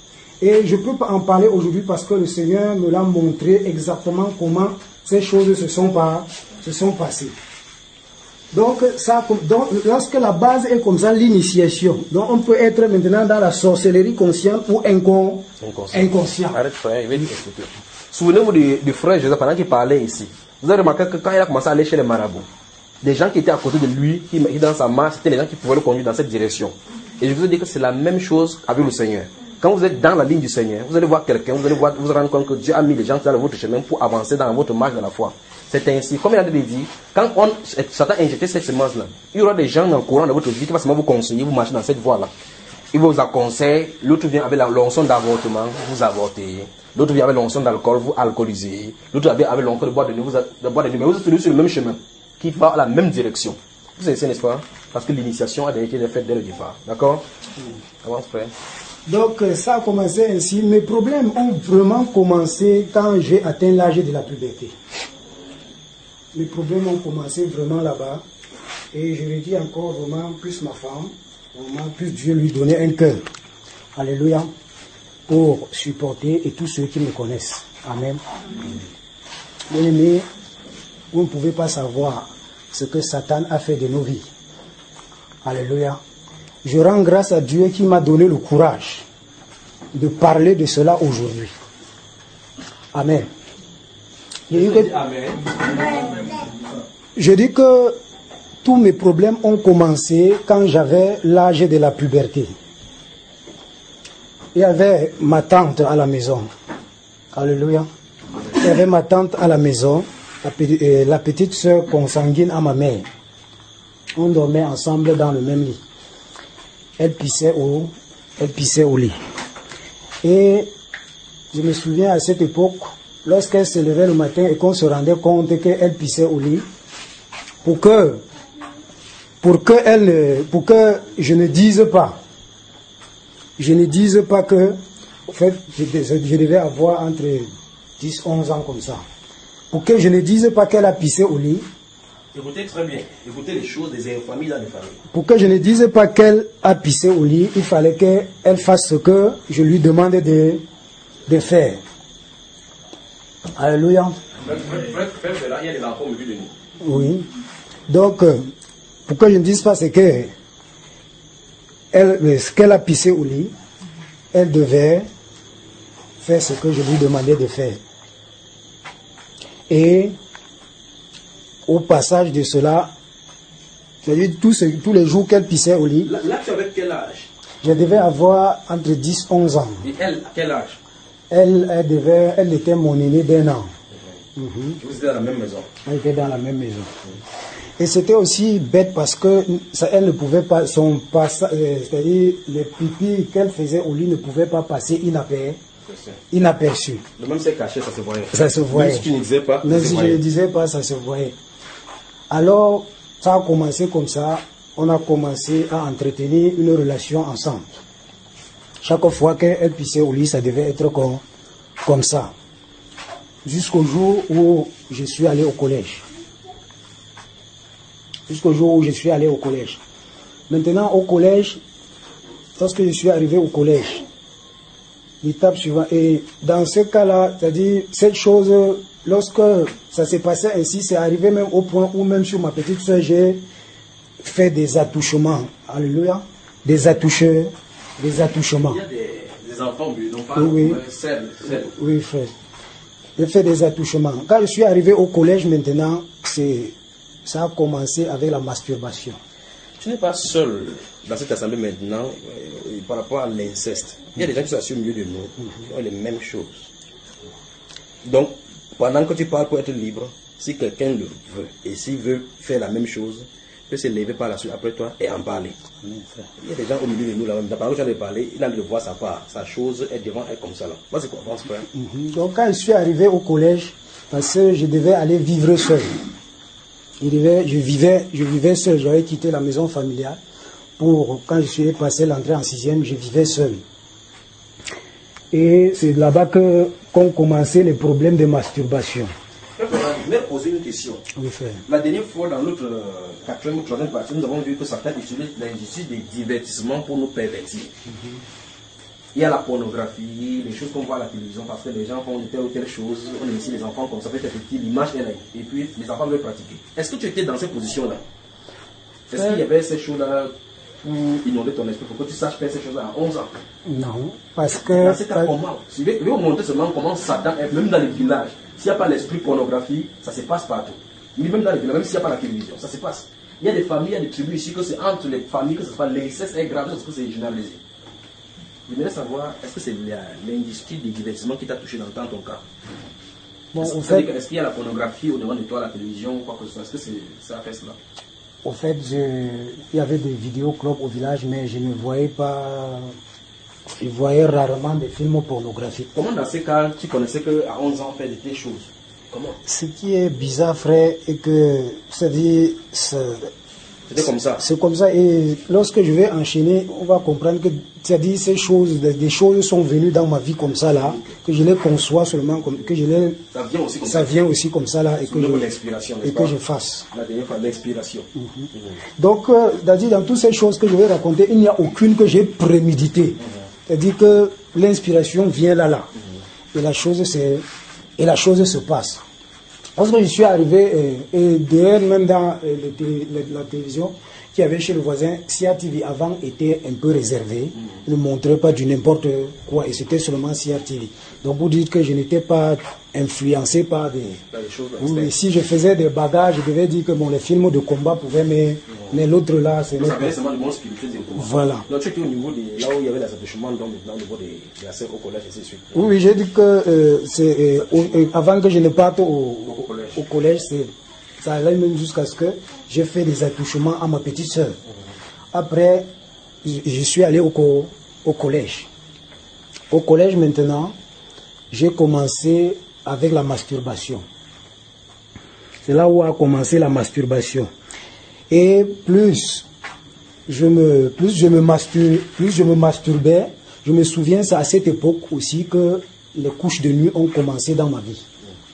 Et je peux pas en parler aujourd'hui parce que le Seigneur me l'a montré exactement comment ces choses se sont, pas, se sont passées. Donc, ça, donc, lorsque la base est comme ça, l'initiation, donc on peut être maintenant dans la sorcellerie consciente ou incon, inconscient. inconscient. Arrête, frère, il va t'expliquer. Souvenez-vous du, du frère Joseph pendant qu'il parlait ici. Vous avez remarqué que quand il a commencé à aller chez les marabouts, des gens qui étaient à côté de lui, qui étaient dans sa main, c'était les gens qui pouvaient le conduire dans cette direction. Et je vous ai dit que c'est la même chose avec le Seigneur. Quand vous êtes dans la ligne du Seigneur, vous allez voir quelqu'un, vous allez voir, vous rendre compte que Dieu a mis les gens dans votre chemin pour avancer dans votre marche de la foi. C'est ainsi. Comme il a dit, quand on, Satan a injecté cette semence-là, il y aura des gens dans le courant de votre vie qui vont seulement vous conseiller, vous marcher dans cette voie-là. Il vous conseille, l'autre vient avec l'onction d'avortement, vous avortez. L'autre vient avec l'onction d'alcool, vous alcoolisez. L'autre vient avec l'onction de boire de nuit, vous boire de nuit. Mais vous êtes toujours sur le même chemin, qui va à la même direction. Vous savez, n'est-ce pas? Parce que l'initiation a été faite dès le départ. D'accord? Avance, frère. Donc ça a commencé ainsi. Mes problèmes ont vraiment commencé quand j'ai atteint l'âge de la puberté. Mes problèmes ont commencé vraiment là-bas. Et je le dis encore, vraiment, plus ma femme, vraiment, plus Dieu lui donnait un cœur. Alléluia. Pour supporter et tous ceux qui me connaissent. Amen. Bien aimé, vous ne pouvez pas savoir ce que Satan a fait de nos vies. Alléluia. Je rends grâce à Dieu qui m'a donné le courage de parler de cela aujourd'hui. Amen. Je dis, que, Amen. je dis que tous mes problèmes ont commencé quand j'avais l'âge de la puberté. Il y avait ma tante à la maison. Alléluia. Il y avait ma tante à la maison, la petite, euh, la petite sœur consanguine à ma mère. On dormait ensemble dans le même lit. Elle pissait au, elle pissait au lit. Et je me souviens à cette époque, lorsqu'elle se levait le matin et qu'on se rendait compte qu'elle pissait au lit, pour que, pour que elle, pour que je ne dise pas, je ne dise pas que, en fait, je, je devais avoir entre dix, onze ans comme ça. Pour que je ne dise pas qu'elle a pissé au lit. Écoutez très bien. Écoutez les choses des familles dans les familles. Pour que je ne dise pas qu'elle a pissé au lit, il fallait qu'elle fasse ce que je lui demandais de, de faire. Alléluia. Faire cela, il y a des enfants au milieu de nous. Oui. Donc, pour que je ne dise pas ce que elle, ce qu'elle a pissé au lit, elle devait faire ce que je lui demandais de faire. Et au passage de cela, c'est-à-dire tous, tous les jours qu'elle pissait au lit, là, là, tu avais quel âge? Je devais avoir entre dix et onze ans. Et elle, quel âge? Elle, elle, devait, elle était mon aînée d'un an. Mm-hmm. Vous étiez dans la même maison? Elle était dans la même maison. Et c'était aussi bête parce que ça, elle ne pouvait pas, son passage, c'est-à-dire les pipis qu'elle faisait au lit ne pouvaient pas passer inaperçu. inaperçu. Le même c'est caché, ça se voyait. Ça se voyait. Même si tu ne disais pas, même si je ne disais pas, ça se voyait. Alors, ça a commencé comme ça. On a commencé à entretenir une relation ensemble. Chaque fois qu'elle pissait au lit, ça devait être comme, comme ça. Jusqu'au jour où je suis allé au collège. Jusqu'au jour où je suis allé au collège. Maintenant, au collège, lorsque je suis arrivé au collège, l'étape suivante, et dans ce cas-là, c'est-à-dire, cette chose, lorsque ça s'est passé ainsi, c'est arrivé même au point où même sur ma petite soeur, j'ai fait des attouchements. Alléluia. Des attoucheurs, des attouchements. Il y a des, des enfants, non pas oui, celle, celle. Oui, frère. J'ai fait des attouchements. Quand je suis arrivé au collège maintenant, c'est, ça a commencé avec la masturbation. Tu n'es pas seul dans cette assemblée maintenant euh, par rapport à l'inceste. Il y a des gens qui sont assis au milieu de nous, qui ont les mêmes choses. Donc, pendant que tu parles pour être libre, si quelqu'un le veut, et s'il veut faire la même chose, il peut se lever par la suite après toi et en parler. Il y a des gens au milieu de nous, là, pendant que tu as de parler, il a envie de voir sa part, sa chose est devant elle comme ça. Là. Moi, c'est quoi, pense, frère. Mm-hmm. Donc, quand je suis arrivé au collège, parce que je devais aller vivre seul. Je, devais, je, vivais, je vivais seul, j'avais quitté la maison familiale. Pour, quand je suis passé l'entrée en sixième, je vivais seul. Et c'est là-bas que, qu'ont commencé les problèmes de masturbation. Je vais poser une question. Oui, frère. La dernière fois, dans notre euh, quatrième ou troisième partie, nous avons vu que Satan utilise l'industrie des divertissements pour nous pervertir. Mm-hmm. Il y a la pornographie, les choses qu'on voit à la télévision, parce que les gens font telle ou telle chose, on est ici les enfants comme ça, fait petit, l'image est là, et puis les enfants veulent pratiquer. Est-ce que tu étais dans cette position-là? Est-ce qu'il y avait ces choses-là pour inonder ton esprit, pour que tu saches faire ces choses-là à onze ans? Non, parce que... Dans ce cas, comment? Je vais vous montrer seulement comment Satan est, même dans les villages. S'il n'y a pas l'esprit pornographie, ça se passe partout. Mais même dans les villages, même s'il n'y a pas la télévision, ça se passe. Il y a des familles, il y a des tribus ici que c'est entre les familles que ce soit l'inceste est grave, parce que c'est généralisé. Je voudrais savoir, est-ce que c'est l'industrie des divertissements qui t'a touché dans, dans ton cas? Bon, est-ce, fait, est-ce qu'il y a la pornographie au devant de toi, la télévision ou quoi que ce soit? Est-ce que c'est, ça a fait cela? Au fait, je, il y avait des vidéoclubs au village, mais je ne voyais pas... Je voyais rarement des films pornographiques. Comment dans ces cas, tu connaissais qu'à onze ans, faire de telles choses? Comment? Ce qui est bizarre, frère, est que, c'est-à-dire, c'était comme ça. C'est comme ça. Et lorsque je vais enchaîner, on va comprendre que, c'est-à-dire, ces choses, des choses sont venues dans ma vie comme ça là, que je les conçois seulement comme, que je les. Ça vient aussi comme ça. Ça vient aussi comme ça là, et que je, et que je fasse. La dernière fois, l'inspiration. Mm-hmm. Mm-hmm. Donc, euh, c'est-à-dire, dans toutes ces choses que je vais raconter, il n'y a aucune que j'ai préméditée. Mm-hmm. C'est-à-dire que l'inspiration vient là là, mm-hmm. et la chose c'est, et la chose se passe. Lorsque je suis arrivé, et, et derrière même dans euh, le télé, la, la télévision, qu'il y avait chez le voisin, C R T V avant était un peu réservé, mm. ne montrait pas du n'importe quoi, et c'était seulement C R T V. Donc vous dites que je n'étais pas influencé par des... des choses oui, si je faisais des bagages, je devais dire que bon, les films de combat pouvaient, mais, mm. mais l'autre là, c'est... Ça venait seulement du monde spirituel des combats. Voilà. Donc tu étais au niveau de là où il y avait les attachements, donc maintenant au niveau des de au collège, et ainsi de suite. Oui, oui, j'ai dit que euh, c'est, euh, euh, avant que je ne parte au, au collège, au collège c'est... Ça allait même jusqu'à ce que j'ai fait des attouchements à ma petite soeur. Après, je suis allé au, co au collège. Au collège maintenant, j'ai commencé avec la masturbation. C'est là où a commencé la masturbation. Et plus je me, plus je me mastur, plus je me masturbais, je me souviens, c'est à cette époque aussi que les couches de nuit ont commencé dans ma vie.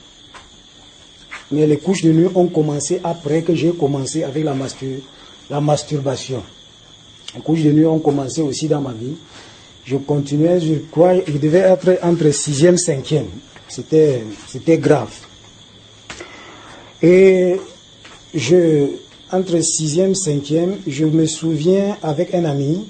Mais les couches de nuit ont commencé après que j'ai commencé avec la, mastur la masturbation. Les couches de nuit ont commencé aussi dans ma vie. Je continuais, je crois, je devais être entre sixième et cinquième. C'était grave. Et je, entre sixième et cinquième, je me souviens avec un ami.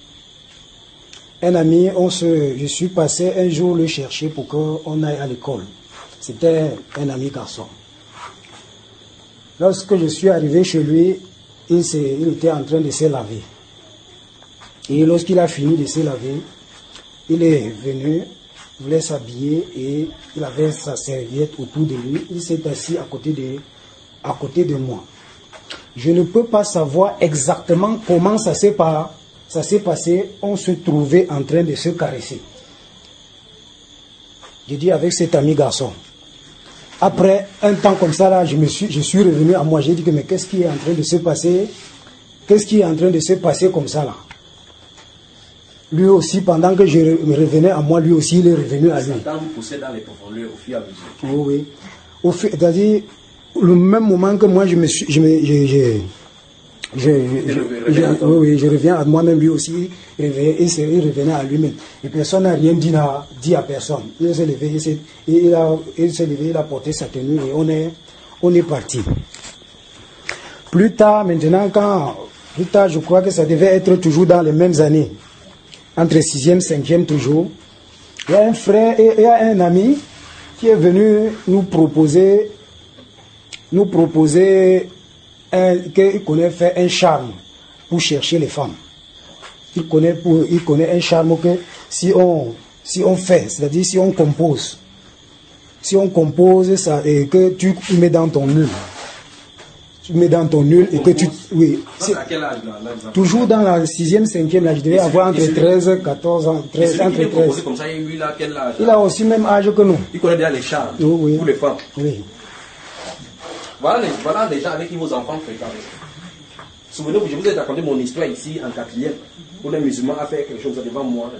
Un ami, on se, je suis passé un jour le chercher pour qu'on aille à l'école. C'était un ami garçon. Lorsque je suis arrivé chez lui, il, il était en train de se laver. Et lorsqu'il a fini de se laver, il est venu, voulait s'habiller et il avait sa serviette autour de lui. Il s'est assis à côté de, à côté de moi. Je ne peux pas savoir exactement comment ça s'est pas, ça s'est passé. On se trouvait en train de se caresser. Je dis avec cet ami garçon. Après un temps comme ça, là, je, me suis, je suis revenu à moi. J'ai dit que mais qu'est-ce qui est en train de se passer? Qu'est-ce qui est en train de se passer comme ça là? Lui aussi, pendant que je me revenais à moi, lui aussi, il est revenu à lui. Satan vous poussait dans les profondeurs au fur et à mesure. Oui, oui. C'est-à-dire, le même moment que moi, je me suis... Je me, je, je, je, je, je, je, oui, oui, je reviens à moi-même, lui aussi, il revenait à lui-même. Et personne n'a rien dit à, dit à personne. Il s'est levé, il s'est il a, il s'est levé, il a porté sa tenue et on est, on est parti. Plus tard, maintenant, quand, plus tard, je crois que ça devait être toujours dans les mêmes années, entre sixième, cinquième toujours, il y a un frère et il y a un ami qui est venu nous proposer, nous proposer qu'il connaît faire un charme pour chercher les femmes. Il connaît, pour, il connaît un charme que si on, si on fait, c'est-à-dire si on compose, si on compose ça et que tu mets dans ton nul, tu mets dans ton nul et que tu... Oui. À quel âge là, là, toujours dans la sixième, cinquième, là, je devais avoir entre treize, quatorze ans. treize, entre treize. Comme ça, il, a quel âge, il a aussi le même âge que nous. Il connaît déjà les charmes oui, oui. pour les femmes. Oui. Voilà les, voilà les gens avec qui vos enfants fréquentent. Souvenez-vous, je vous ai raconté mon histoire ici en quatrième, où les musulmans a fait quelque chose devant moi.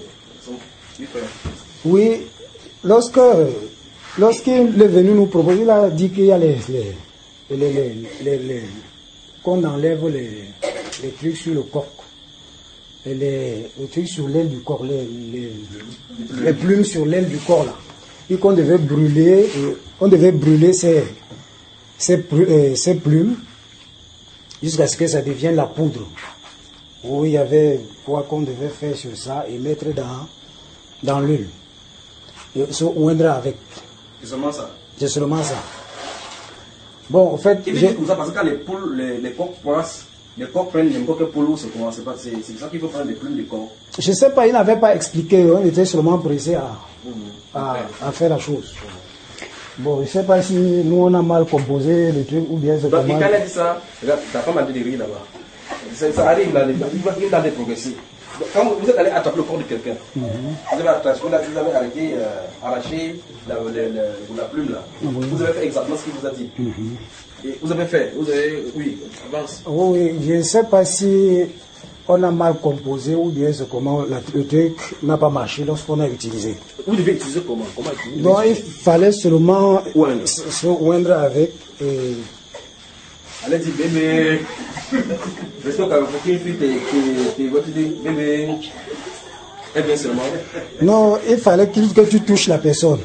Oui, lorsque lorsqu'il est venu nous proposer, il a dit qu'il y a les, les, les, les, les, les qu'on enlève les, les trucs sur le coq. les, les trucs sur l'aile du corps, les, les, les plumes sur l'aile du corps là. Et qu'on devait brûler, et on devait brûler ces, ces, euh, ces plumes jusqu'à ce que ça devienne la poudre. Où il y avait quoi qu'on devait faire sur ça et mettre dans, dans l'huile. Et se oindre avec. C'est seulement ça. C'est seulement ça. Bon, en fait, et puis, comme ça, parce que quand les poules, les, les coqs passent, les coqs prennent n'importe quel poule, c'est comment, c'est pas, c'est, c'est ça qu'il faut prendre des plumes de coq. Je sais pas, il n'avait pas expliqué, on était seulement pressé à, mmh. à, à faire la chose. Mmh. Bon, je sais pas si nous on a mal composé le truc ou bien c'est comment. Donc, quand elle a dit ça, regarde, ta femme a dit des rires là-bas. Ça, ça arrive là, il va aller progresser. Quand vous êtes allé attraper le corps de quelqu'un, mmh. vous, avez attaché, vous avez arrêté, euh, arraché la, la, la, la plume là, mmh. vous avez fait exactement ce qu'il vous a dit. Mmh. Et vous avez fait, vous avez, oui, avance. Oui, je ne sais pas si on a mal composé ou bien c'est comment la, le truc n'a pas marché lorsqu'on a utilisé. Vous devez utiliser comment, comment utiliser? Donc il fallait seulement oindre. se oindre avec. Et... Elle a dit bébé. J'espère qu'une fille t'es bébé. Eh bien seulement. Non, il fallait que tu touches la personne.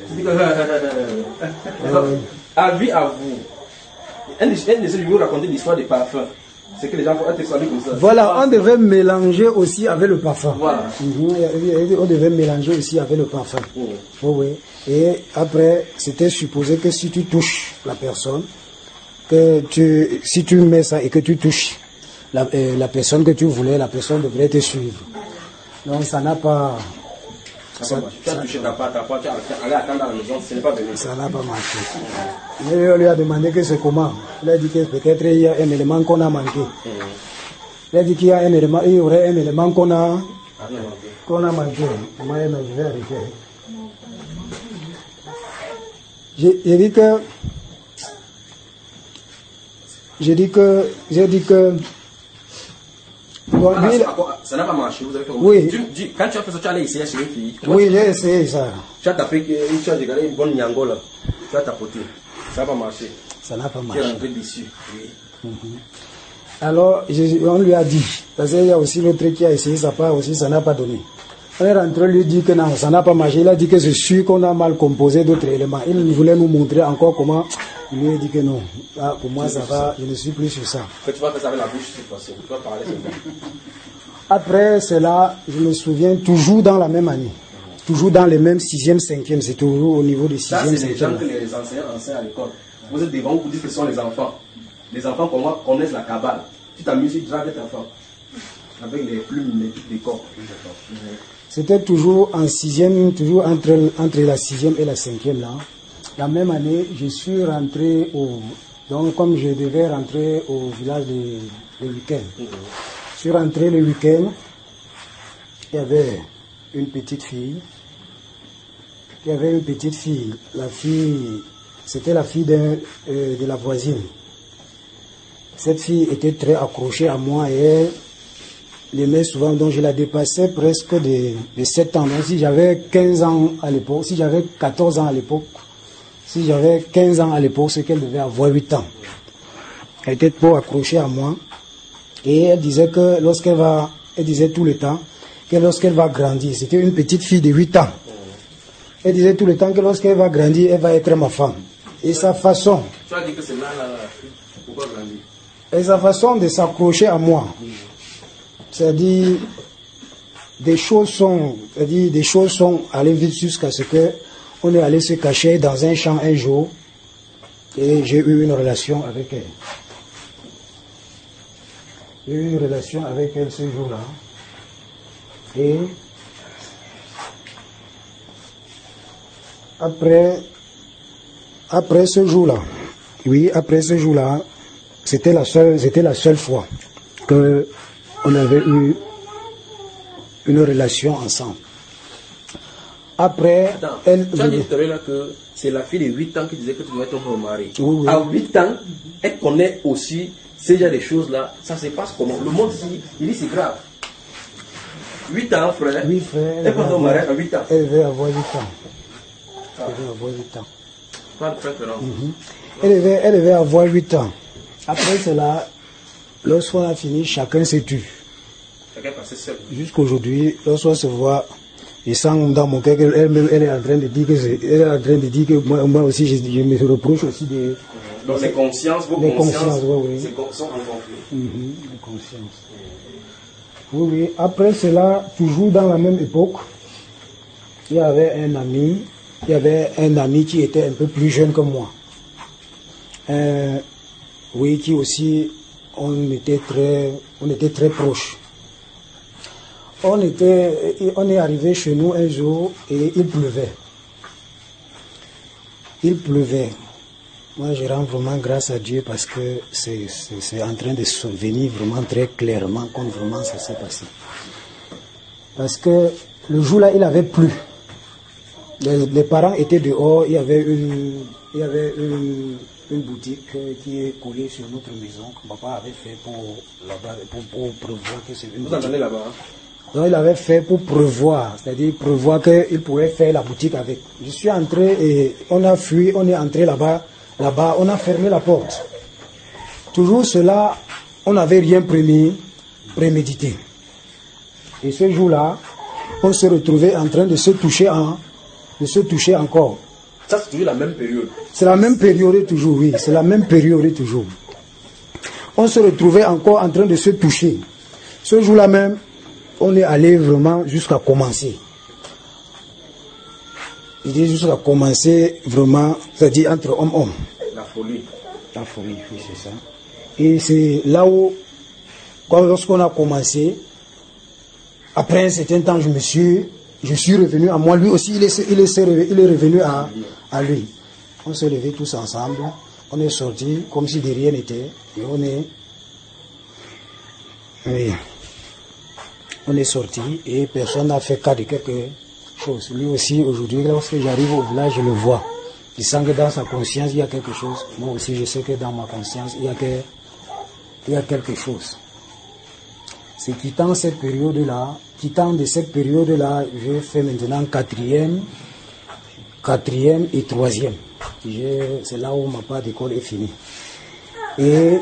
euh... À lui, à vous. Un de ceux vous raconter l'histoire des parfums. C'est que les gens vont être salués comme ça. Voilà, on devait mélanger aussi avec le parfum. Voilà. Mm-hmm. On devait mélanger aussi avec le parfum. Mm. Oh, oui. Et après, c'était supposé que si tu touches la personne, que tu, si tu mets ça et que tu touches la, euh, la personne que tu voulais, la personne devrait te suivre. Donc ça n'a pas... Ça n'a pas marché. Mais on lui a demandé que c'est comment. Il a dit que peut-être il y a un élément qu'on a manqué. Il a dit qu'il y a un élément, il y aurait un élément qu'on a, qu'on a manqué. Moi, je vais arrêter. J'ai dit que, j'ai dit que, j'ai dit que, Bon, ah, lui, ça n'a pas marché, vous avez fait oui. Tu, tu, quand tu as fait ça, tu as allé essayer chez une fille. Oui, j'ai essayé ça. Tu as tapé, tu as regardé une bonne nyangola. Tu as tapoté. Ça n'a pas marché. Ça n'a pas marché. Tu es rentré dessus. Oui. Mm-hmm. Alors, je, on lui a dit, parce qu'il y a aussi l'autre qui a essayé ça part aussi, ça n'a pas donné. On est rentré, lui dit que non, ça n'a pas marché. Il a dit que c'est sûr qu'on a mal composé d'autres éléments. Il voulait nous montrer encore comment. Il lui a dit que non. Ah, pour moi, ça va, je ne suis plus sur ça. Que tu vas faire ça avec la bouche cette fois-ci. Tu vas parler seulement. Après cela, je me souviens toujours dans la même année. Toujours dans les mêmes sixième, cinquième. C'est toujours au niveau des sixième, cinquième. Ça, c'est les gens que les enseignants enseignent à l'école. Vous êtes devant, vous dites que ce sont les enfants. Les enfants connaissent la cabale. Tu t'amuses, tu dragues tes enfants. Avec les plumes, les trucs des corps. C'était toujours en sixième, toujours entre, entre la sixième et la cinquième là. La même année, je suis rentré au... Donc comme je devais rentrer au village le week-end. Mm-hmm. Je suis rentré le week-end. Il y avait une petite fille. Il y avait une petite fille. La fille, c'était la fille de, euh, de la voisine. Cette fille était très accrochée à moi et elle l'aimait souvent, donc je la dépassais presque de, de sept ans. Donc si j'avais quinze ans à l'époque, si j'avais quatorze ans à l'époque, si j'avais quinze ans à l'époque, c'est qu'elle devait avoir huit ans. Elle était trop accrochée à moi. Et elle disait que lorsqu'elle va, elle disait tout le temps, que lorsqu'elle va grandir, c'était une petite fille de huit ans. Elle disait tout le temps que lorsqu'elle va grandir, elle va être ma femme. Et sa façon... Tu as dit que c'est là, là, pourquoi grandir? Et sa façon de s'accrocher à moi. C'est-à-dire, des choses sont, c'est-à-dire, des choses sont allées vite jusqu'à ce que on est allé se cacher dans un champ un jour et j'ai eu une relation avec elle. J'ai eu une relation avec elle ce jour-là. Et après, après ce jour-là, oui, après ce jour-là, c'était la seule, c'était la seule fois que on avait eu une relation ensemble. Après, attends, elle... Tu as dit tout à l'heure que c'est la fille de huit ans qui disait que tu devais être ton mari. Oui, oui. À huit ans, elle connaît aussi ces genre de choses-là. Ça se passe comment? Le monde ici, il dit c'est grave. huit ans, frère. Oui, frère. Elle peut ton mari à huit ans. Elle veut avoir huit ans. Ah. Elle veut avoir huit ans. Pas de préférence. Mm-hmm. Elle devait, elle devait avoir huit ans. Après cela, lorsqu'on a fini, chacun se tue. Chacun passait seul. Jusqu'aujourd'hui, lorsqu'on se voit, je sens dans mon cœur qu'elle elle, elle est en train de dire que, elle est en train de dire que moi, moi aussi, je, je me reproche aussi de... Donc les consciences, vos les consciences, consciences, oui, oui. c'est- sont en conflit. Mhm, les consciences. Oui, oui. Après cela, toujours dans la même époque, il y avait un ami, il y avait un ami qui était un peu plus jeune que moi. Euh, oui, qui aussi, on était très, on était très proches. On était, on est arrivé chez nous un jour et il pleuvait. Il pleuvait. Moi, je rends vraiment grâce à Dieu parce que c'est, c'est, c'est en train de se venir vraiment très clairement comme vraiment ça s'est passé. Parce que le jour-là, il avait plu. Les, les parents étaient dehors, il y avait une, il y avait une, une boutique qui est collée sur notre maison que papa avait fait pour, là-bas, pour, pour prévoir que c'est une Vous boutique. entendez là-bas hein? Donc il avait fait pour prévoir, c'est-à-dire prévoir qu'il pourrait faire la boutique avec. Je suis entré et on a fui, on est entré là-bas, là-bas, on a fermé la porte. Toujours cela, on n'avait rien prémis, prémédité. Et ce jour-là, on se retrouvait en train de se toucher, en, de se toucher encore. Ça, c'est toujours la même période. C'est la même période toujours, oui, c'est la même période toujours. On se retrouvait encore en train de se toucher. Ce jour-là même, on est allé vraiment jusqu'à commencer. Il dit jusqu'à commencer vraiment, c'est-à-dire entre homme-homme. La folie. La folie, oui, c'est ça. Et c'est là où, quand, lorsqu'on a commencé, après un certain temps, je me suis, je suis revenu à moi. Lui aussi, il est, il est, il est revenu à, à lui. On s'est levés tous ensemble. On est sortis comme si de rien n'était. Et on est... Oui. On est sorti et personne n'a fait cas de quelque chose. Lui aussi, aujourd'hui, lorsque j'arrive au village, je le vois. Il sent que dans sa conscience, il y a quelque chose. Moi aussi, je sais que dans ma conscience, il y a, que, il y a quelque chose. C'est quittant cette période-là, quittant de cette période-là, je fais maintenant quatrième, quatrième et troisième. Je- C'est là où ma part d'école est finie. Et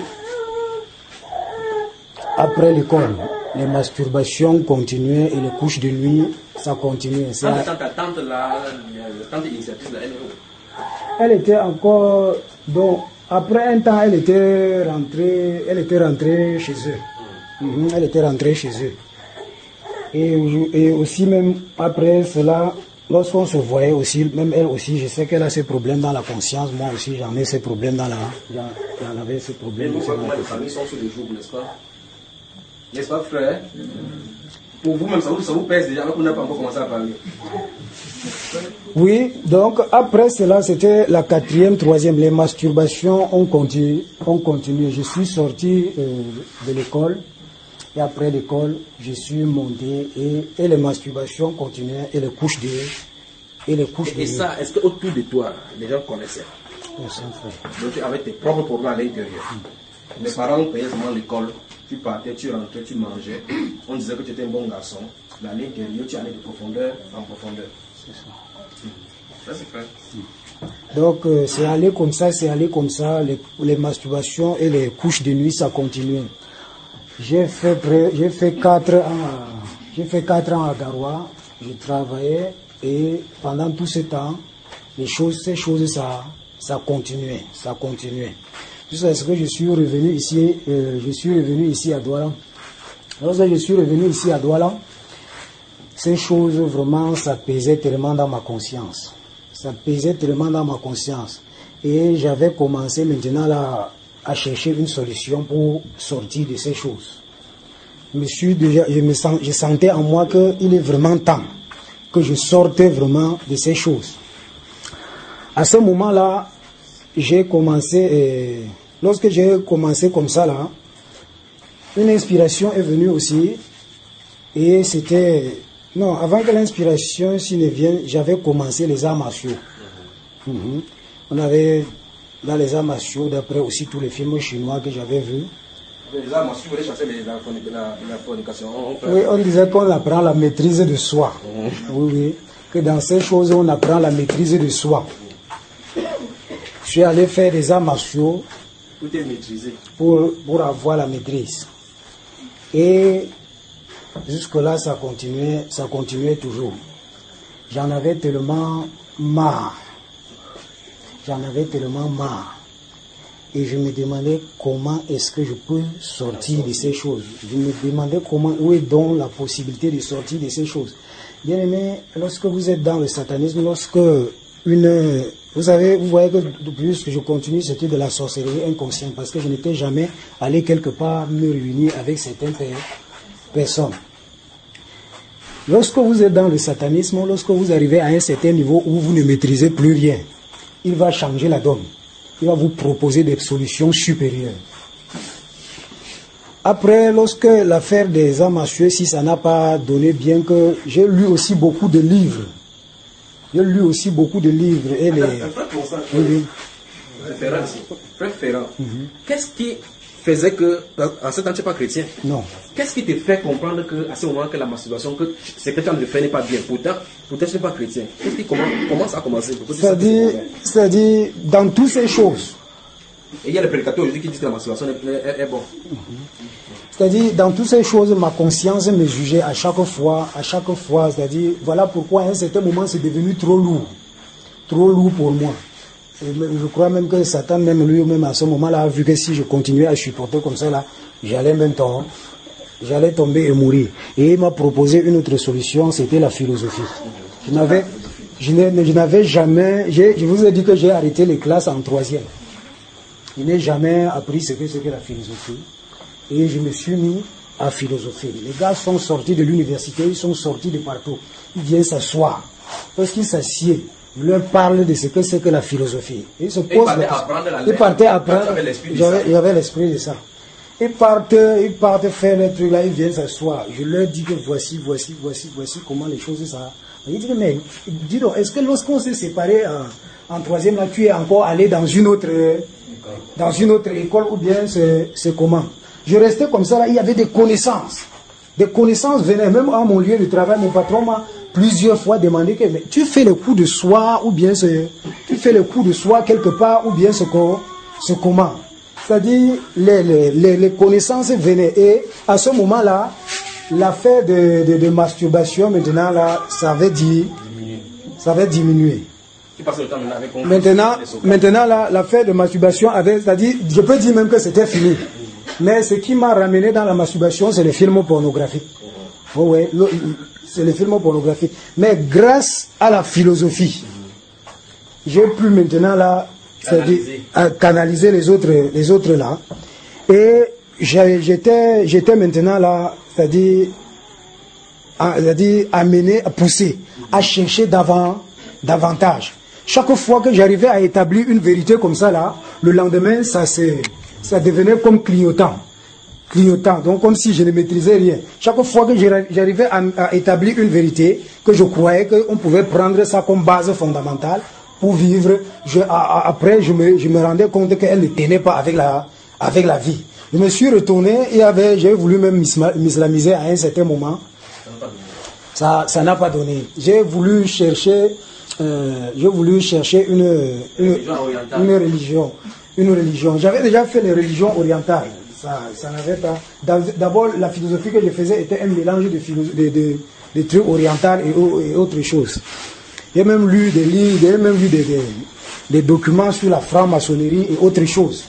après l'école, les masturbations continuaient et les couches de nuit, ça continuait. Ça- Quand ta tante, la, la tante initiatrice, là, elle est où? Elle était encore, donc après un temps, elle était rentrée, elle était rentrée chez eux. Mhm, elle était rentrée chez eux. Et, au- et aussi même après cela, lorsqu'on se voyait aussi, même elle aussi, je sais qu'elle a ces problèmes dans la conscience, moi aussi j'en ai ces problèmes dans la, j'en j'en avais ces Mais problèmes vous, aussi dans comment la les conscience. familles sont sur le jour, n'est-ce pas? N'est-ce pas, frère? Pour vous-même, ça vous, ça vous pèse déjà, alors qu'on n'a pas encore commencé à parler. Oui, donc après cela, c'était la quatrième, troisième. Les masturbations ont continué. Ont continué. Je suis sorti euh, de l'école et après l'école, je suis monté et, et les masturbations continuaient et les couches de et les couches de Et ça, est-ce qu'autour de toi, les gens connaissaient? Oh, sans frère. Donc tu avais tes propres problèmes à l'intérieur. Mes parents payaient seulement l'école. Tu partais, tu rentrais, tu mangeais. On disait que tu étais un bon garçon. Mais à l'intérieur, tu allais de profondeur en profondeur. C'est ça. Ça, c'est vrai. Donc euh, c'est allé comme ça, c'est allé comme ça. Les, les masturbations et les couches de nuit, ça continuait. J'ai fait près- j'ai fait quatre ans, à- j'ai fait quatre ans à Garoua. Je travaillais et pendant tout ce temps, les choses, ces choses, ça, ça continuait, ça continuait. Jusqu'à ce que je suis revenu ici, euh, je suis revenu ici à Douala. Lorsque je suis revenu ici à Douala, ces choses vraiment, ça pesait tellement dans ma conscience. Ça pesait tellement dans ma conscience. Et j'avais commencé maintenant là, à chercher une solution pour sortir de ces choses. Je, me suis déjà, je, me sens, je sentais en moi qu'il est vraiment temps que je sortais vraiment de ces choses. À ce moment-là, j'ai commencé, euh, lorsque j'ai commencé comme ça là, une inspiration est venue aussi. Et c'était, non, avant que l'inspiration s'y ne vienne, j'avais commencé les arts martiaux. Mhm. On avait, dans les arts martiaux, d'après aussi tous les films chinois que j'avais vus, Les armes, si vous voulez chasser les- la, la, la fornication, on peut. oui, on disait qu'on apprend la maîtrise de soi. Oui, oui. Que dans ces choses, on apprend la maîtrise de soi. Je suis allé faire des arts martiaux Tout est maîtrisé. pour, pour avoir la maîtrise. Et Jusque-là, ça continuait, ça continuait toujours. J'en avais tellement marre. J'en avais tellement marre. Et je me demandais comment est-ce que je peux sortir de ces choses. Je me demandais comment, où est donc la possibilité de sortir de ces choses. Bien aimé, lorsque vous êtes dans le satanisme, lorsque une... Vous savez, vous voyez que de plus que je continue, c'était de la sorcellerie inconsciente, parce que je n'étais jamais allé quelque part me réunir avec certaines personnes. Lorsque vous êtes dans le satanisme, lorsque vous arrivez à un certain niveau où vous ne maîtrisez plus rien, il va changer la donne. Il va vous proposer des solutions supérieures. Après, lorsque l'affaire des armes à feu, si ça n'a pas donné, bien que j'ai lu aussi beaucoup de livres. J'ai lu aussi beaucoup de livres. Et les... oui, Frère Ferrand, qu'est-ce qui faisait que, en ce temps, tu n'es pas chrétien? Non. Qu'est-ce qui te fait comprendre qu'à ce moment que la masturbation, que ce que tu as de faire n'est pas bien? Pourtant, pourtant tu n'es pas chrétien. Qu'est-ce qui commence, comment ça a commencé? C'est-à-dire, c'est-à-dire, dans toutes ces choses. Et il y a les prédicateurs aujourd'hui qui disent que la masturbation est, est, est bon. C'est-à-dire, dans toutes ces choses, ma conscience me jugeait à chaque fois, à chaque fois. C'est-à-dire, voilà pourquoi à un certain moment, c'est devenu trop lourd. Trop lourd pour moi. Et je crois même que Satan, même lui-même à ce moment-là, a vu que si je continuais à supporter comme ça, là, j'allais même temps, j'allais tomber et mourir. Et il m'a proposé une autre solution, c'était la philosophie. Je n'avais, je n'avais jamais, je vous ai dit que j'ai arrêté les classes en troisième. Je n'ai jamais appris ce que c'est la philosophie. Et je me suis mis à philosopher. Les gars sont sortis de l'université, ils sont sortis de partout. Ils viennent s'asseoir. Parce qu'ils s'assiedent, je leur parle de ce que c'est que la philosophie. Ils se posent la question. Ils partaient apprendre. J'avais l'esprit de ça. Ils partent, ils partent faire les trucs là, ils viennent s'asseoir. Je leur dis que voici, voici, voici, voici comment les choses ça. Ils disent, mais dis donc, est-ce que lorsqu'on s'est séparés en, en troisième là, tu es encore allé dans une autre, dans une autre école ou bien c'est comment? Je restais comme ça là, il y avait des connaissances. Des connaissances venaient, même à mon lieu de travail, mon patron m'a plusieurs fois demandé que mais tu fais le coup de soi ou bien tu fais le coup de soi quelque part ou bien ce comment. C'est-à-dire les, les, les, les connaissances venaient et à ce moment-là, l'affaire de, de, de masturbation maintenant là, ça avait dit, ça avait diminué. Maintenant, maintenant là, l'affaire de masturbation avait, c'est-à-dire, je peux dire même que c'était fini. Mais ce qui m'a ramené dans la masturbation, c'est les films pornographiques. Oh ouais, c'est les films pornographiques. Mais grâce à la philosophie, j'ai pu maintenant là, canaliser. À canaliser les autres, les autres là. Et j'étais, j'étais maintenant là, c'est-à-dire, c'est-à-dire amené à pousser, à chercher d'avant, davantage. Chaque fois que j'arrivais à établir une vérité comme ça là, le lendemain, ça c'est ça devenait comme clignotant. Clignotant, donc comme si je ne maîtrisais rien. Chaque fois que j'arrivais à, à établir une vérité, que je croyais qu'on pouvait prendre ça comme base fondamentale pour vivre, je, à, à, après je me, je me rendais compte qu'elle ne tenait pas avec la, avec la vie. Je me suis retourné et j'ai voulu même m'islamiser à un certain moment. Ça ça n'a pas donné. J'ai voulu chercher, euh, j'ai voulu chercher une, une, une religion. Une religion. J'avais déjà fait les religions orientales. Ça, ça n'avait pas. D'abord, la philosophie que je faisais était un mélange de, de, de, de trucs orientaux et, et autres choses. J'ai même lu des livres, j'ai même lu des, des, des documents sur la franc-maçonnerie et autres choses.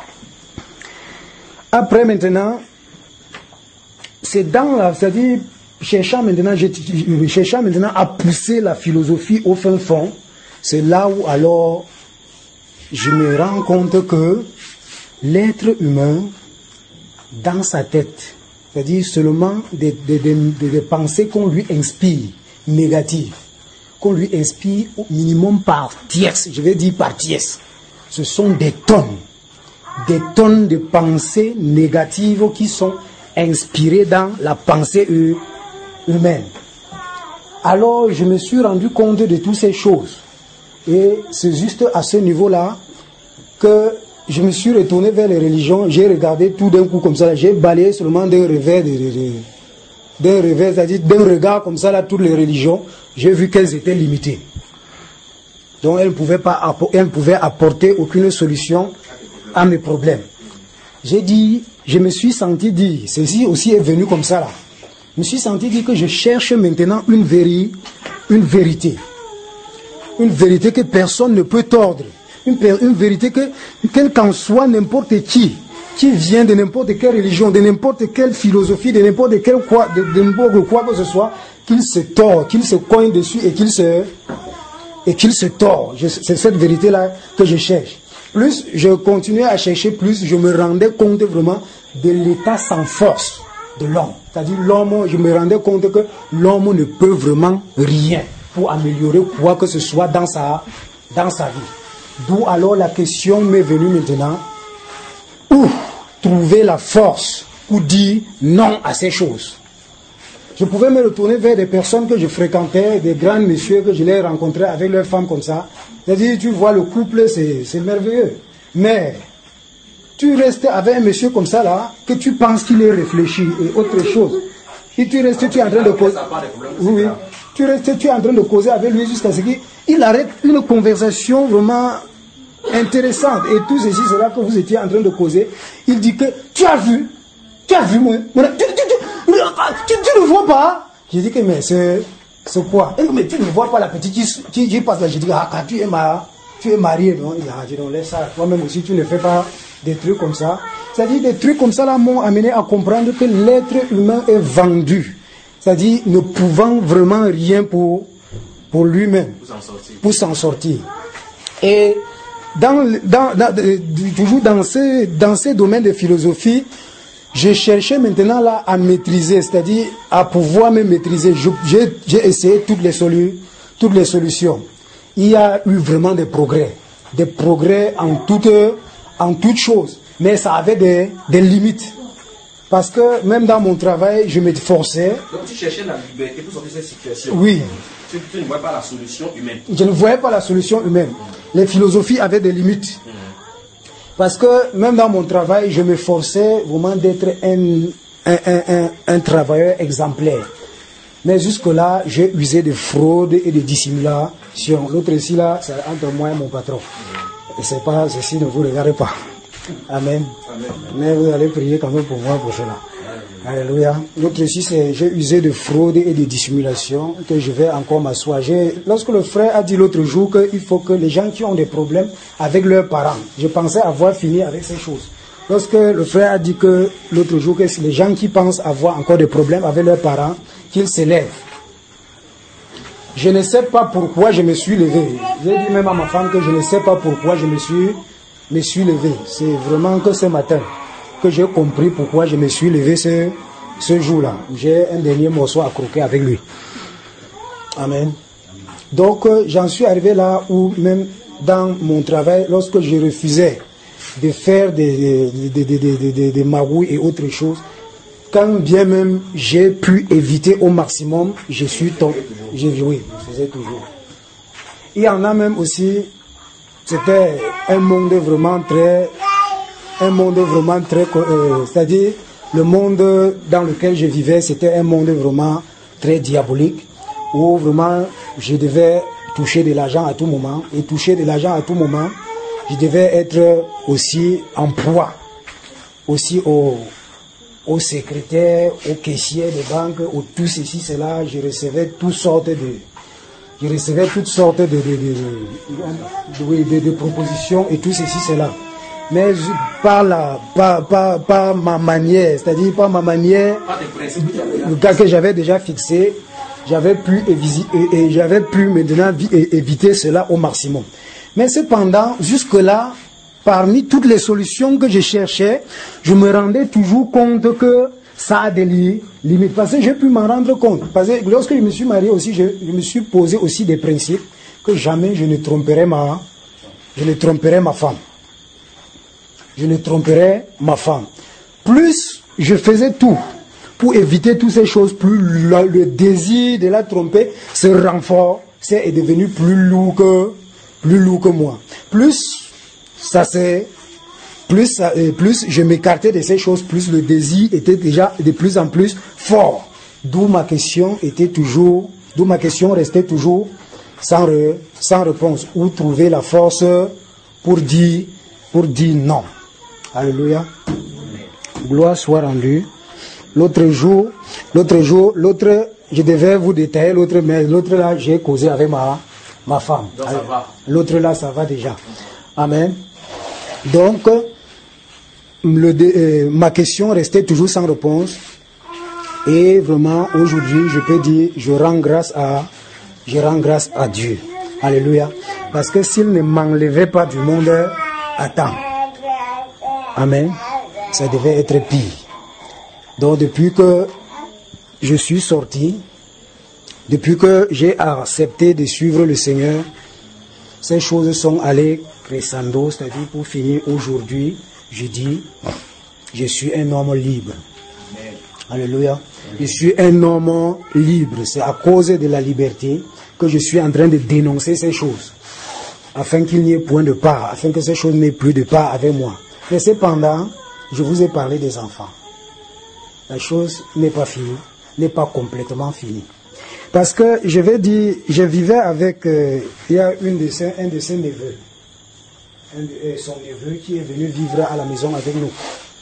Après, maintenant, c'est dans la, c'est-à-dire, cherchant maintenant, cherchant maintenant à pousser la philosophie au fin fond, c'est là où alors je me rends compte que l'être humain, dans sa tête, c'est-à-dire seulement des, des, des, des pensées qu'on lui inspire, négatives, qu'on lui inspire au minimum par tiers, je vais dire par tiers, ce sont des tonnes, des tonnes de pensées négatives qui sont inspirées dans la pensée humaine. Alors je me suis rendu compte de toutes ces choses. Et c'est juste à ce niveau-là que je me suis retourné vers les religions. J'ai regardé tout d'un coup comme ça. J'ai balayé seulement d'un revers, de, de, de, d'un revers, c'est-à-dire d'un regard comme ça, là, toutes les religions. J'ai vu qu'elles étaient limitées. Donc elles ne pouvaient pas, elles ne pouvaient apporter aucune solution à mes problèmes. J'ai dit, je me suis senti dire, ceci aussi est venu comme ça là. je me suis senti dire que je cherche maintenant une, véri, une vérité. Une vérité que personne ne peut tordre. Une, une vérité que, quel qu'en soit n'importe qui, qui vient de n'importe quelle religion, de n'importe quelle philosophie, de n'importe quel quoi, de, de n'importe quoi que ce soit, qu'il se tord, qu'il se cogne dessus et qu'il se, et qu'il se tord. Je, c'est cette vérité-là que je cherche. Plus je continuais à chercher, plus je me rendais compte vraiment de l'état sans force de l'homme. C'est-à-dire l'homme, je me rendais compte que l'homme ne peut vraiment rien pour améliorer quoi que ce soit dans sa, dans sa vie. D'où alors la question m'est venue maintenant, où trouver la force pour dire non à ces choses. Je pouvais me retourner vers des personnes que je fréquentais, des grands messieurs que je les rencontrais avec leurs femmes comme ça. C'est-à-dire, tu vois, le couple, c'est, c'est merveilleux. Mais tu restes avec un monsieur comme ça, là, que tu penses qu'il est réfléchi et autre chose. Et tu restes, tu es en train de causer. Oui, oui. Tu restes, tu es en train de causer avec lui jusqu'à ce qu'il arrête une conversation vraiment intéressante. Et tout ceci, c'est là que vous étiez en train de causer. Il dit que, tu as vu, tu as vu, moi, tu, tu, tu, tu, tu ne vois pas. J'ai dit que, mais c'est, c'est quoi? Et, mais tu ne vois pas la petite qui, qui, qui passe là. J'ai dit, ah, quand tu es, ma, tu es marié, non? Il a dit, non, laisse ça. Toi-même aussi, tu ne fais pas des trucs comme ça. C'est-à-dire, des trucs comme ça là m'ont amené à comprendre que l'être humain est vendu. C'est-à-dire, ne pouvant vraiment rien pour, pour lui-même. Pour s'en sortir. Pour s'en sortir. Et, dans, dans, dans, toujours dans ces, dans ces domaines de philosophie, je cherchais maintenant là à maîtriser, c'est-à-dire à pouvoir me maîtriser. Je, j'ai, j'ai essayé toutes les, solu, toutes les solutions. Il y a eu vraiment des progrès, des progrès en toutes, en toutes choses, mais ça avait des, des limites. Parce que même dans mon travail, je me forçais. Donc tu cherchais la liberté pour sortir de cette situation. Oui. Tu, tu ne voyais pas la solution humaine. Je ne voyais pas la solution humaine. Les philosophies avaient des limites. Mmh. Parce que même dans mon travail, je me forçais vraiment d'être un, un, un, un, un travailleur exemplaire. Mais jusque-là, j'ai usé de fraude et de dissimulation. L'autre ici, là, c'est entre moi et mon patron. Mmh. Et c'est pas, ceci ne vous regardez pas. Amen. Amen. Mais vous allez prier quand même pour moi pour cela. Alléluia. L'autre ici, c'est j'ai usé de fraude et de dissimulation que je vais encore m'asseoir. J'ai, lorsque le frère a dit l'autre jour qu'il faut que les gens qui ont des problèmes avec leurs parents, je pensais avoir fini avec ces choses. Lorsque le frère a dit que l'autre jour que les gens qui pensent avoir encore des problèmes avec leurs parents, qu'ils s'élèvent. Je ne sais pas pourquoi je me suis levé. J'ai dit même à ma femme que je ne sais pas pourquoi je me suis me suis levé. C'est vraiment que ce matin que j'ai compris pourquoi je me suis levé ce, ce jour-là. J'ai un dernier morceau à croquer avec lui. Amen. Donc, euh, j'en suis arrivé là où même dans mon travail, lorsque je refusais de faire des, des, des, des, des, des, des magouilles et autres choses, quand bien même j'ai pu éviter au maximum, je suis tombé. J'ai joué, je faisais toujours. Il y en a même aussi. C'était un monde vraiment très, un monde vraiment très, euh, c'est-à-dire le monde dans lequel je vivais, c'était un monde vraiment très diabolique, où vraiment je devais toucher de l'argent à tout moment, et toucher de l'argent à tout moment, je devais être aussi en proie, aussi au, au secrétaire, au caissier de banque, au tout ceci, cela, je recevais toutes sortes de Je recevais toutes sortes de, de, de, de, de, de propositions et tout ceci, cela. Mais par, la, par, par, par ma manière, c'est-à-dire par ma manière, le cas que j'avais déjà fixé, j'avais pu, et, et j'avais pu maintenant éviter cela au maximum. Mais cependant, jusque-là, parmi toutes les solutions que je cherchais, je me rendais toujours compte que ça a des limites. Parce que j'ai pu m'en rendre compte. Parce que lorsque je me suis marié aussi, je, je me suis posé aussi des principes que jamais je ne tromperai ma, je ne tromperai ma femme. Je ne tromperai ma femme. Plus je faisais tout pour éviter toutes ces choses, plus le, le désir de la tromper se renforçait et est devenu plus lourd que, plus lourd que moi. Plus ça s'est Plus, plus je m'écartais de ces choses, plus le désir était déjà de plus en plus fort. D'où ma question était toujours, d'où ma question restait toujours sans, re, sans réponse. Où trouver la force pour dire, pour dire non. Alléluia. Gloire soit rendue l'autre jour, l'autre jour, l'autre, je devais vous détailler l'autre, mais l'autre là, j'ai causé avec ma, ma femme. Donc ça va. L'autre là, ça va déjà. Amen. Donc, le, euh, ma question restait toujours sans réponse. Et vraiment, aujourd'hui, je peux dire, je rends grâce à, je rends grâce à Dieu. Alléluia. Parce que s'il ne m'enlevait pas du monde à temps, amen, ça devait être pire. Donc, depuis que je suis sorti, depuis que j'ai accepté de suivre le Seigneur, ces choses sont allées crescendo, c'est-à-dire pour finir aujourd'hui, je dis, je suis un homme libre. Alléluia. Je suis un homme libre. C'est à cause de la liberté que je suis en train de dénoncer ces choses. Afin qu'il n'y ait point de part, afin que ces choses n'aient plus de part avec moi. Mais cependant, je vous ai parlé des enfants. La chose n'est pas finie, n'est pas complètement finie. Parce que je vais dire, je vivais avec, euh, il y a une de ses, un de ses neveux, un de, euh, son neveu qui est venu vivre à la maison avec nous.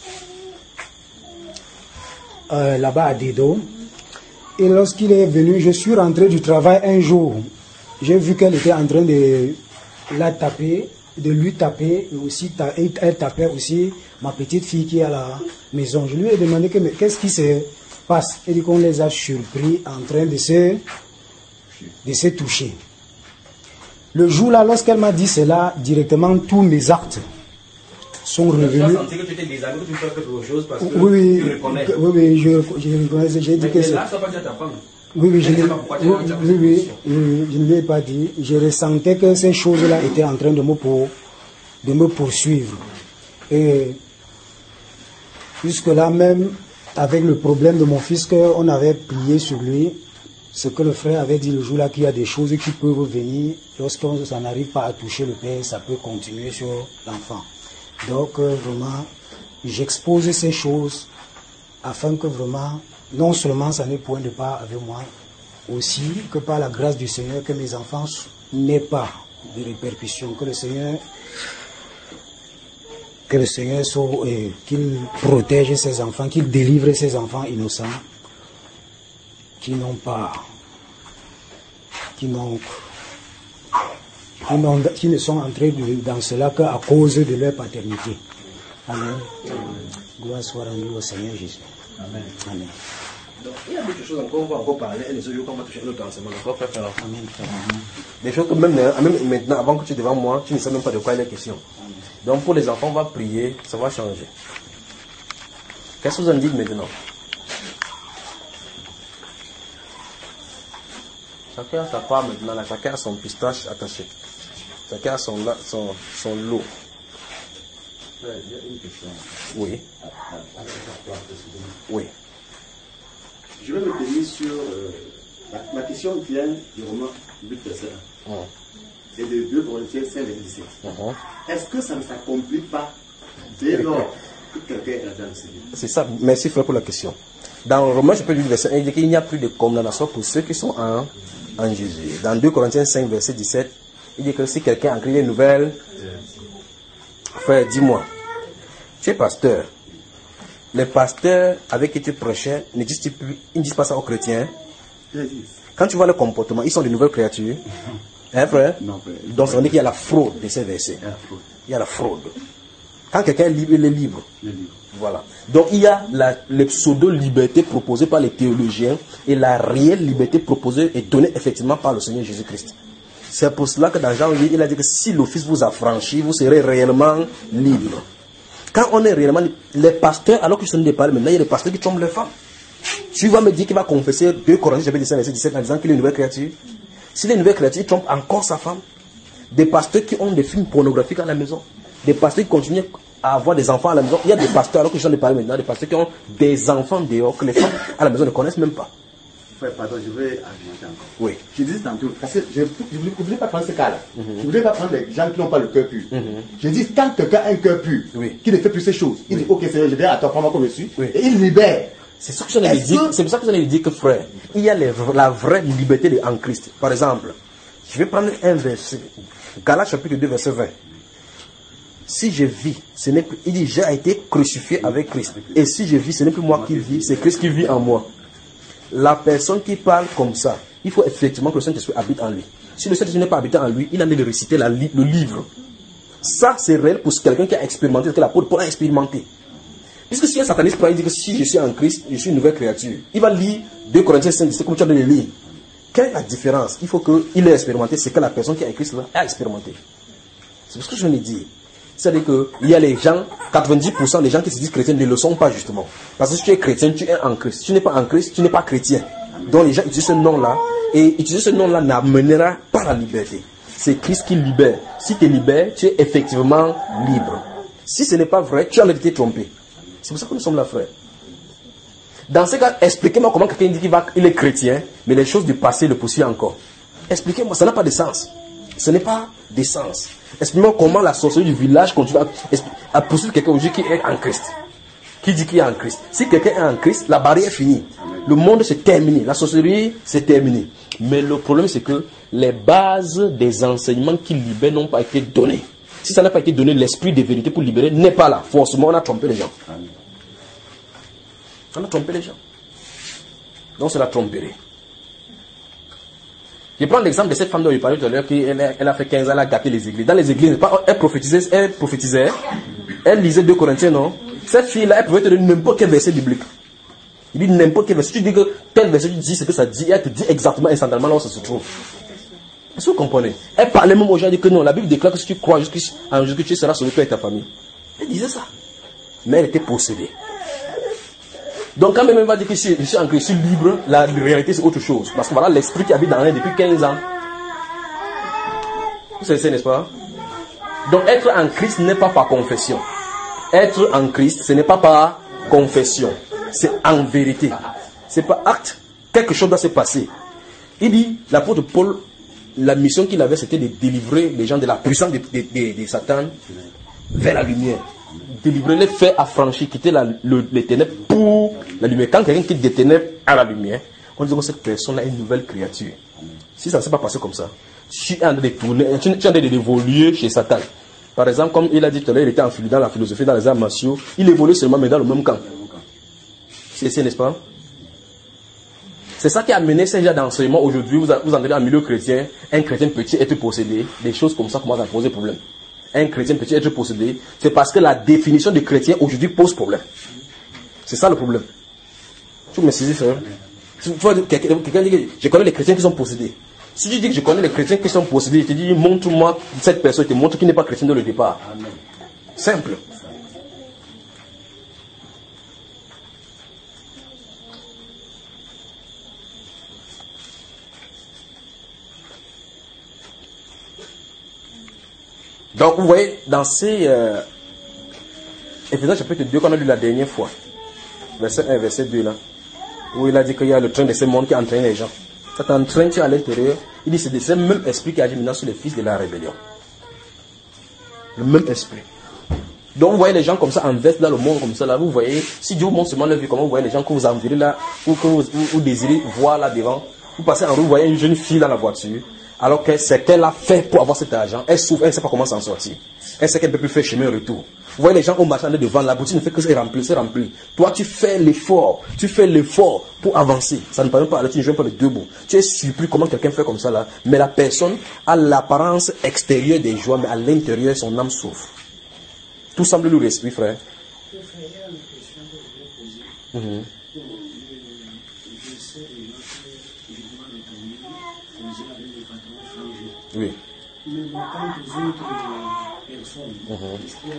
Euh, là-bas à Dedo. Et lorsqu'il est venu, je suis rentré du travail un jour. J'ai vu qu'elle était en train de la taper, de lui taper, et aussi ta, elle tapait aussi ma petite fille qui est à la maison. Je lui ai demandé que, mais qu'est-ce qui se passe. Elle dit qu'on les a surpris en train de se, de se toucher. Le jour-là, lorsqu'elle m'a dit cela, directement tous mes actes sont revenus. Tu as senti que tu étais déshabillé, que tu fais quelque chose parce que oui, tu reconnais. Oui, oui, je, je reconnais. J'ai dit mais, que mais c'est. là, tu n'as pas dit à ta femme. Oui, oui, je Elle ne ne sait pas pourquoi tu as- tu as posé oui, oui, cette oui, oui, je ne l'ai pas dit. Je ressentais que ces choses-là étaient en train de me, pour, de me poursuivre. Et jusque-là, même avec le problème de mon fils, qu'on avait plié sur lui, ce que le frère avait dit le jour-là, qu'il y a des choses qui peuvent venir, lorsqu'on n'arrive pas à toucher le père, ça peut continuer sur l'enfant. Donc, euh, vraiment, j'expose ces choses afin que vraiment, non seulement ça n'ait point de part avec moi, aussi que par la grâce du Seigneur, que mes enfants n'aient pas de répercussions, que le Seigneur, que le Seigneur soit, euh, qu'il protège ses enfants, qu'il délivre ses enfants innocents, qui n'ont pas, qui n'ont, qui, n'ont, qui ne sont entrés de- dans cela qu'à cause de leur paternité. Amen. Gloire soit rendue au Seigneur Jésus. Amen. Amen. Donc, il y a d'autres choses encore, on va encore parler, et les autres jours, on va toucher l'autre enseignement. D'accord, frère, frère. Amen. Des choses que même, même maintenant, avant que tu es devant moi, tu ne sais même pas de quoi il est question. Donc pour les enfants, on va prier, ça va changer. Qu'est-ce que vous en dites maintenant? Chacun a sa part maintenant, là. Chacun a son pistache attaché. Chacun a son, la- son, son lot. Il y a une question. Oui. Oui. Je vais me tenir sur. euh, ma, ma question vient du roman huit, verset un. Mhm. Et de deux Corinthiens cinq, verset dix-sept. Mhm. Est-ce que ça ne s'accomplit pas dès lors que quelqu'un est dans le Seigneur? C'est ça. Merci frère pour la question. Dans Romains chapitre huit, verset un, il dit qu'il n'y a plus de condamnation pour ceux qui sont en, en Jésus. Dans deux Corinthiens cinq, verset dix-sept, il dit que si quelqu'un a écrit des nouvelles, frère, dis-moi, tu es pasteur. Les pasteurs avec qui tu prêchais, ne disent, plus, ils ne disent pas ça aux chrétiens. Ils disent. Quand tu vois le comportement, ils sont de nouvelles créatures. Hein, frère? Non, frère. Donc, ça veut dire qu'il y a la fraude de ces versets. Il y a la fraude. Il y a la fraude. Quand quelqu'un est libre, il est libre. Le livre. Voilà. Donc, il y a la les pseudo-liberté proposée par les théologiens et la réelle liberté proposée et donnée effectivement par le Seigneur Jésus-Christ. C'est pour cela que dans Jean huit, il a dit que si le Fils vous a franchi, vous serez réellement libre. Quand on est réellement libre, les pasteurs, alors que je suis en train de parler maintenant, il y a des pasteurs qui trompent les femmes. Tu vas me dire qu'il va confesser deux Corinthiens chapitre dix-sept, verset dix-sept en disant qu'il est une nouvelle créature. Si les nouvelles créatures trompent encore sa femme, des pasteurs qui ont des films pornographiques à la maison, des pasteurs qui continuent à avoir des enfants à la maison. Il y a des pasteurs, alors que je suis en train de parler maintenant, des pasteurs qui ont des enfants dehors que les femmes à la maison ne connaissent même pas. Frère, pardon, je vais argumenter encore. Oui. Je disais tantôt, parce que je ne voulais, voulais pas prendre ce cas-là. Je ne voulais pas prendre les gens qui n'ont pas le cœur pur. Je dis, quand quelqu'un a un cœur pur, Oui. qui ne fait plus ces choses, il dit, ok, Seigneur, je viens à toi, prends-moi comme je suis, Oui. et il libère. C'est ça que je viens de Est-ce dire. que- C'est pour ça que je viens de dire que frère, il y a les- la vraie liberté de- en Christ. Par exemple, je vais prendre un verset. Galates chapitre deux, verset vingt. si je vis, ce n'est plus, il dit, j'ai été crucifié avec Christ. Et si je vis, ce n'est plus moi qui vis, c'est Christ qui vit en moi. La personne qui parle comme ça, il faut effectivement que le Saint-Esprit habite en lui. Si le Saint-Esprit n'est pas habitant en lui, il a envie de réciter la, le livre. Ça, c'est réel pour quelqu'un qui a expérimenté ce que l'apôtre Paul a expérimenté. Puisque si un sataniste prend, il dit que si je suis en Christ, je suis une nouvelle créature. Il va lire deux Corinthiens cinq, c'est comme tu as de le lire. Quelle est la différence? Il faut qu'il ait expérimenté ce que la personne qui a écrit cela a expérimenté. C'est ce que je viens de dire. C'est-à-dire qu'il y a les gens, quatre-vingt-dix pour cent des gens qui se disent chrétiens ne le sont pas justement. Parce que si tu es chrétien, tu es en Christ. Si tu n'es pas en Christ, tu n'es pas chrétien. Donc les gens utilisent ce nom-là, et utiliser ce nom-là n'amènera pas la liberté. C'est Christ qui libère. Si tu es libéré, tu es effectivement libre. Si ce n'est pas vrai, tu as été trompé. C'est pour ça que nous sommes là, frère. Dans ce cas, expliquez-moi comment quelqu'un dit qu'il va, il est chrétien, mais les choses du passé le poursuivent encore. Expliquez-moi, ça n'a pas de sens. Ce n'est pas de sens. Expliquez-moi comment la sorcellerie du village continue à, à poursuivre quelqu'un aujourd'hui qui est en Christ. Qui dit qu'il est en Christ. Si quelqu'un est en Christ, la barrière est finie. Le monde s'est terminé. La sorcellerie s'est terminée. Mais le problème, c'est que les bases des enseignements qui libèrent n'ont pas été données. Si ça n'a pas été donné, l'esprit de vérité pour libérer n'est pas là. Forcément, on a trompé les gens. On a trompé les gens. Donc, c'est la tromperie. Je prends l'exemple de cette femme dont je parlais tout à l'heure, qui elle, elle a fait quinze ans, elle a gâté les églises. Dans les églises, elle prophétisait, elle prophétisait, elle lisait deux Corinthiens, non? Cette fille-là, elle pouvait te donner n'importe quel verset biblique. Il dit n'importe quel verset. Tu dis que tel verset, tu dis ce que ça dit, et elle te dit exactement, instantanément là où ça se trouve. Est-ce que vous comprenez? Elle parlait même aux gens, elle dit que non, la Bible déclare que si tu crois en Jésus, tu seras sauvé, toi et ta famille. Elle disait ça. Mais elle était possédée. Donc quand même elle va dire que je suis en Christ, je suis libre, la réalité c'est autre chose. Parce que voilà l'esprit qui habite dans elle depuis quinze ans. Vous savez, n'est-ce pas? Donc être en Christ n'est pas par confession. Être en Christ, ce n'est pas par confession. C'est en vérité. C'est pas acte. Quelque chose doit se passer. Il dit, l'apôtre Paul, la mission qu'il avait, c'était de délivrer les gens de la puissance de, de, de, de Satan vers la lumière. Délivrer les faits affranchis, quitter la, le, les ténèbres pour la lumière. Quand quelqu'un quitte des ténèbres à la lumière, on dit que cette personne-là est une nouvelle créature. Si ça ne s'est pas passé comme ça, tu es en train de tourner, tu es en train d'évoluer chez Satan. Par exemple, comme il a dit tout à l'heure, il était en, dans la philosophie, dans les arts martiaux, il évolue seulement mais dans le même camp. C'est ça, n'est-ce pas? C'est ça qui a amené ces gens d'enseignement. Aujourd'hui, vous, vous entrez en milieu chrétien, un chrétien petit être possédé, des choses comme ça commencent à poser problème. Un chrétien peut être possédé, c'est parce que la définition de chrétien aujourd'hui pose problème. C'est ça le problème. Tu me saisis, frère. Quelqu'un dit que je connais les chrétiens qui sont possédés. Si tu dis que je connais les chrétiens qui sont possédés, je te dis, montre-moi cette personne, je te montre qu'il n'est pas chrétien dès le départ. Simple. Donc vous voyez, dans ces euh, Éphésiens chapitre deux qu'on a lu la dernière fois, verset un, verset deux là, où il a dit qu'il y a le train de ce monde qui entraîne les gens. Ça t'entraîne, tu es à l'intérieur. Il dit c'est ce même esprit qui agit maintenant sur les fils de la rébellion. Le même esprit. Donc vous voyez les gens comme ça en veste dans le monde comme ça là, vous voyez, si Dieu vous montre seulement leur vie, comment vous voyez les gens que vous envirez là, ou que vous, vous, vous désirez voir là devant, vous passez en route, vous voyez une jeune fille dans la voiture. Alors que c'est qu'elle a fait pour avoir cet argent. Elle souffre, elle ne sait pas comment s'en sortir. Elle sait qu'elle ne peut plus faire chemin retour. Vous voyez les gens au marché devant, la boutique ne fait que se remplir, se remplir. Toi, tu fais l'effort. Tu fais l'effort pour avancer. Ça ne parle pas, tu ne joues pas les deux bouts. Tu es surpris comment quelqu'un fait comme ça là. Mais la personne a l'apparence extérieure des joies, mais à l'intérieur, son âme souffre. Tout semble lui l'esprit, frère. Mm-hmm. Oui. Mais quand les autres personnes, mm-hmm.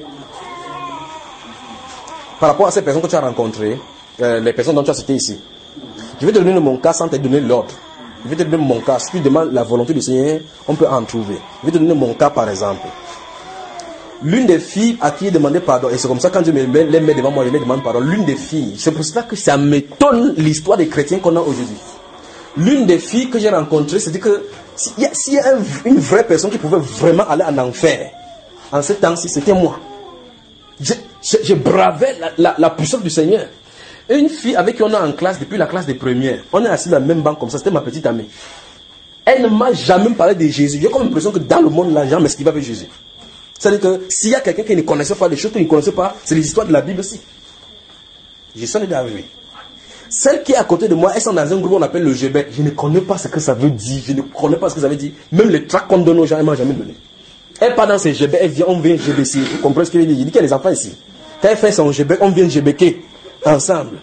Par rapport à ces personnes que tu as rencontrées, euh, les personnes dont tu as cité ici, je vais te donner mon cas sans te donner l'ordre. Je vais te donner mon cas. Si tu demandes la volonté du Seigneur, on peut en trouver. Je vais te donner mon cas par exemple. L'une des filles à qui il demandait pardon, et c'est comme ça quand Dieu me met, les met devant moi, je les demande pardon. L'une des filles, c'est pour ça que ça m'étonne l'histoire des chrétiens qu'on a aujourd'hui. L'une des filles que j'ai rencontrées, c'est que s'il y a, s'il y a un, une vraie personne qui pouvait vraiment aller en enfer, en ce temps-ci, c'était moi. Je, je, je bravais la, la, la puissance du Seigneur. Une fille avec qui on est en classe depuis la classe des premières, on est assis dans la même banque comme ça, c'était ma petite amie. Elle ne m'a jamais parlé de Jésus. J'ai comme l'impression que dans le monde, là, les gens m'esquivent avec Jésus. C'est-à-dire que s'il y a quelqu'un qui ne connaissait pas les choses qu'il ne connaissait pas, c'est les histoires de la Bible aussi. Je suis déjà arrivé. Celle qui est à côté de moi, elle sont dans un groupe qu'on appelle le G B. Je ne connais pas ce que ça veut dire. Je ne connais pas ce que ça veut dire. Même les tracts qu'on donne aux gens, elle ne m'a jamais donné. Elle part dans ses G B, elle vient, on vient G B C. Vous comprenez ce que je veux dire? Il dit qu'il y a des enfants ici. Quand elle fait son G B, on vient G B K ensemble.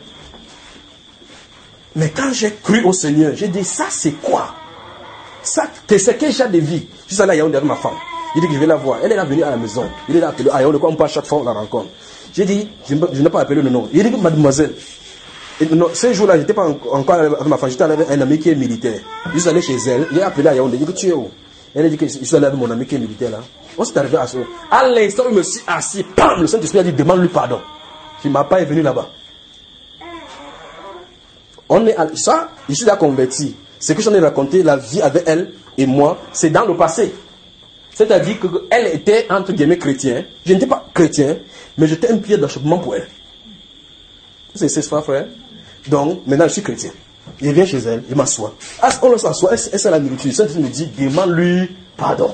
Mais quand j'ai cru au Seigneur, j'ai dit, ça c'est quoi? Ça, c'est quel genre de vie? Je suis allé à Yaoundé avec ma femme. J'ai dit que je vais la voir. Elle est là venue à la maison. Il est là appelé à Yaoundé, quoi, on passe chaque fois, on la rencontre. J'ai dit, je, je n'ai pas appelé le nom. Il dit que mademoiselle. Et non, ce jour-là, je n'étais pas encore avec ma femme, j'étais avec un ami qui est militaire. Je suis allé chez elle, j'ai appelé à Yaoundé, il dit que tu es où? Elle a dit que je suis allé avec mon ami qui est militaire là. On s'est arrivé à ce. À l'instant où je me suis assis, pam, le Saint-Esprit a dit, demande-lui pardon. Je ne m'as pas venu là-bas. On est à, ça, je suis là converti. Ce que j'en ai raconté, la vie avec elle et moi, c'est dans le passé. C'est-à-dire qu'elle était, entre guillemets, chrétien. Je n'étais pas chrétien, mais j'étais un pied d'achoppement pour elle. C'est ça, frère. Donc, maintenant, je suis chrétien. Je viens chez elle, je m'assois. On s'assoit, elle, elle sait la nourriture. Elle me dit, demande-lui pardon.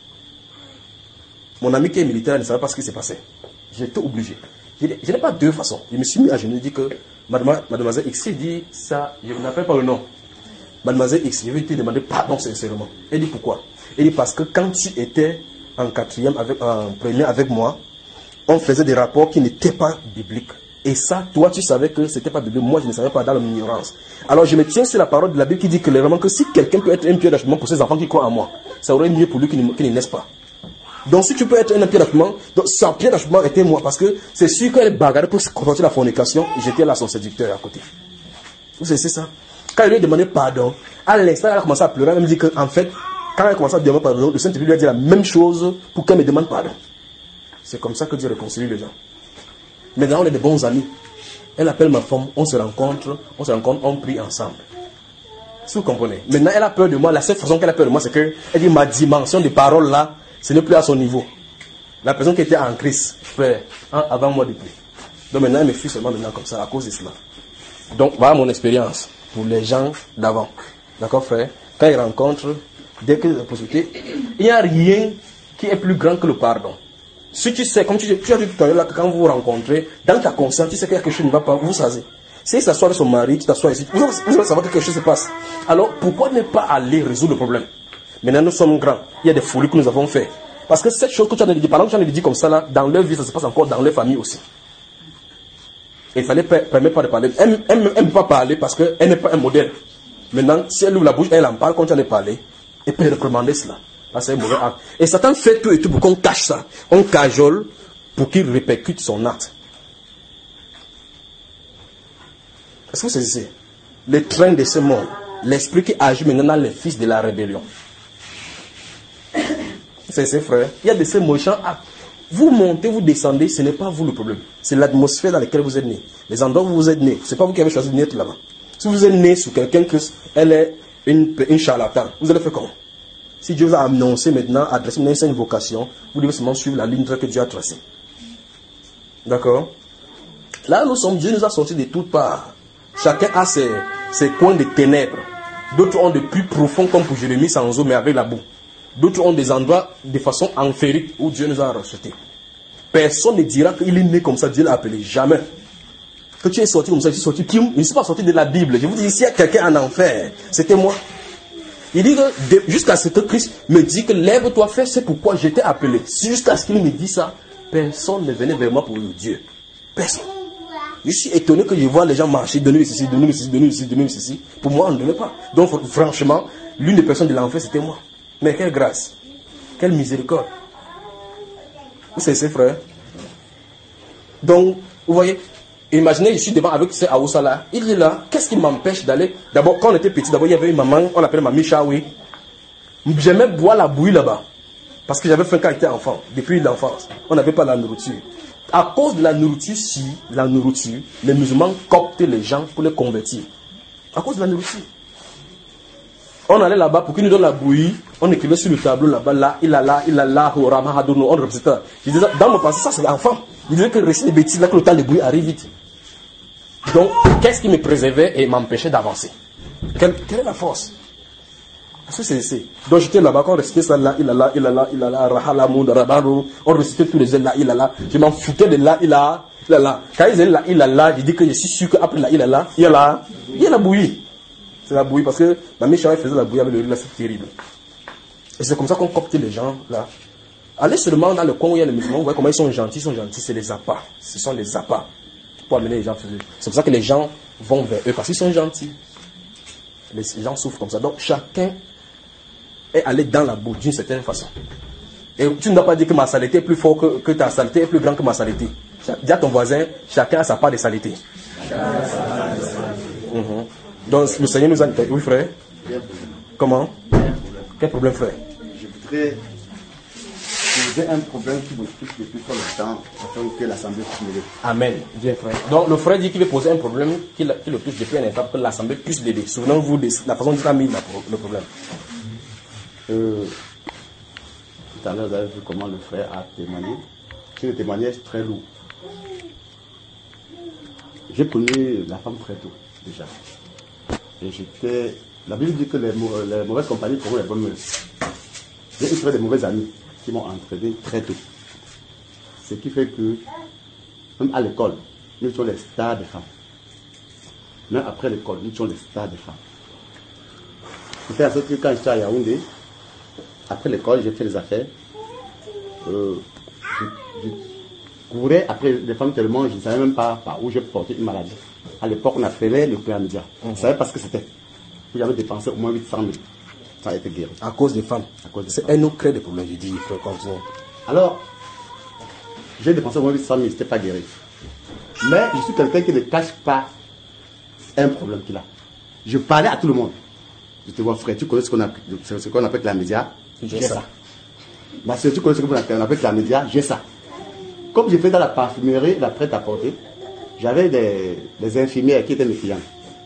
Mon ami qui est militaire ne savait pas ce qui s'est passé. J'étais obligé. Je, je n'ai pas deux façons. Je me suis mis à genoux et dit que mademoiselle, mademoiselle X dit ça, je n'appelle pas le nom. Mademoiselle X, je vais te demander pardon sincèrement. Elle dit pourquoi? Elle dit parce que quand tu étais en quatrième, avec, en première avec moi, on faisait des rapports qui n'étaient pas bibliques. Et ça, toi, tu savais que ce n'était pas biblique. Moi, je ne savais pas dans l'ignorance. Alors, je me tiens sur la parole de la Bible qui dit clairement que si quelqu'un peut être un pied d'achoppement pour ses enfants qui croient en moi, ça aurait mieux pour lui qu'il ne, qu'il ne naisse pas. Donc, si tu peux être un pied d'achoppement, donc son pied d'achoppement était moi, parce que c'est sûr qu'elle bagarrait pour comporter la fornication, j'étais là son séducteur à côté. Vous savez, c'est ça. Quand elle lui a demandé pardon, à l'instant, elle a commencé à pleurer, elle me dit qu'en fait, quand elle a commencé à demander pardon, le Saint-Esprit lui a dit la même chose pour qu'elle me demande pardon. C'est comme ça que Dieu réconcilie les gens. Maintenant, on est de bons amis. Elle appelle ma femme, on se rencontre, on se rencontre, on prie ensemble. Si vous comprenez. Maintenant, elle a peur de moi. La seule façon qu'elle a peur de moi, c'est qu'elle dit ma dimension de parole là, ce n'est plus à son niveau. La personne qui était en Christ, frère, avant moi depuis. Donc maintenant, elle me fuit seulement maintenant comme ça, à cause de cela. Donc, voilà mon expérience pour les gens d'avant. D'accord, frère? Quand ils rencontrent, dès que la possibilité, il n'y a rien qui est plus grand que le pardon. Si tu sais, comme tu, tu as dit tout à l'heure, quand vous vous rencontrez, dans ta conscience, tu sais que quelque chose ne va pas, vous savez. Si il s'assoit avec son mari, tu t'assois ici, vous, vous allez savoir que quelque chose se passe. Alors, pourquoi ne pas aller résoudre le problème? Maintenant, nous sommes grands. Il y a des folies que nous avons fait. Parce que cette chose que tu as dit, pendant que tu as dit comme ça, là, dans leur vie, ça se passe encore dans leur famille aussi. Et il fallait permettre pas de parler. Elle ne peut pas parler parce qu'elle n'est pas un modèle. Maintenant, si elle ouvre la bouche, elle en parle quand tu en as parlé. Elle peut recommander cela. C'est un mauvais acte. Et Satan fait tout et tout pour qu'on cache ça. On cajole pour qu'il répercute son acte. Est-ce que vous savez? Le train de ce monde, l'esprit qui agit maintenant dans les fils de la rébellion. C'est ses frères. Il y a de ces méchants actes. Vous montez, vous descendez, ce n'est pas vous le problème. C'est l'atmosphère dans laquelle vous êtes né. Les endroits où vous êtes né. Ce n'est pas vous qui avez choisi de naître là-bas. Si vous êtes né sous quelqu'un que elle est une, une charlatan, vous allez faire comment? Si Dieu vous a annoncé maintenant, adressé une sainte vocation, vous devez seulement suivre la ligne que Dieu a tracée. D'accord? Là, nous sommes, Dieu nous a sortis de toutes parts. Chacun a ses, ses coins de ténèbres. D'autres ont de plus profonds, comme pour Jérémie sans eau, mais avec la boue. D'autres ont des endroits de façon enferrique où Dieu nous a rachetés. Personne ne dira qu'il est né comme ça, Dieu l'a appelé. Jamais. Que tu es sorti comme ça, je suis sorti. Qui, je ne suis pas sorti de la Bible. Je vous dis, s'il y a quelqu'un en enfer, c'était moi. Il dit que jusqu'à ce que Christ me dit que lève-toi, fais, c'est pourquoi j'étais appelé. Jusqu'à ce qu'il me dise ça, personne ne venait vers moi pour le Dieu. Personne. Je suis étonné que je vois les gens marcher, donner ceci, donner ceci, donner ceci, donner ceci. Pour moi, on ne donnait pas. Donc, franchement, l'une des personnes de l'enfer, c'était moi. Mais quelle grâce. Quelle miséricorde. Vous savez, c'est frère. Donc, vous voyez, imaginez, je suis devant avec ce Aoussa là. Il est là. Qu'est-ce qui m'empêche d'aller? D'abord, quand on était petit, d'abord, il y avait une maman, on l'appelait Mamie Chaoui. J'aimais boire la bouillie là-bas. Parce que j'avais faim quand j'étais enfant. Depuis l'enfance. On n'avait pas la nourriture. À cause de la nourriture, si, la nourriture, les musulmans coptent les gens pour les convertir. À cause de la nourriture. On allait là-bas pour qu'ils nous donnent la bouillie. On écrivait sur le tableau là-bas, là, il a là, il a là, on représentait. Je disais, dans mon passé, ça c'est l'enfant. Il disait que le récit des bêtises, là, que le temps de bouillie arrive vite. Donc, qu'est-ce qui me préservait et m'empêchait d'avancer? Quelle, quelle est la force? Parce que c'est, c'est. Donc j'étais là-bas, quand on récitait ça, là, il a là, il a là, il a là, rahala, moud, rabaro, on récitait tous les ailes là, il a là. Je m'en foutais de là, il a, il a là. Quand ils disaient là, il a là, j'ai dit que je suis sûr qu'après là, il a là, il y a là, il y a la bouillie. C'est la bouillie parce que ma méchante elle faisait la bouillie avec le riz là, c'est terrible. Et c'est comme ça qu'on copte les gens là. Allez seulement dans le coin où il y a les musulmans, vous voyez comment ils sont gentils, ils sont gentils, c'est les appâts. Ce sont les appâts pour amener les gens. C'est pour ça que les gens vont vers eux parce qu'ils sont gentils. Les gens souffrent comme ça. Donc chacun est allé dans la boue d'une certaine façon. Et tu ne dois pas dire que ma saleté est plus forte que, que ta saleté est plus grande que ma saleté. Dis à ton voisin, chacun a sa part de saleté. Mm-hmm. Donc le Seigneur nous a dit, oui frère. Comment? Quel problème frère? Je voudrais poser un problème qui me touche depuis trop longtemps afin que l'Assemblée puisse m'aider. Amen. Bien frère. Donc le frère dit qu'il veut poser un problème qui, qui le touche depuis un instant pour que l'Assemblée puisse l'aider. Souvenez-vous de la façon dont il a mis le problème. Euh, tout à l'heure, vous avez vu comment le frère a témoigné. C'est un témoignage très lourd. J'ai connu la femme très tôt, déjà. Et j'étais... La Bible dit que les, les mauvaises compagnies feront les bonnes mœurs. J'ai eu des mauvais amis qui m'ont entraîné très tôt. Ce qui fait que, même à l'école, nous sommes les stars des femmes. Même après l'école, nous sommes les stars des femmes. C'était à ce que quand j'étais à Yaoundé, après l'école, j'ai fait des affaires. Euh, je, je courais après les femmes tellement, je ne savais même pas par où je portais une maladie. À l'époque, on appelait le chlamydia. On ne savait pas ce que c'était. J'avais dépensé au moins huit cent mille. Ça a été guéri. À cause des femmes. À cause des C'est femmes. un autre crée des problèmes, je dis, il faut continuer. Alors, j'ai dépensé au moins huit cent mille, ce n'était pas guéri. Mais je suis quelqu'un qui ne cache pas un problème qu'il a. Je parlais à tout le monde. Je te vois, frère, tu connais ce qu'on appelle, ce qu'on appelle la média? J'ai ça. Ma soeur, tu connais ce qu'on appelle la média? J'ai ça. Comme j'ai fait dans la parfumerie, la prêt-à-porter, j'avais des, des infirmières qui étaient mes clients.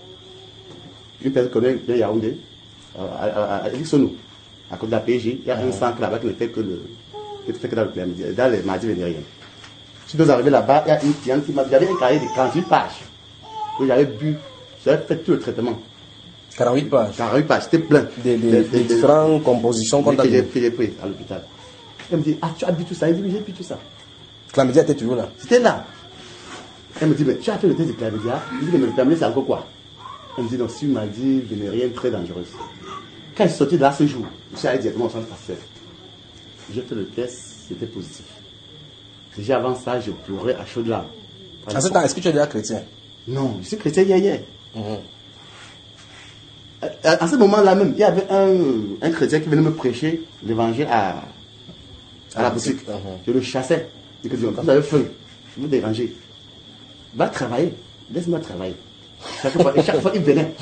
Une personne connaît bien Yaoundé, euh, à, à, à Lixonou, à côté de la P J, il y a un centre là-bas qui ne fait que le, qui ne fait que dans, le, dans les maladies vénériennes. Je suis arrivé là-bas, il y a une cliente qui m'a, j'avais un cahier de quarante-huit pages, où j'avais bu, j'avais fait tout le traitement. quarante-huit pages. quarante-huit pages, c'était plein. Des, des, des, des différentes compositions qu'on a que j'ai pris à l'hôpital. Elle me dit, ah, tu as bu tout ça? Elle me dit, j'ai bu tout ça. Chlamydia était toujours là. C'était là. Elle me dit, mais tu as fait le test de chlamydia? Je dis, mais le chlamydia, c'est encore quoi? Elle me dit, non, si une maladie vénérienne très dangereuse. Quand je suis sorti de là ce jour, je suis allé directement au centre pasteur. J'ai fait le test, c'était positif. Déjà avant ça, je pleurais à chaudes larmes. À ce temps, est-ce que tu es déjà chrétien? Non, je suis chrétien hier, hier. Mm-hmm. À, à ce moment-là même, il y avait un, un chrétien qui venait me prêcher l'évangile à, à la boutique. Mm-hmm. Je le chassais. Je lui disais, vous avez faim, je vous déranger. Va travailler, laisse-moi travailler. Chaque fois, et chaque fois, il venait.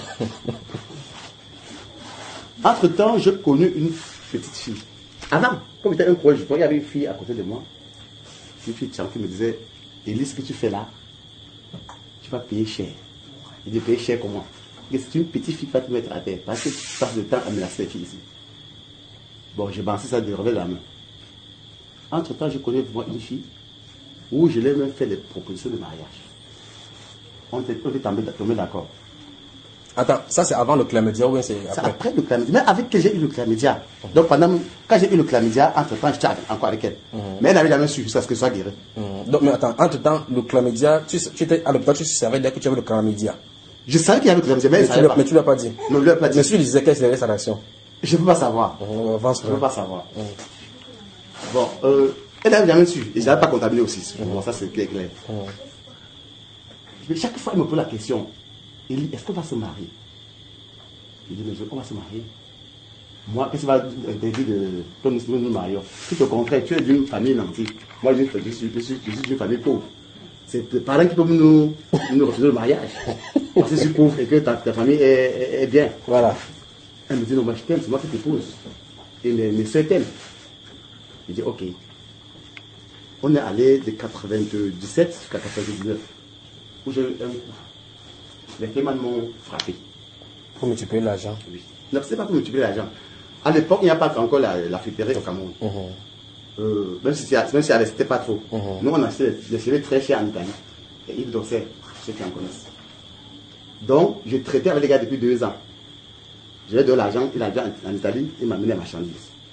Entre-temps, j'ai connu une petite fille. Avant, comme j'étais un proche, il y avait une fille à côté de moi. Une fille qui me disait, Élise, ce que tu fais là, tu vas payer cher. Je dis, payer cher comment? C'est une petite fille qui va te mettre à terre. Parce que tu passes le temps à menacer les filles ici. Bon, j'ai pensé ça de relever la main. Entre-temps, je connais moi une fille où je l'ai même fait des propositions de mariage. On était tombé d'accord. Attends, ça c'est avant le chlamydia ou bien c'est après? C'est après le chlamydia. Mais avec que j'ai eu le chlamydia. Donc pendant, quand j'ai eu le chlamydia, entre-temps, j'étais encore avec elle. Mm-hmm. Mais elle n'avait jamais su jusqu'à ce que ça soit guéri. Mm-hmm. Donc, mais attends, entre-temps, le chlamydia, tu, tu étais à l'hôpital, tu savais dès que tu avais le chlamydia. Je savais qu'il y avait le chlamydia, mais, mais, tu, mais tu ne l'as pas dit. Non, je ne l'ai pas dit. Mais si tu disais quelle serait sa réaction? Je ne peux pas savoir. Mm-hmm. Avance, je ne peux pas savoir. Mm-hmm. Bon, euh, elle n'avait jamais su. Et je n'avais pas contaminé aussi. Mm-hmm. Bon, ça c'est clair. clair. Mm-hmm. Mais chaque fois, elle me pose la question, Élie, est-ce qu'on va se marier? Je dis, mais on va se marier. Moi, qu'est-ce qui va t'aider de que nous nous marions? Tout au contraire, tu es d'une famille nantie. Moi, je suis, je suis, je suis, je suis d'une famille pauvre. C'est les parents qui peuvent nous, nous refuser le mariage. Parce que je suis pauvre et que ta, ta famille est, est, est bien. Voilà. Elle me dit, non, moi je t'aime, c'est moi qui t'épouse. Et mes, mes soeurs t'aiment. Je dis, ok. On est allé de quatre-vingt-dix-sept jusqu'à quatre-vingt-dix-neuf. Où j'ai eu un coup. Les Clémans m'ont frappé. Pour multiplier l'argent? Oui. Non, ce n'est pas pour multiplier l'argent. À l'époque, il n'y a pas encore la, la friterie au Cameroun. Mm-hmm. euh, même si même si elle n'était pas trop. Mm-hmm. Nous, on achetait des céréales très chers en Italie. Et Yves Dossel, ceux qui en connaissent. Donc, je traitais avec les gars depuis deux ans. Je lui ai donné l'argent, il a déjà en Italie, il m'a amené la marchandise.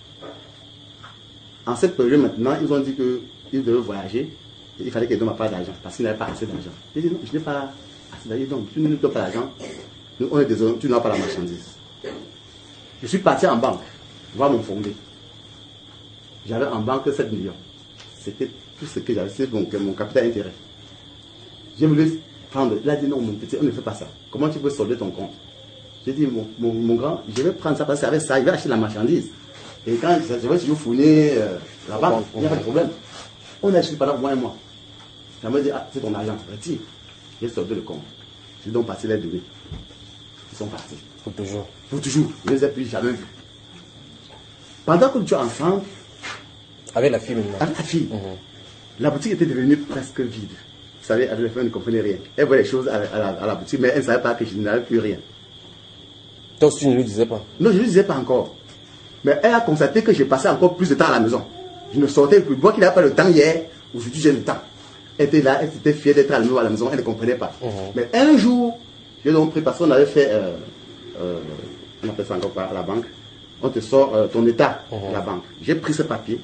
En cette période maintenant, ils ont dit qu'ils devaient voyager. Il fallait qu'il donne ma part d'argent parce qu'il n'avait pas assez d'argent. J'ai dit non, je n'ai pas assez d'argent. Donc, tu ne nous donnes pas d'argent. Nous, on est désolé, tu n'as pas la marchandise. Je suis parti en banque, voir mon fondé. J'avais en banque sept millions. C'était tout ce que j'avais, c'est mon, mon capital intérêt. J'ai voulu prendre. Il a dit non, mon petit, on ne fait pas ça. Comment tu peux solder ton compte? J'ai dit, mon, mon, mon grand, je vais prendre ça parce qu'avec ça, il va acheter la marchandise. Et quand je vais toujours fournir euh, la banque, il n'y a pas de problème. On a acheté pendant moins un mois. Ça m'a dit, ah, c'est ton argent, retire. J'ai soldé le compte. J'ai donc passé les données. Ils sont partis. Pour toujours. Pour toujours. Je ne les ai plus jamais vus. Pendant que nous étions ensemble, avec la fille maintenant. Avec la fille, Mm-hmm. la boutique était devenue presque vide. Vous savez, avec la fille, elle ne comprenait rien. Elle voyait les choses à la, à la, à la boutique, mais elle ne savait pas que je n'avais plus rien. Toi aussi, tu ne lui disais pas? Non, je ne lui disais pas encore. Mais elle a constaté que j'ai passé encore plus de temps à la maison. Je ne sortais plus. Moi qui n'avais pas le temps hier, aujourd'hui j'ai le temps. Elle était là, elle était fière d'être à la maison, elle ne comprenait pas. Mm-hmm. Mais un jour, j'ai donc pris, parce qu'on avait fait, euh, euh, on appelle ça encore par la banque, on te sort euh, ton état Mm-hmm. de la banque. J'ai pris ce papier,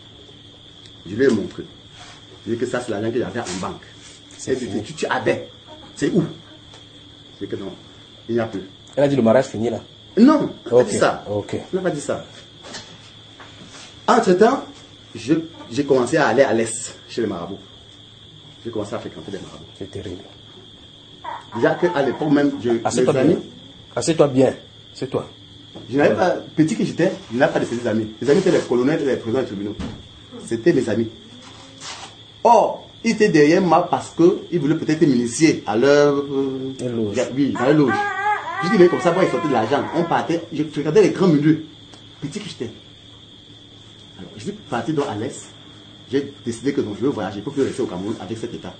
je lui ai montré. Je lui ai dit que ça c'est l'argent que j'avais en banque. Elle dit, tu, tu avais, c'est où? Je dis que non, il n'y a plus. Elle a dit le mariage fini là? Non, elle n'a Ok, pas dit ça. ok. Elle n'a pas dit ça. Entre-temps, je- j'ai commencé à aller à l'Est, chez les marabouts. J'ai commencé à fréquenter les marabouts. C'est terrible. Déjà qu'à l'époque même, je, Assieds-toi mes bien. amis, Assieds-toi bien. C'est toi. je n'avais pas, petit que j'étais, je n'avais pas de ces amis. Les amis étaient les colonels et les présidents des tribunaux. C'était mes amis. Or, ils étaient derrière moi parce qu'ils voulaient peut-être m'initier à leur... euh, Une loge. Oui, dans la loge. Je dis, mais comme ça, moi, ils sortaient de l'argent. On partait, je fréquentais les grands milieux. Petit que j'étais. Alors, je suis parti donc à l'Est. J'ai décidé que donc, je veux voyager pour plus rester au Cameroun avec cet état.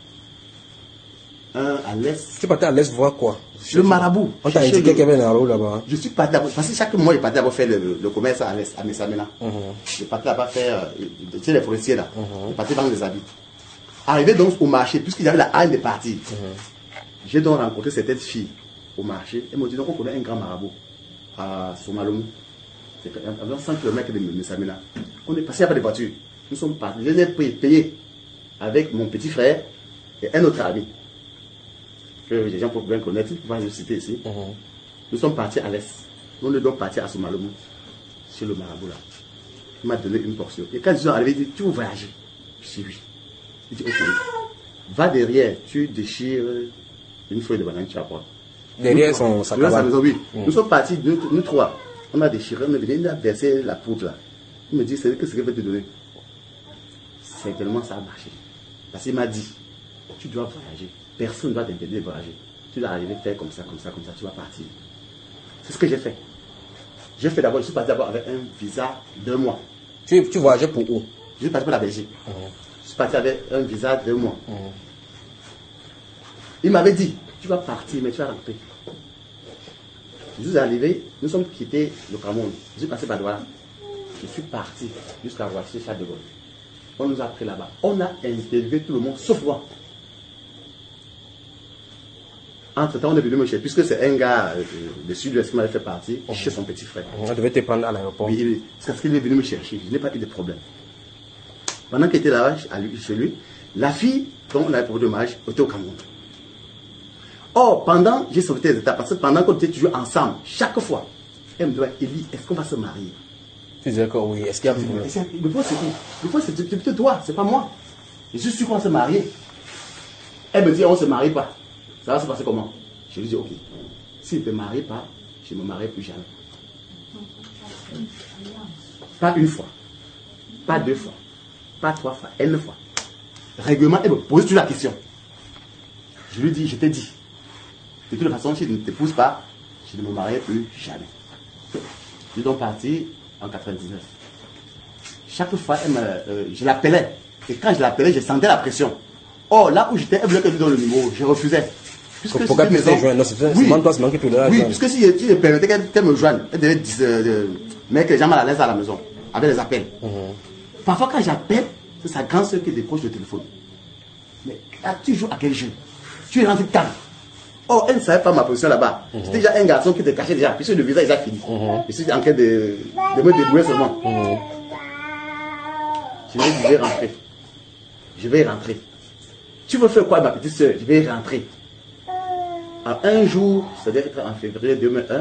Un à l'Est. Tu partais à l'Est voir quoi? Le marabout. On t'a Chez indiqué le- qu'il y avait un euro là-bas. Hein? Je suis parti d'abord, parce que chaque mois, je partais d'abord faire le, le commerce à l'Est, à Messamena. Mhm. Je partais là-bas faire, euh, tu sais, les forestiers là. Je partais vendre des habits. Arrivé donc au marché, puisqu'il y avait la haine de partir, j'ai donc rencontré cette fille au marché. Elle m'a dit, donc on connaît un grand marabout à Somalomou. C'est environ cent kilomètres de Messamena. On est passé, il n'y a pas de voiture. Nous sommes partis. Je les ai payés, payés avec mon petit frère et un autre ami. Que les gens peuvent bien connaître, je vais le citer ici. Mhm. Nous sommes partis à l'Est. On est donc partis à Somalomou, chez le marabout là. Il m'a donné une portion. Et quand ils sont arrivés, il dit, tu veux voyager? Je dis oui. Il dit, ok. Va derrière, tu déchires une feuille de banane, tu vas prendre. Derrière Nous, son sa derrière sa cabane. maison, oui. Mm. Nous sommes partis, nous, nous trois. On a déchiré, on est venu, il a versé la poudre là. Il me dit, c'est que ce que je vais te donner. C'est tellement ça a marché. Parce qu'il m'a dit, tu dois voyager. Personne ne doit t'interdire de voyager. Tu dois arriver faire comme ça, comme ça, comme ça, tu vas partir. C'est ce que j'ai fait. J'ai fait d'abord, je suis parti d'abord avec un visa deux mois. Tu, tu voyageais pour où? Je suis parti pour la Belgique. Je suis parti avec un visa deux mois. Il m'avait dit, tu vas partir, mais tu vas rentrer. Je suis arrivé, nous sommes quittés le Cameroun. Je suis passé par Douala. Je suis parti jusqu'à Roissy, Charles de Gaulle. On nous a pris là-bas. On a interviewé tout le monde, sauf moi. Entre-temps, on est venu me chercher, puisque c'est un gars euh, de sud-ouest qui m'avait fait partir, chez son petit frère. On devait te prendre à l'aéroport. Oui, oui, c'est parce qu'il est venu me chercher. Je n'ai pas eu de problème. Pendant qu'il était là, à lui, chez lui, la fille, dont on avait proposé de mariage, était au Cameroun. Or, pendant, j'ai sauvé les étapes, parce que pendant qu'on était toujours ensemble, chaque fois, elle me dit, Élie, est-ce qu'on va se marier? Tu disais que oui, est-ce qu'il y a un problème? Et c'est- Le point, c'est qui? Le point, c'est c'est plutôt toi, c'est pas moi. Je suis sûr qu'on va se marier. Elle me dit, on ne se marie pas. Ça va se passer comment? Je lui dis, ok. Si je ne me marie pas, je ne me marierai plus jamais. Pas une fois, pas deux fois, pas trois fois, une fois. Règlement, elle me pose toujours la question. Je lui dis, je t'ai dit. De toute façon, si je ne t'épouse pas, je ne me marierai plus jamais. Je suis donc parti en quatre-vingt-dix-neuf. Chaque fois, elle me, euh, je l'appelais. Et quand je l'appelais, je sentais la pression. Oh, là où j'étais, elle voulait que je lui donne le numéro. Je refusais. Puisque Pourquoi c'est tu une te maison- joindre? Non, c'est Oui. seulement toi, c'est moi qui te le Oui, joindre. puisque si je, si je permettais qu'elle qu'elle me joigne, elle devait dis- euh, euh, mettre les gens mal à l'aise à la maison, avec les appels. Parfois, quand j'appelle, c'est sa grande soeur qui décroche le téléphone. Mais as-tu joué à quel jeu? Tu es rentré calme. Oh, elle ne savait pas ma position là-bas. Mm-hmm. C'était déjà un garçon qui était caché déjà, puisque le visa est déjà fini. Mm-hmm. Je suis en train de, de me débrouiller seulement. Mm-hmm. Je vais, je vais rentrer. Je vais rentrer. Tu veux faire quoi, ma petite soeur? Je vais rentrer. Alors, un jour, c'est-à-dire en février deux mille un,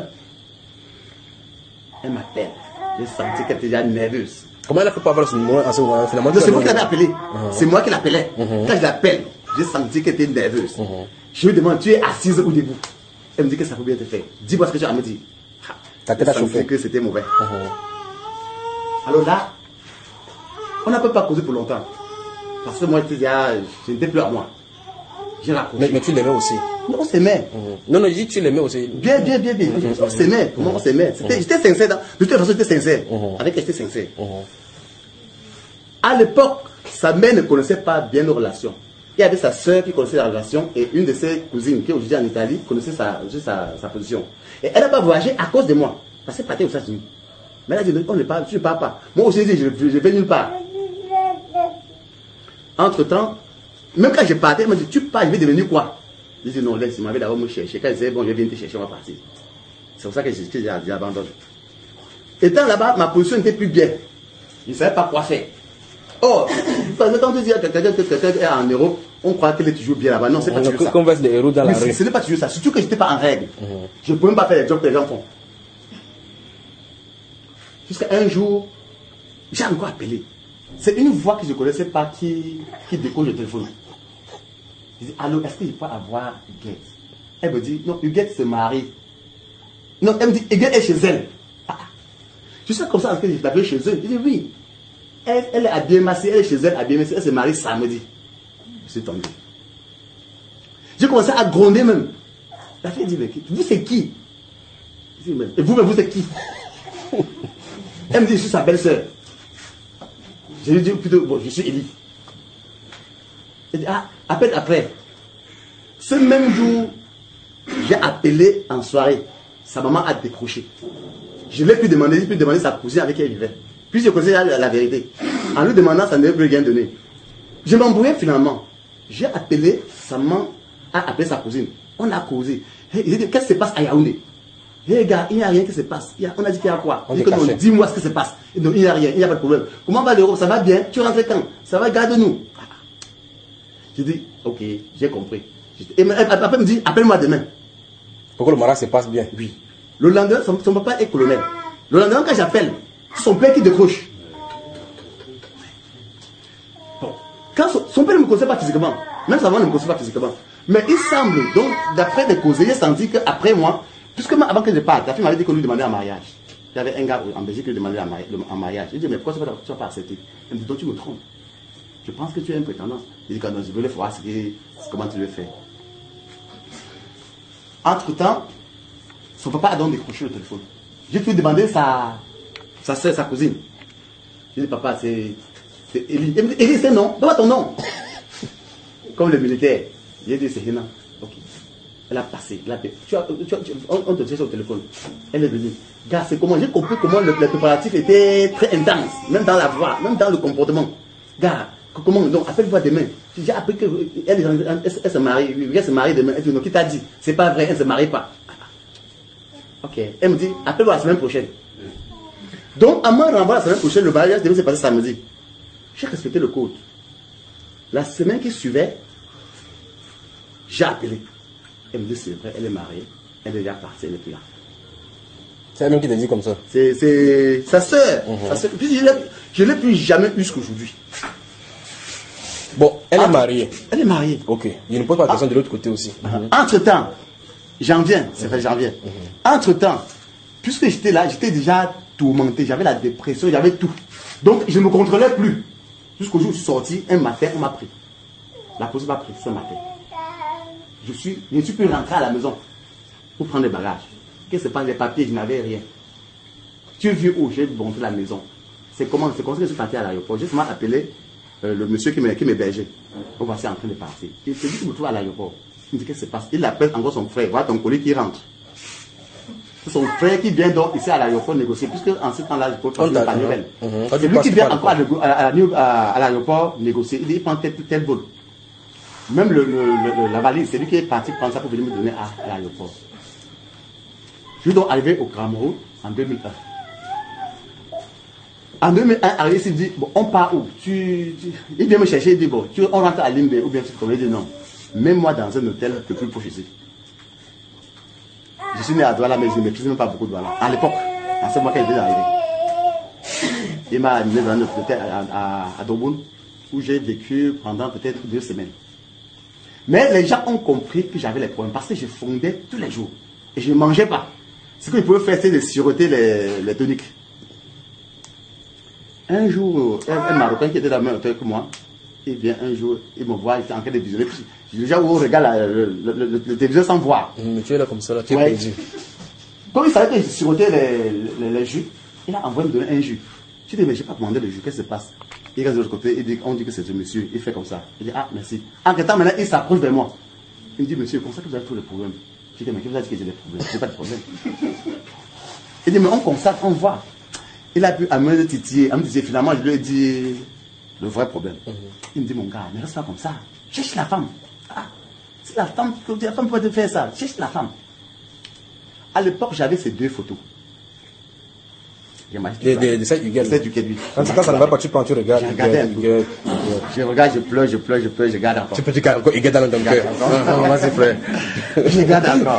elle m'appelle. J'ai senti qu'elle était déjà nerveuse. Comment elle a fait pour avoir ce numéro à ce moment finalement? C'est moi qui l'avais appelé. Uh-huh. C'est moi qui l'appelais. Uh-huh. Quand je l'appelle, j'ai senti qu'elle était nerveuse. Uh-huh. Je lui demande, tu es assise ou debout? Elle me dit que ça peut bien te faire. Dis-moi ce que tu as à me dire. Ta tête a chauffé. Que c'était mauvais. Uh-huh. Alors là, on n'a pas causé pour longtemps. Parce que moi, je n'étais plus à moi. J'ai raccroché. Mais, mais tu l'aimais aussi? Non, on s'aimait. Uh-huh. Non, non, je dis tu l'aimais aussi. Bien, bien, bien, bien. Uh-huh. On s'aimait. Comment uh-huh. on s'aimait? uh-huh. J'étais sincère. Dans... De toute façon, j'étais sincère. Uh-huh. Avec elle, j'étais sincère. Uh-huh. À l'époque, sa mère ne connaissait pas bien nos relations. Il y avait sa soeur qui connaissait la relation et une de ses cousines qui est aujourd'hui en Italie connaissait sa, sa, sa position. Et elle n'a pas voyagé à cause de moi. Parce qu'elle partait aux États-Unis. Mais elle a dit, on ne parle, tu ne pars pas. Moi aussi, je ne vais nulle part. Entre-temps, même quand je partais, elle m'a dit, tu pars, je vais devenir quoi? Je dis, non, laisse, il m'avait d'abord me chercher. Quand elle disait, bon, je viens te chercher, on va partir. C'est pour ça que j'ai abandonné. Étant là-bas, ma position n'était plus bien. Je ne savais pas quoi faire. Oh, quand on dit que quelqu'un est en Europe, on croit qu'elle est toujours bien là-bas. Non, c'est pas toujours ça. Qu'on des héros dans la rue. Ce n'est pas toujours ça. Surtout que je n'étais pas en règle. Mm-hmm. Je ne pouvais même pas faire les jobs que les gens font. Jusqu'à un jour, j'ai encore appelé. C'est une voix que je ne connaissais pas qui, qui décolle le téléphone. Je dis, allô, est-ce que je peux avoir Huguette? Elle me dit, non, Huguette se marie. Non, elle me dit, Huguette est chez elle. Ah. Je sais comme ça, parce que je l'appelais chez eux. Je dis, oui. Elle, elle est à bien massée, elle est chez elle à bien massée, elle se marie samedi. Je suis tombé. J'ai commencé à gronder même. La fille dit, mais vous c'est qui? Je dis, mais, et vous, mais vous c'est qui? Elle me dit, je suis sa belle-sœur. Je lui dis plutôt, bon, je suis Élie. Elle dit, ah, appelle après. Ce même jour, j'ai appelé en soirée. Sa maman a décroché. Je ne l'ai plus demandé, je l'ai plus demandé sa cousine avec qui elle vivait. Puis je connaissais la, la vérité. En lui demandant, ça ne veut plus rien donner. Je m'embrouillais finalement. J'ai appelé, sa maman a appelé sa cousine. On a causé. Hey, qu'est-ce qui se passe à Yaoundé? Hé hey, gars, il n'y a rien qui se passe. Il y a, on a dit qu'il y a quoi? On dit que non, dis-moi ce qui se passe. Et donc, il n'y a rien, il n'y a pas de problème. Comment va l'Europe? Ça va bien? Tu rentres quand? Ça va, garde-nous. J'ai dit, ok, j'ai compris. Et après, elle me dit, appelle-moi demain. Pour que le mariage se passe bien. Oui. Le lendemain, son, son papa est colonel. Le lendemain, quand j'appelle, son père qui décroche. Bon. Quand son, son père ne me connaissait pas physiquement, même sa maman ne me connaissait pas physiquement. Mais il semble, donc, d'après des causes, j'ai senti qu'après moi, puisque moi, avant que je parte, la fille m'avait dit qu'on lui demandait un mariage. Il y avait un gars en Belgique qui lui demandait un mariage. Un mariage. Je lui ai dit, mais pourquoi tu ne vas pas accepter? Elle me dit, donc tu me trompes. Je pense que tu es un prétendant. Il dit, quand je voulais voir comment tu le fais. Entre-temps, son papa a donc décroché le téléphone. J'ai pu demander sa, sa soeur, sa cousine. J'ai dit, papa, c'est Élie. Elle me dit, Élie, c'est non. Donne-moi ton nom. Comme le militaire. J'ai dit, c'est Hina. Ok. Elle a passé. Elle a tu as, tu as, tu, on, on te cherche au téléphone. Elle est venue. Gars, c'est comment, j'ai compris comment le, le préparatif était très intense. Même dans la voix, même dans le comportement. Gars, comment, donc, appelle-moi demain. J'ai appris qu'elle elle, elle, elle se marie. Elle se marie demain. Elle dit, non, qui t'a dit? C'est pas vrai, elle ne se marie pas. Ok. Elle me dit, appelle-moi la semaine prochaine. Donc, à moi renvoie la semaine prochaine, le mariage devait se passer samedi. J'ai respecté le code. La semaine qui suivait, j'ai appelé. Elle me dit, c'est vrai, elle est mariée. Elle est déjà partie, elle n'est plus là. C'est elle-même qui t'a dit comme ça? C'est sa soeur. Uh-huh. Puis je ne l'ai plus jamais eu jusqu'aujourd'hui. Bon, elle Entre, est mariée. Elle est mariée. Ok. Je ne pose pas la question ah. de l'autre côté aussi. Uh-huh. Entre-temps, j'en viens, c'est vrai, j'en viens. Uh-huh. Entre-temps, puisque j'étais là, j'étais déjà tourmenté, j'avais la dépression, j'avais tout. Donc, je ne me contrôlais plus. Jusqu'au jour où je suis sorti, un matin, on m'a pris. La police m'a pris ce matin. Je suis, je ne suis plus rentré à la maison pour prendre les bagages. Qu'est-ce qui se passe? Les papiers, je n'avais rien. Tu es vieux où? J'ai montré la maison. C'est comment, c'est comme ça que je suis parti à l'aéroport. J'ai seulement appelé euh, le monsieur qui m'hébergeait. On va en train de partir. C'est lui qui me trouve à l'aéroport. Il me dit qu'est-ce qui se passe? Il appelle encore son frère. Voilà ton colis qui rentre. C'est son frère qui vient donc ici à l'aéroport négocier. Puisque en ce temps-là, je peux passer pas nouvelle. C'est lui qui vient encore à l'aéroport négocier. Il dit il prend tel, tel vol. Même le, le, le- la valise, c'est lui qui est parti prendre ça pour venir me donner à, à l'aéroport. Je suis donc arrivé au Cameroun en deux mille un. En deux mille un, arrivé ici, il dit, bon, on part où tu, tu- Il vient me chercher, il dit, bon, tu, on rentre à Limbe ou bien tu te connais, il dit non. Mets-moi dans un hôtel le plus proche ici. Je suis né à Douala, mais je ne maîtrise même pas beaucoup de Douala. À l'époque, en ce moment quand il vient d'arriver. Il m'a amené dans un hôtel à, à, à Doboun, où j'ai vécu pendant peut-être deux semaines. Mais les gens ont compris que j'avais les problèmes parce que je fondais tous les jours. Et je ne mangeais pas. Ce qu'ils pouvaient faire, c'est de siroter les, les toniques. Un jour, un, un Marocain qui était dans le même hôtel que moi, il vient un jour, il me voit, il est en train de visionner. J'ai déjà où on regarde la- le, le, le, le téléviseur sans voir. Mais tu es là comme ça, là, tu es Ouais. perdu. Comme il savait que je sirotais les, les, les jus, il a envoyé me donner un jus. Je dis, mais je n'ai pas demandé le jus, qu'est-ce qui se passe? Il reste de l'autre côté, il dit, on dit que c'est ce monsieur, il fait comme ça. Il dit, ah, merci. En temps, maintenant, il s'approche de moi. Il me dit, monsieur, comme ça que vous avez tous les problèmes. Je dis, mais qui vous a dit que j'ai des problèmes? Je n'ai pas de problème. Il dit, mais on constate, on voit. Il a pu amener le titiller, à me dire, finalement, je lui ai dit le vrai problème. Il me dit, mon gars, ne reste pas comme ça. Cherche la femme. Ah, c'est la femme, la femme peut te faire ça. Cherche la femme. À l'époque, j'avais ces deux photos. De, de, de cette Huguette. C'est du Kédouille. En tout cas, ça ne va pas, tu prends, tu regardes. J'ai regardé un peu. Huguette. Je regarde, je pleure, je pleure, je pleure, je garde encore. Tu peux dire Huguette dans ton cœur. Vas-y, frère. Je garde encore.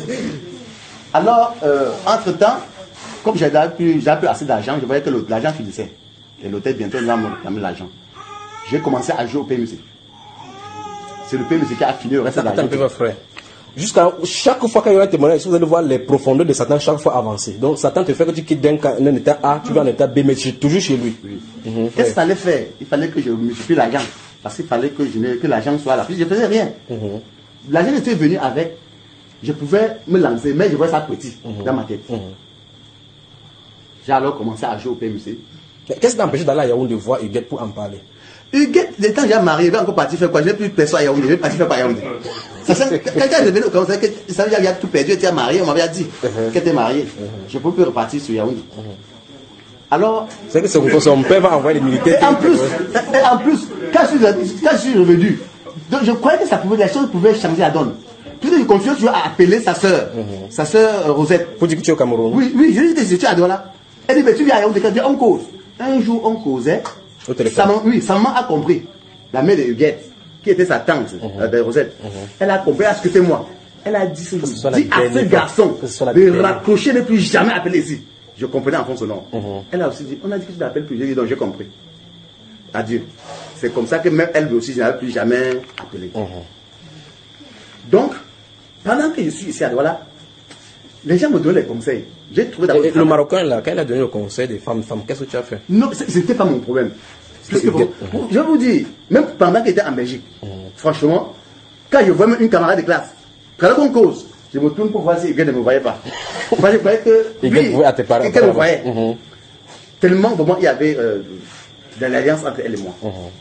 Alors, euh, entre-temps, comme j'avais plus, j'avais plus assez d'argent, je voyais que l'argent finissait. Et l'hôtel, bientôt, il va me ramener l'argent. J'ai commencé à jouer au P M C. C'est le P M C qui a fini le reste de Attends l'argent. un peu, mon frère. Jusqu'à chaque fois qu'il y aura un témoignage, vous allez voir les profondeurs de Satan chaque fois avancer. Donc Satan te fait que tu quittes d'un ca- d'un état A, tu vas en état B, mais tu es toujours chez lui. Mhm. Qu'est-ce qu'il fallait faire? Il fallait que je multiplie l'argent. Parce qu'il fallait que, je n'ai- que l'argent soit là. Puis je ne faisais rien. Mhm. L'argent était venu avec. Je pouvais me lancer, mais je voyais ça petit dans ma tête. Mhm. J'ai alors commencé à jouer au P M C. Mais qu'est-ce qui t'empêche d'aller à Yaoundé voir Huguette pour en parler? Huguette, le temps que j'ai marié, il va encore partir faire quoi? Je n'ai plus de personne à Yaoundé, je vais partir faire quoi à Yaoundé? Ça, c'est- Quand quand je venais au Cameroun, il savait qu'il y a tout perdu, il était marié, on m'avait dit qu'elle était mariée. Je ne peux plus repartir sur Yaoundé. Alors, C'est que son, son père va envoyer des militaires. et en plus, et en plus, quand je suis, quand je suis revenu, donc je croyais que ça pouvait, les choses pouvaient changer la donne. Puis je continue toujours à appeler sa soeur, sa soeur euh, Rosette. Pour dire que tu es au Cameroun. Oui, oui, je lui ai dit que je suis à Douala. Elle dit, mais tu viens à Yaoundé, quand on cause. Un jour, on causait. Au téléphone. Sa maman, oui, sa maman a compris. La mère de Huguette, qui était sa tante, euh, de Rosette. Elle a compris, elle a scruté moi. Elle a dit, ce jour, soit la dis à ce dernière garçon fois. Que ce soit la de dernière. raccrocher, ne plus jamais appeler ici. Je comprenais en fond son nom. Elle a aussi dit, on a dit que tu n'appelles plus. J'ai dit, donc j'ai compris. Adieu. C'est comme ça que même elle aussi, je n'avais plus jamais appelé. Donc, pendant que je suis ici à Douala, les gens me donnent les conseils. J'ai trouvé d'abord. Et le Marocain, là, quand il a donné le conseil des femmes, femmes, qu'est-ce que tu as fait? Non, ce n'était pas mon problème. Puisque, C'était bon, Huguette. je vous dis, même pendant qu'il était en Belgique, franchement, quand je vois même une camarade de classe, quand on cause, je me tourne pour voir si Huguette ne me voyait pas. Moi, je croyais que. Huguette voyait à tes parents. Qu'elle me voyait. Mhm. Tellement, vraiment, il y avait euh, de l'alliance entre elle et moi.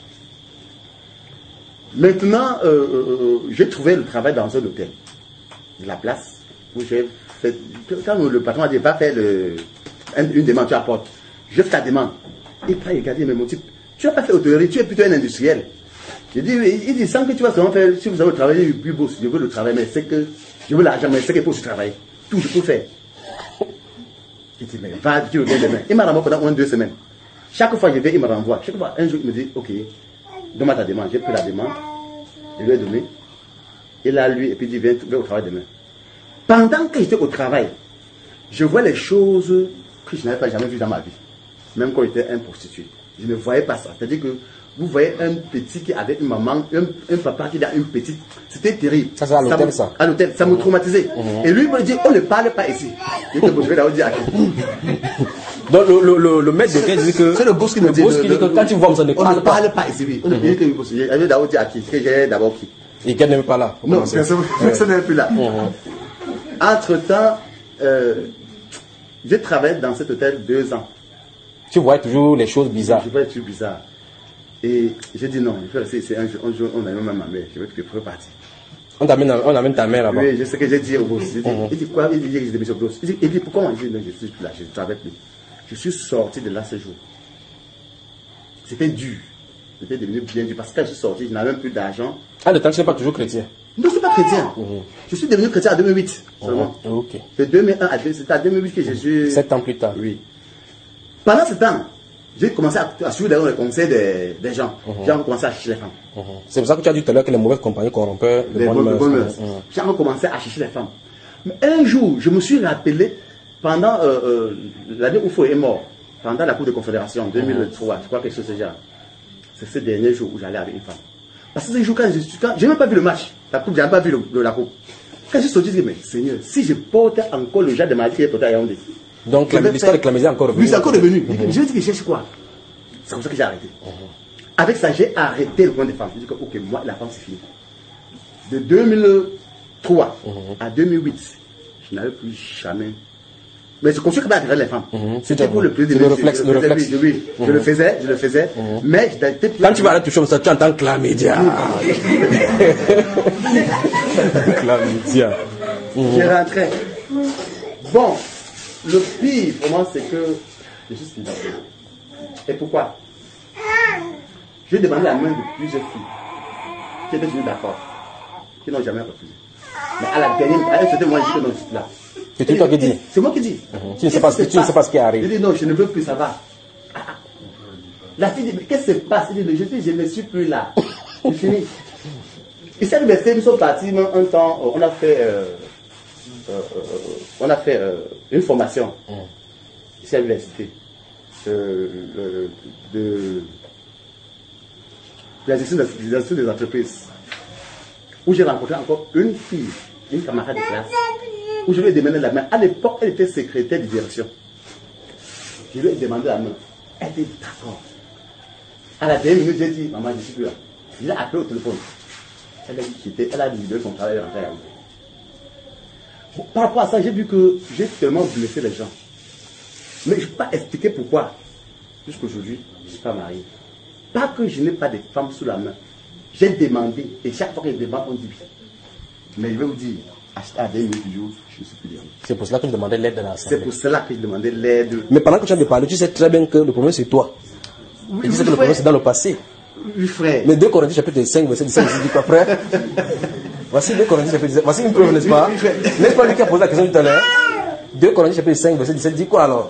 Maintenant, euh, euh, euh, j'ai trouvé le travail dans un hôtel. De la place où j'ai fait. Quand le patron a dit, va faire le, un- une demande, tu apportes. Je fais ta demande. Il prend, il regarde, mais mon type, tu n'as pas fait hôtellerie, tu es plutôt un industriel. Je dis, oui, il dit, sans que tu vas seulement faire, si vous avez travaillé, plus beau, je veux le travail, mais c'est que, je veux l'argent, mais c'est qu'il faut aussi travailler. Tout, je peux faire. Il dit, mais va, tu reviens demain. Il m'a renvoyé pendant au moins deux semaines. Chaque fois que je vais, il me renvoie. Chaque fois, un jour, il me dit, ok, donne-moi ta demande. J'ai pris la demande, je lui ai donné. Il a lui, et puis il dit, viens, viens au travail demain. Pendant que j'étais au travail, je vois les choses que je n'avais pas jamais vues dans ma vie. Même quand j'étais un prostitué. Je ne voyais pas ça. C'est-à-dire que vous voyez un petit qui avait une maman, un, un papa qui a une petite. C'était terrible. Ça, c'est à l'hôtel, me- ça. À l'hôtel, ça me traumatisait. Et lui, il me dit, on ne parle pas ici. Je te je vais d'abord dire à qui. Donc le, le, le, le maître de guerre dit que. C'est le boss qui me dit. boss le- qui dit que le- quand tu vois, ça ne on parle ne pas. parle pas ici, oui. On ne dit que le boss. Je vais d'abord dire à qui. Que j'ai d'abord qui. Huguette n'est pas là. Faut Non, commencer. personne personne n'est plus là. Entre-temps, euh, j'ai travaillé dans cet hôtel deux ans. Tu vois toujours les choses bizarres. Je vois des trucs bizarres. Et j'ai dit non, je vais rester ici un jour, un jour on a même ma mère, je vais te préparer partir. On t'amène, on amène ta mère là-bas. Oui, je sais que j'ai dit au boss. Il dit, il dit quoi? Il dit, il dit, monsieur boss. Il dit, il dit, pourquoi? Il dit, non, je suis plus là, je ne travaille plus. Je suis sorti de là ce jour. C'était dur. j'étais devenu bien dur. Parce que quand je suis sorti, je n'avais même plus d'argent. Ah, le temps, tu n'es pas toujours chrétien? Non, je ne suis pas chrétien. Mm-hmm. Je suis devenu chrétien en deux mille huit seulement. Mm-hmm. Ok. De deux mille un à c'était en deux mille huit que je suis. Sept ans plus tard. Oui. Pendant ce temps, j'ai commencé à, à suivre les conseils des, des gens. Mm-hmm. J'ai commencé à chercher les femmes. Mm-hmm. C'est pour ça que tu as dit tout à l'heure que les mauvaises compagnies corrompaient les bonnes mœurs. mœurs. Mm-hmm. J'ai commencé à chercher les femmes. Mais un jour, je me suis rappelé, pendant euh, euh, l'année où Fou est mort, pendant la Coupe de Confédération, en deux mille trois, mm-hmm. je crois quelque chose de ce genre. C'est ce dernier jour où j'allais avec une femme. Parce que ce jour, quand je suis, quand, j'ai même pas vu le match, la coupe, j'ai même pas vu le, le, la coupe. Quand je suis sorti, je dis, mais Seigneur, si je porte encore le genre de maladie qui est porté à Yaoundé. Donc l'histoire de Clamésie est encore revenue. Oui, c'est encore revenu. Mm-hmm. Je me dis que je cherche quoi? C'est comme ça que j'ai arrêté. Mm-hmm. Avec ça, j'ai arrêté le point des femmes. Je dis que, ok, moi, la femme, c'est fini. De deux mille trois mm-hmm. à deux mille huit, je n'avais plus jamais. Mais je continue quand même à regarder les femmes. Mm-hmm. C'était pour le plaisir de le réflexe. Le réflexe. Oui, oui. Mm-hmm. Je le faisais, je le faisais. Mm-hmm. Mais j'étais plus. Quand tu vas à la touche comme ça, tu entends Clamédia. Clamédia. Je rentrais. Bon, le pire pour moi, c'est que je suis célibataire. Et pourquoi? J'ai demandé la main de plusieurs filles qui étaient venues d'accord, qui n'ont jamais refusé. Mais à la dernière, à un certain moment, je dis que non, je suis là. C'est toi qui dis? C'est moi qui dis. Mm-hmm. Tu ne sais pas, tu ne sais pas ce qui arrive. Je dis non, je ne veux plus, ça va. Ah, ah. La fille dit, mais qu'est-ce qui se passe? Je dis, je dis, je ne suis plus là. C'est fini. Et cette université, nous sommes partis un temps, on a fait, euh, euh, on a fait euh, une formation mm. ici à l'université euh, euh, de, de la gestion des, des entreprises, où j'ai rencontré encore une fille, une camarade de classe, où je lui ai demandé la main. À l'époque, elle était secrétaire de direction. Je lui ai demandé la main. Elle était d'accord. À la dernière minute, j'ai dit, maman, je ne suis plus là. Je l'ai appelé au téléphone. Elle a dit j'étais, elle a libéré son travail. Bon, par rapport à ça, j'ai vu que j'ai tellement blessé les gens. Mais je ne peux pas expliquer pourquoi. Jusqu'aujourd'hui, je ne suis pas marié. Pas que je n'ai pas de femmes sous la main. J'ai demandé, et chaque fois que je demande, on dit oui. Mais je vais vous dire, à des minutes du jour, je ne suis plus libre. C'est pour cela que je demandais l'aide de l'Assemblée. C'est pour cela que je demandais l'aide. Mais pendant que tu as parlé, tu sais très bien que le problème c'est toi. Oui, et tu sais que le problème c'est dans le passé. Oui, frère. Mais deux Corinthiens chapitre cinq, verset dix-sept, je dis quoi, frère? Voici deux Corinthiens chapitre dix-sept. Voici une preuve, n'est-ce pas? N'est-ce pas lui qui a posé la question tout à l'heure? deux Corinthiens chapitre cinq, verset dix-sept, dit quoi alors?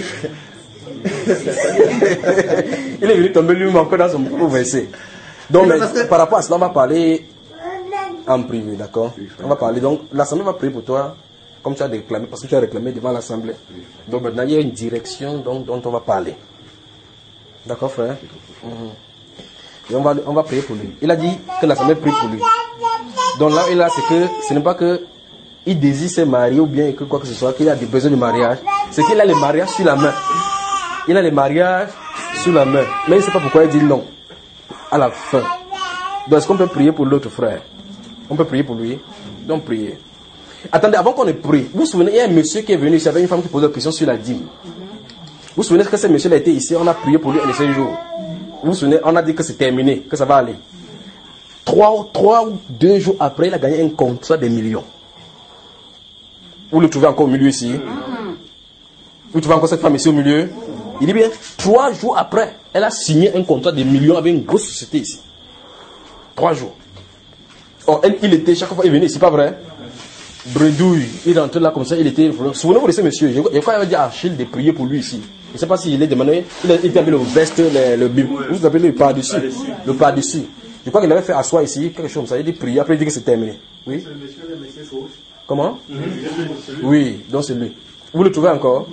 Il est venu tomber lui-même encore dans son propre verset. Donc, mais, par rapport à cela, on va parler en privé, d'accord? On va parler. Donc, l'Assemblée va prier pour toi, comme tu as réclamé, parce que tu as réclamé devant l'Assemblée. Donc, maintenant, il y a une direction dont, dont on va parler. D'accord, frère? Mm-hmm. Et on va, on va prier pour lui. Il a dit que l'Assemblée prie pour lui. Donc là, et là, c'est que ce n'est pas que il désire se marier ou bien que quoi que ce soit, qu'il a des besoins de mariage. C'est qu'il a les mariages sur la main. Il a les mariages sur la main. Mais il ne sait pas pourquoi il dit non. À la fin. Donc, est-ce qu'on peut prier pour l'autre frère? On peut prier pour lui? Donc, priez. Attendez, avant qu'on ait prié, vous vous souvenez, il y a un monsieur qui est venu ici avec une femme qui posait la question sur la dîme. Vous vous souvenez que ce monsieur a été ici, on a prié pour lui un de ces jours. Vous vous souvenez, on a dit que c'est terminé, que ça va aller. Trois, trois ou deux jours après, il a gagné un contrat de millions. Vous le trouvez encore au milieu ici? Vous trouvez encore cette femme ici au milieu? Il dit bien, trois jours après, elle a signé un contrat de millions avec une grosse société ici. Trois jours. Oh, elle, il était, chaque fois, il venait ici, pas vrai? Bredouille, il rentrait là comme ça, il était... Souvenez-vous de ce monsieur, je, je crois qu'il avait dit à Achille de prier pour lui ici. Je ne sais pas s'il est demandé, il était avec le veste, le, le, vous appelez le par-dessus, le par-dessus. Je crois qu'il avait fait asseoir ici, quelque chose comme ça, il dit prier, après il dit que c'est terminé. Oui? Comment? Oui, donc c'est lui. Vous le trouvez encore?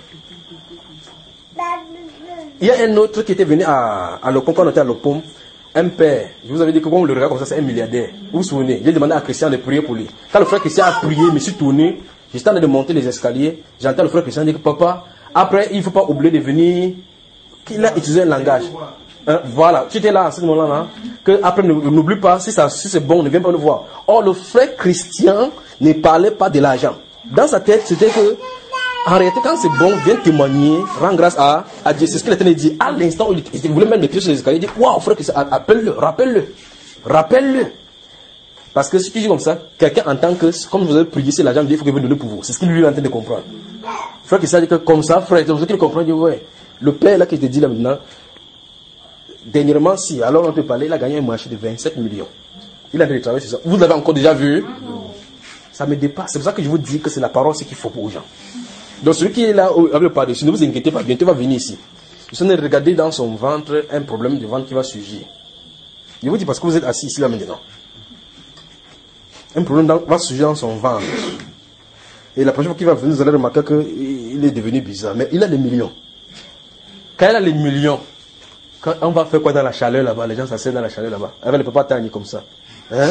Il y a un autre qui était venu à, à Lopom, quand on était à Lopom, un père, je vous avais dit que quand on le regarde comme ça, c'est un milliardaire. Vous vous souvenez? J'ai demandé à Christian de prier pour lui. Quand le frère Christian a prié, je me suis tourné, j'étais en train de monter les escaliers, j'entends le frère Christian dire que papa, après, il ne faut pas oublier de venir, qu'il a utilisé un langage. Hein, voilà, tu étais là à ce moment-là, hein, que après n'oublie pas, si, ça, si c'est bon, ne viens pas nous voir. Or, le frère Christian ne parlait pas de l'argent. Dans sa tête, c'était que, en réalité, quand c'est bon, viens témoigner, rends grâce à, à Dieu. C'est ce qu'il était dit. À l'instant où il, il voulait même le crier sur les escaliers, il dit, waouh, frère Christian, appelle-le, rappelle-le, rappelle-le. Parce que si tu dis comme ça, quelqu'un entend que, comme vous avez prié, c'est l'argent, il faut qu'il vous donne pour vous. C'est ce qu'il lui est en train de comprendre. Frère Christian dit que, comme ça, frère, c'est ce qu'il comprend, il dit, ouais, le père là qui te dit là maintenant, Dernièrement, si, alors on peut parler, il a gagné un marché de vingt-sept millions. Il a travaillé sur ça. Vous l'avez encore déjà vu? Ça me dépasse. C'est pour ça que je vous dis que c'est la parole, c'est qu'il faut pour aux gens. Donc celui qui est là avec le par-dessus, ne vous inquiétez pas, bientôt il va venir ici. Vous allez regarder dans son ventre un problème de ventre qui va surgir. Je vous dis parce que vous êtes assis ici là maintenant. Un problème dans, va surgir dans son ventre. Et la prochaine fois qu'il va venir, vous allez remarquer qu'il est devenu bizarre. Mais il a des millions. Quand il a les millions, quand on va faire quoi dans la chaleur là-bas? Les gens s'asseyent dans la chaleur là-bas. Avec ne peut pas tenir comme ça. Hein?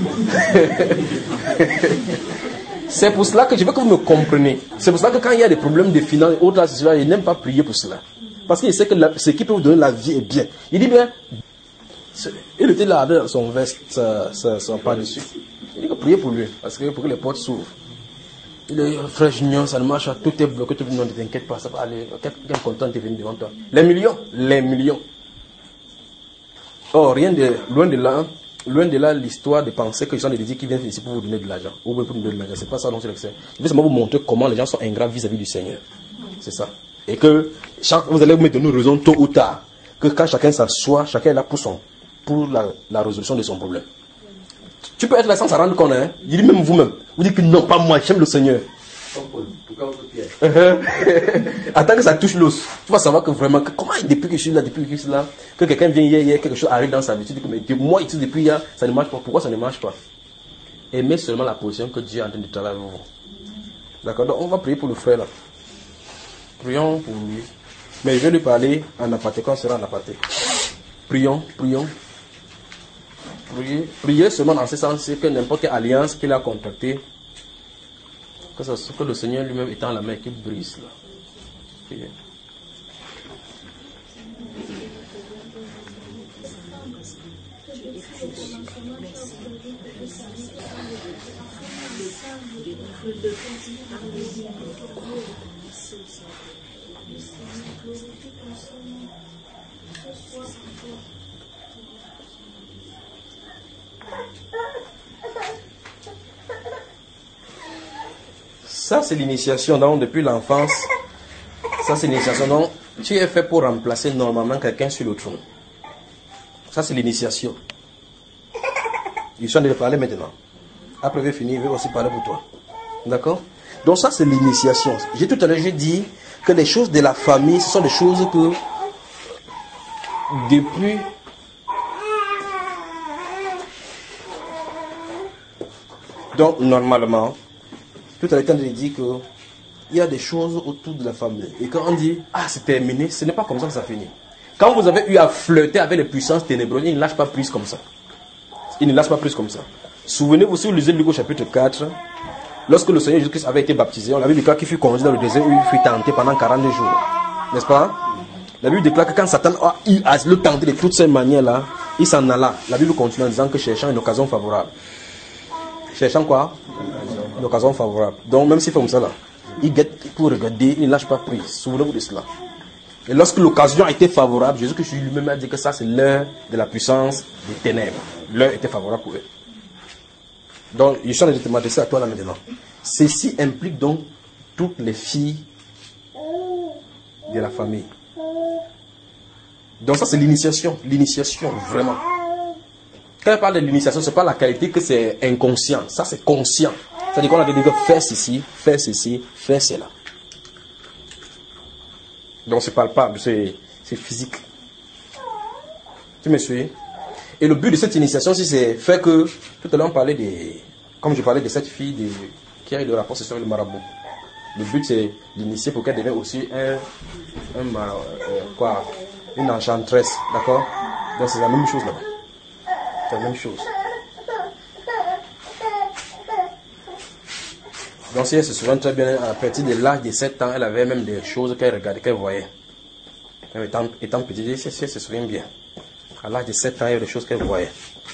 C'est pour cela que je veux que vous me compreniez. C'est pour cela que quand il y a des problèmes de finances et autres, il n'aime pas prier pour cela. Parce qu'il sait que la, ce qui peut vous donner la vie est bien. Il dit bien, il était là avec son veste, son pas dessus. Il dit que priez pour lui, parce que pour que les portes s'ouvrent. Il est frère Junior, ça ne marche pas, tout est bloqué, tout le monde ne t'inquiète pas, ça va aller. Quelqu'un content est venu devant toi. Les millions, les millions. Oh, rien de, loin de là, loin de là, l'histoire de penser que les gens de dire qu'ils viennent ici pour vous donner de l'argent. Ou pour vous donner de l'argent. C'est pas ça dont c'est l'excès. Je vais seulement vous montrer comment les gens sont ingrats vis-à-vis du Seigneur. C'est ça. Et que chaque, vous allez vous mettre une raison tôt ou tard. Que quand chacun s'assoit, chacun est là pour, son, pour la, la résolution de son problème. Tu peux être là sans s'en rendre compte, hein. Je dis même vous-même. Vous dites que non, pas moi, j'aime le Seigneur. Attends que ça touche l'os. Tu vas savoir que vraiment, que comment depuis que je suis là, depuis que je suis là, que quelqu'un vient hier, hier, quelque chose arrive dans sa vie. Tu dis que mais moi, ici, depuis hier, ça ne marche pas. Pourquoi ça ne marche pas? Aimez seulement la position que Dieu est en train de travailler avec vous. D'accord? Donc on va prier pour le frère là. Prions pour lui. Mais je vais lui parler en aparté quand on sera en aparté. Prions, prions. Priez, priez seulement dans ce sens que n'importe quelle alliance qu'il a contractée, que, ça, que le Seigneur lui-même étant la main qui brise là. Priez. Ça, c'est l'initiation, donc depuis l'enfance. Ça, c'est l'initiation. Donc, tu es fait pour remplacer normalement quelqu'un sur le trône. Ça, c'est l'initiation. Je suis en train de parler maintenant. Après, je vais finir, je vais aussi parler pour toi. D'accord? Donc, ça, c'est l'initiation. J'ai tout à l'heure, j'ai dit que les choses de la famille, ce sont des choses que, depuis donc, normalement, tout à l'heure, il dit qu'il y a des choses autour de la famille. Et quand on dit, ah, c'est terminé, ce n'est pas comme ça que ça finit. Quand vous avez eu à flirter avec les puissances ténébreuses, ils ne lâchent pas plus comme ça. Ils ne lâchent pas plus comme ça. Souvenez-vous, si vous lisez Luc au chapitre quatre, lorsque le Seigneur Jésus-Christ avait été baptisé, on avait vu qu'il fut conduit dans le désert où il fut tenté pendant quarante jours. N'est-ce pas? La Bible déclare que quand Satan a eu à le tenter de toutes ces manières-là, il s'en alla. La Bible continue en disant que cherchant une occasion favorable. Cherchant quoi? Une occasion favorable. Donc même s'il fait comme ça là, il guette pour regarder, il ne lâche pas prise. Souvenez-vous de cela. Et lorsque l'occasion a été favorable, Jésus-Christ lui-même a dit que ça c'est l'heure de la puissance des ténèbres. L'heure était favorable pour eux. Donc je suis en train de te m'adresser à toi là maintenant. Ceci implique donc toutes les filles de la famille. Donc ça c'est l'initiation. L'initiation, vraiment. Quand on parle de l'initiation, ce n'est pas la qualité que c'est inconscient. Ça c'est conscient. C'est-à-dire qu'on a dit que faire ceci, faire ceci, faire cela. Donc c'est palpable, c'est physique. Tu me suis? Et le but de cette initiation, c'est faire que, tout à l'heure on parlait des, comme je parlais de cette fille de, qui a eu le rapport sexuel avec le marabout. Le but c'est d'initier pour qu'elle devienne aussi un, un euh, quoi, une enchanteresse, d'accord? Donc c'est la même chose là-bas. C'est la même chose. Donc si elle se souvient très bien, à partir de l'âge de sept ans, elle avait même des choses qu'elle regardait, qu'elle voyait. Même étant, étant petite, si elle se souvient bien. À l'âge de sept ans, il y a des choses qu'elle voyait.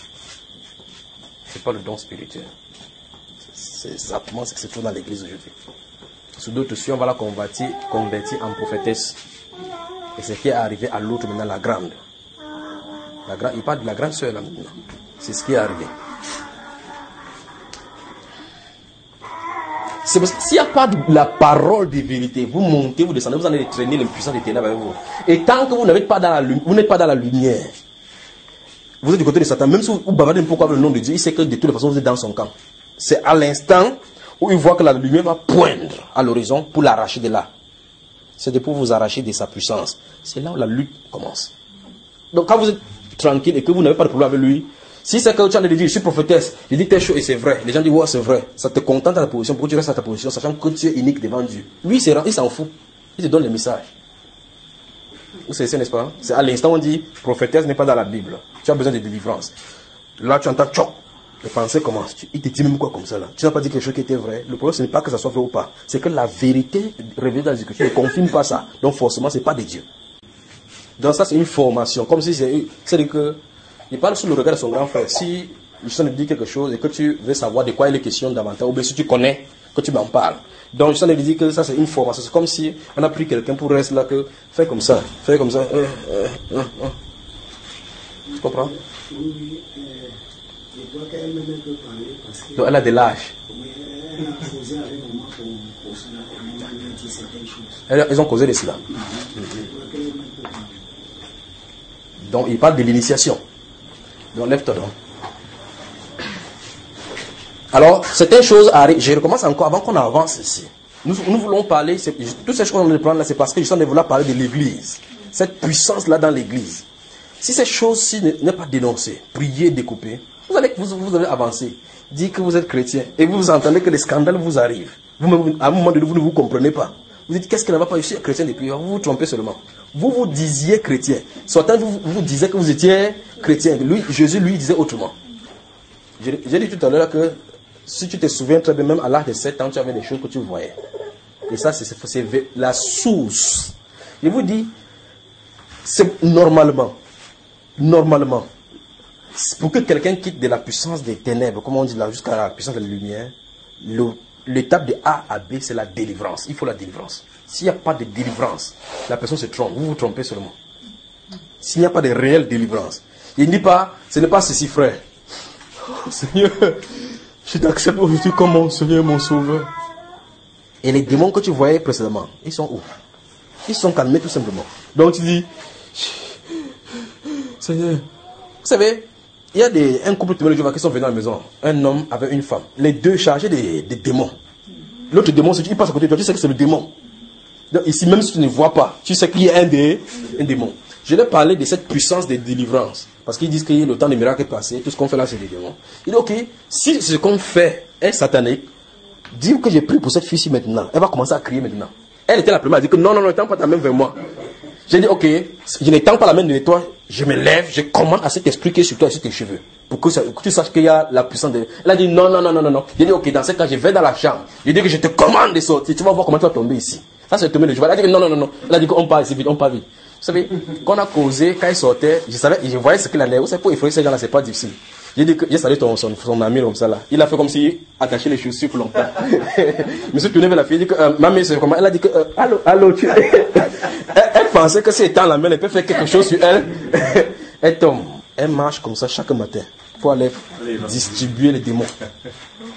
Ce n'est pas le don spirituel. C'est exactement ce qui se trouve dans l'église aujourd'hui. Sur d'autres cieux, on va la convertir, convertir en prophétesse. Et c'est ce qui est arrivé à l'autre maintenant, la grande. La grande. Il parle de la grande sœur là maintenant. C'est ce qui est arrivé. C'est parce que s'il n'y a pas de la parole de vérité, vous montez, vous descendez, vous allez traîner l'impuissance des ténèbres avec vous. Et tant que vous n'êtes pas dans la lumière, vous n'êtes pas dans la lumière, vous êtes du côté de Satan, même si vous bavardez un peu avec le nom de Dieu, il sait que de toutes les façons vous êtes dans son camp. C'est à l'instant où il voit que la lumière va poindre à l'horizon pour l'arracher de là. C'est de pour vous arracher de sa puissance. C'est là où la lutte commence. Donc quand vous êtes tranquille et que vous n'avez pas de problème avec lui, si c'est que tu as dit, je suis prophétesse, je dis telle chose et c'est vrai, les gens disent, ouais, c'est vrai, ça te contente à ta position, pourquoi tu restes à ta position, sachant que tu es unique devant Dieu. Lui, il s'en fout, il te donne le message. Vous savez, n'est-ce pas? C'est à l'instant où on dit, prophétesse n'est pas dans la Bible, tu as besoin de délivrance. Là, tu entends, tchoc, les pensées commencent, il te dit même quoi comme ça là, tu n'as pas dit quelque chose qui était vrai. Le problème, ce n'est pas que ça soit vrai ou pas, c'est que la vérité révélée dans les Écritures ne confirme pas ça, donc forcément, ce n'est pas de Dieu. Donc ça, c'est une formation, comme si c'est, c'est que, il parle sous le regard de son grand frère. Si Justin te dit quelque chose et que tu veux savoir de quoi il est question davantage, ou bien si tu connais, que tu m'en parles. Donc Justin te dit que ça c'est une formation. C'est comme si on a pris quelqu'un pour rester là, que fais comme ça, fais comme ça. Euh, euh, euh, euh. Tu comprends? Oui, euh, je dois qu'elle-même peut parler parce que. Donc elle a de l'âge. Oui, elle a causé avec moi pour, pour cela, elle m'a dit certaines choses. Elles, elles ont causé de cela. Je dois qu'elle-même peut parler. Donc il parle de l'initiation. Donc lève-toi donc. Alors, certaines choses arrivent. Je recommence encore avant qu'on avance ici. Nous, nous voulons parler, c'est, toutes ces choses qu'on va prendre là, c'est parce que je suis vouloir parler de l'église. Cette puissance-là dans l'église. Si ces choses-ci n'est pas dénoncées, priées, découpées, vous allez, vous, vous allez avancer. Dire que vous êtes chrétien et vous, vous entendez que les scandales vous arrivent. Vous-même, à un moment donné, vous ne vous comprenez pas. Vous dites, qu'est-ce qui ne va pas? Je suis chrétien depuis. Vous vous trompez seulement. Vous vous disiez chrétien. Certains vous, vous disiez que vous étiez chrétien. Lui, Jésus lui disait autrement. J'ai, j'ai dit tout à l'heure que si tu te souviens très bien, même à l'âge de sept ans, tu avais des choses que tu voyais. Et ça, c'est, c'est, c'est la source. Je vous dis, c'est normalement, normalement, pour que quelqu'un quitte de la puissance des ténèbres, comme on dit là, jusqu'à la puissance de la lumière, le, l'étape de A à B, c'est la délivrance. Il faut la délivrance. S'il n'y a pas de délivrance, la personne se trompe. Vous vous trompez seulement. S'il n'y a pas de réelle délivrance, il ne dit pas, ce n'est pas ceci, frère. Oh, Seigneur, je t'accepte aujourd'hui comme mon Seigneur, mon Sauveur. Et les démons que tu voyais précédemment, ils sont où? Ils sont calmés tout simplement. Donc tu dis, Seigneur, vous savez, il y a des, un couple de Jéhovah qui sont venus à la maison, un homme avec une femme, les deux chargés des, des démons. L'autre démon, il passe à côté de toi, tu sais que c'est le démon. Donc ici, même si tu ne vois pas, tu sais qu'il y a un, des, un démon. Je vais parler de cette puissance de délivrance. Parce qu'ils disent que le temps des miracles est passé, tout ce qu'on fait là, c'est des démons. Il dit, ok, si ce qu'on fait est satanique, dis que j'ai pris pour cette fille-ci maintenant. Elle va commencer à crier maintenant. Elle était la première à dire que non, non, non, ne tends pas ta main vers moi. J'ai dit, ok, je ne tends pas la main de toi, je me lève, je commande à cet esprit qui est sur toi et sur tes cheveux. Pour que, ça, que tu saches qu'il y a la puissance de... Elle a dit, non, non, non, non, non, non. J'ai dit, ok, dans ce cas, je vais dans la chambre. J'ai dit que je te commande de sortir. Tu vas voir comment tu vas tomber ici. Ça, c'est tomber le jour. Elle a dit que non, non, non, non. Elle a dit qu'on part ici vite, on part vite. Vous savez, quand on a causé, quand il sortait, je savais, je voyais ce qu'il allait. Vous savez, pour effrayer ces gens-là, c'est pas difficile. J'ai dit que j'ai salé ton, son, son ami comme ça là. Il a fait comme s'il attachait les chaussures pour longtemps. Monsieur tourné vers la fille, il dit que, euh, maman, c'est comment? Elle a dit que, euh, allô, allô, tu elle, elle pensait que si étant la main, elle peut faire quelque chose sur elle. Elle tombe. Elle marche comme ça chaque matin. Il faut aller distribuer les démons.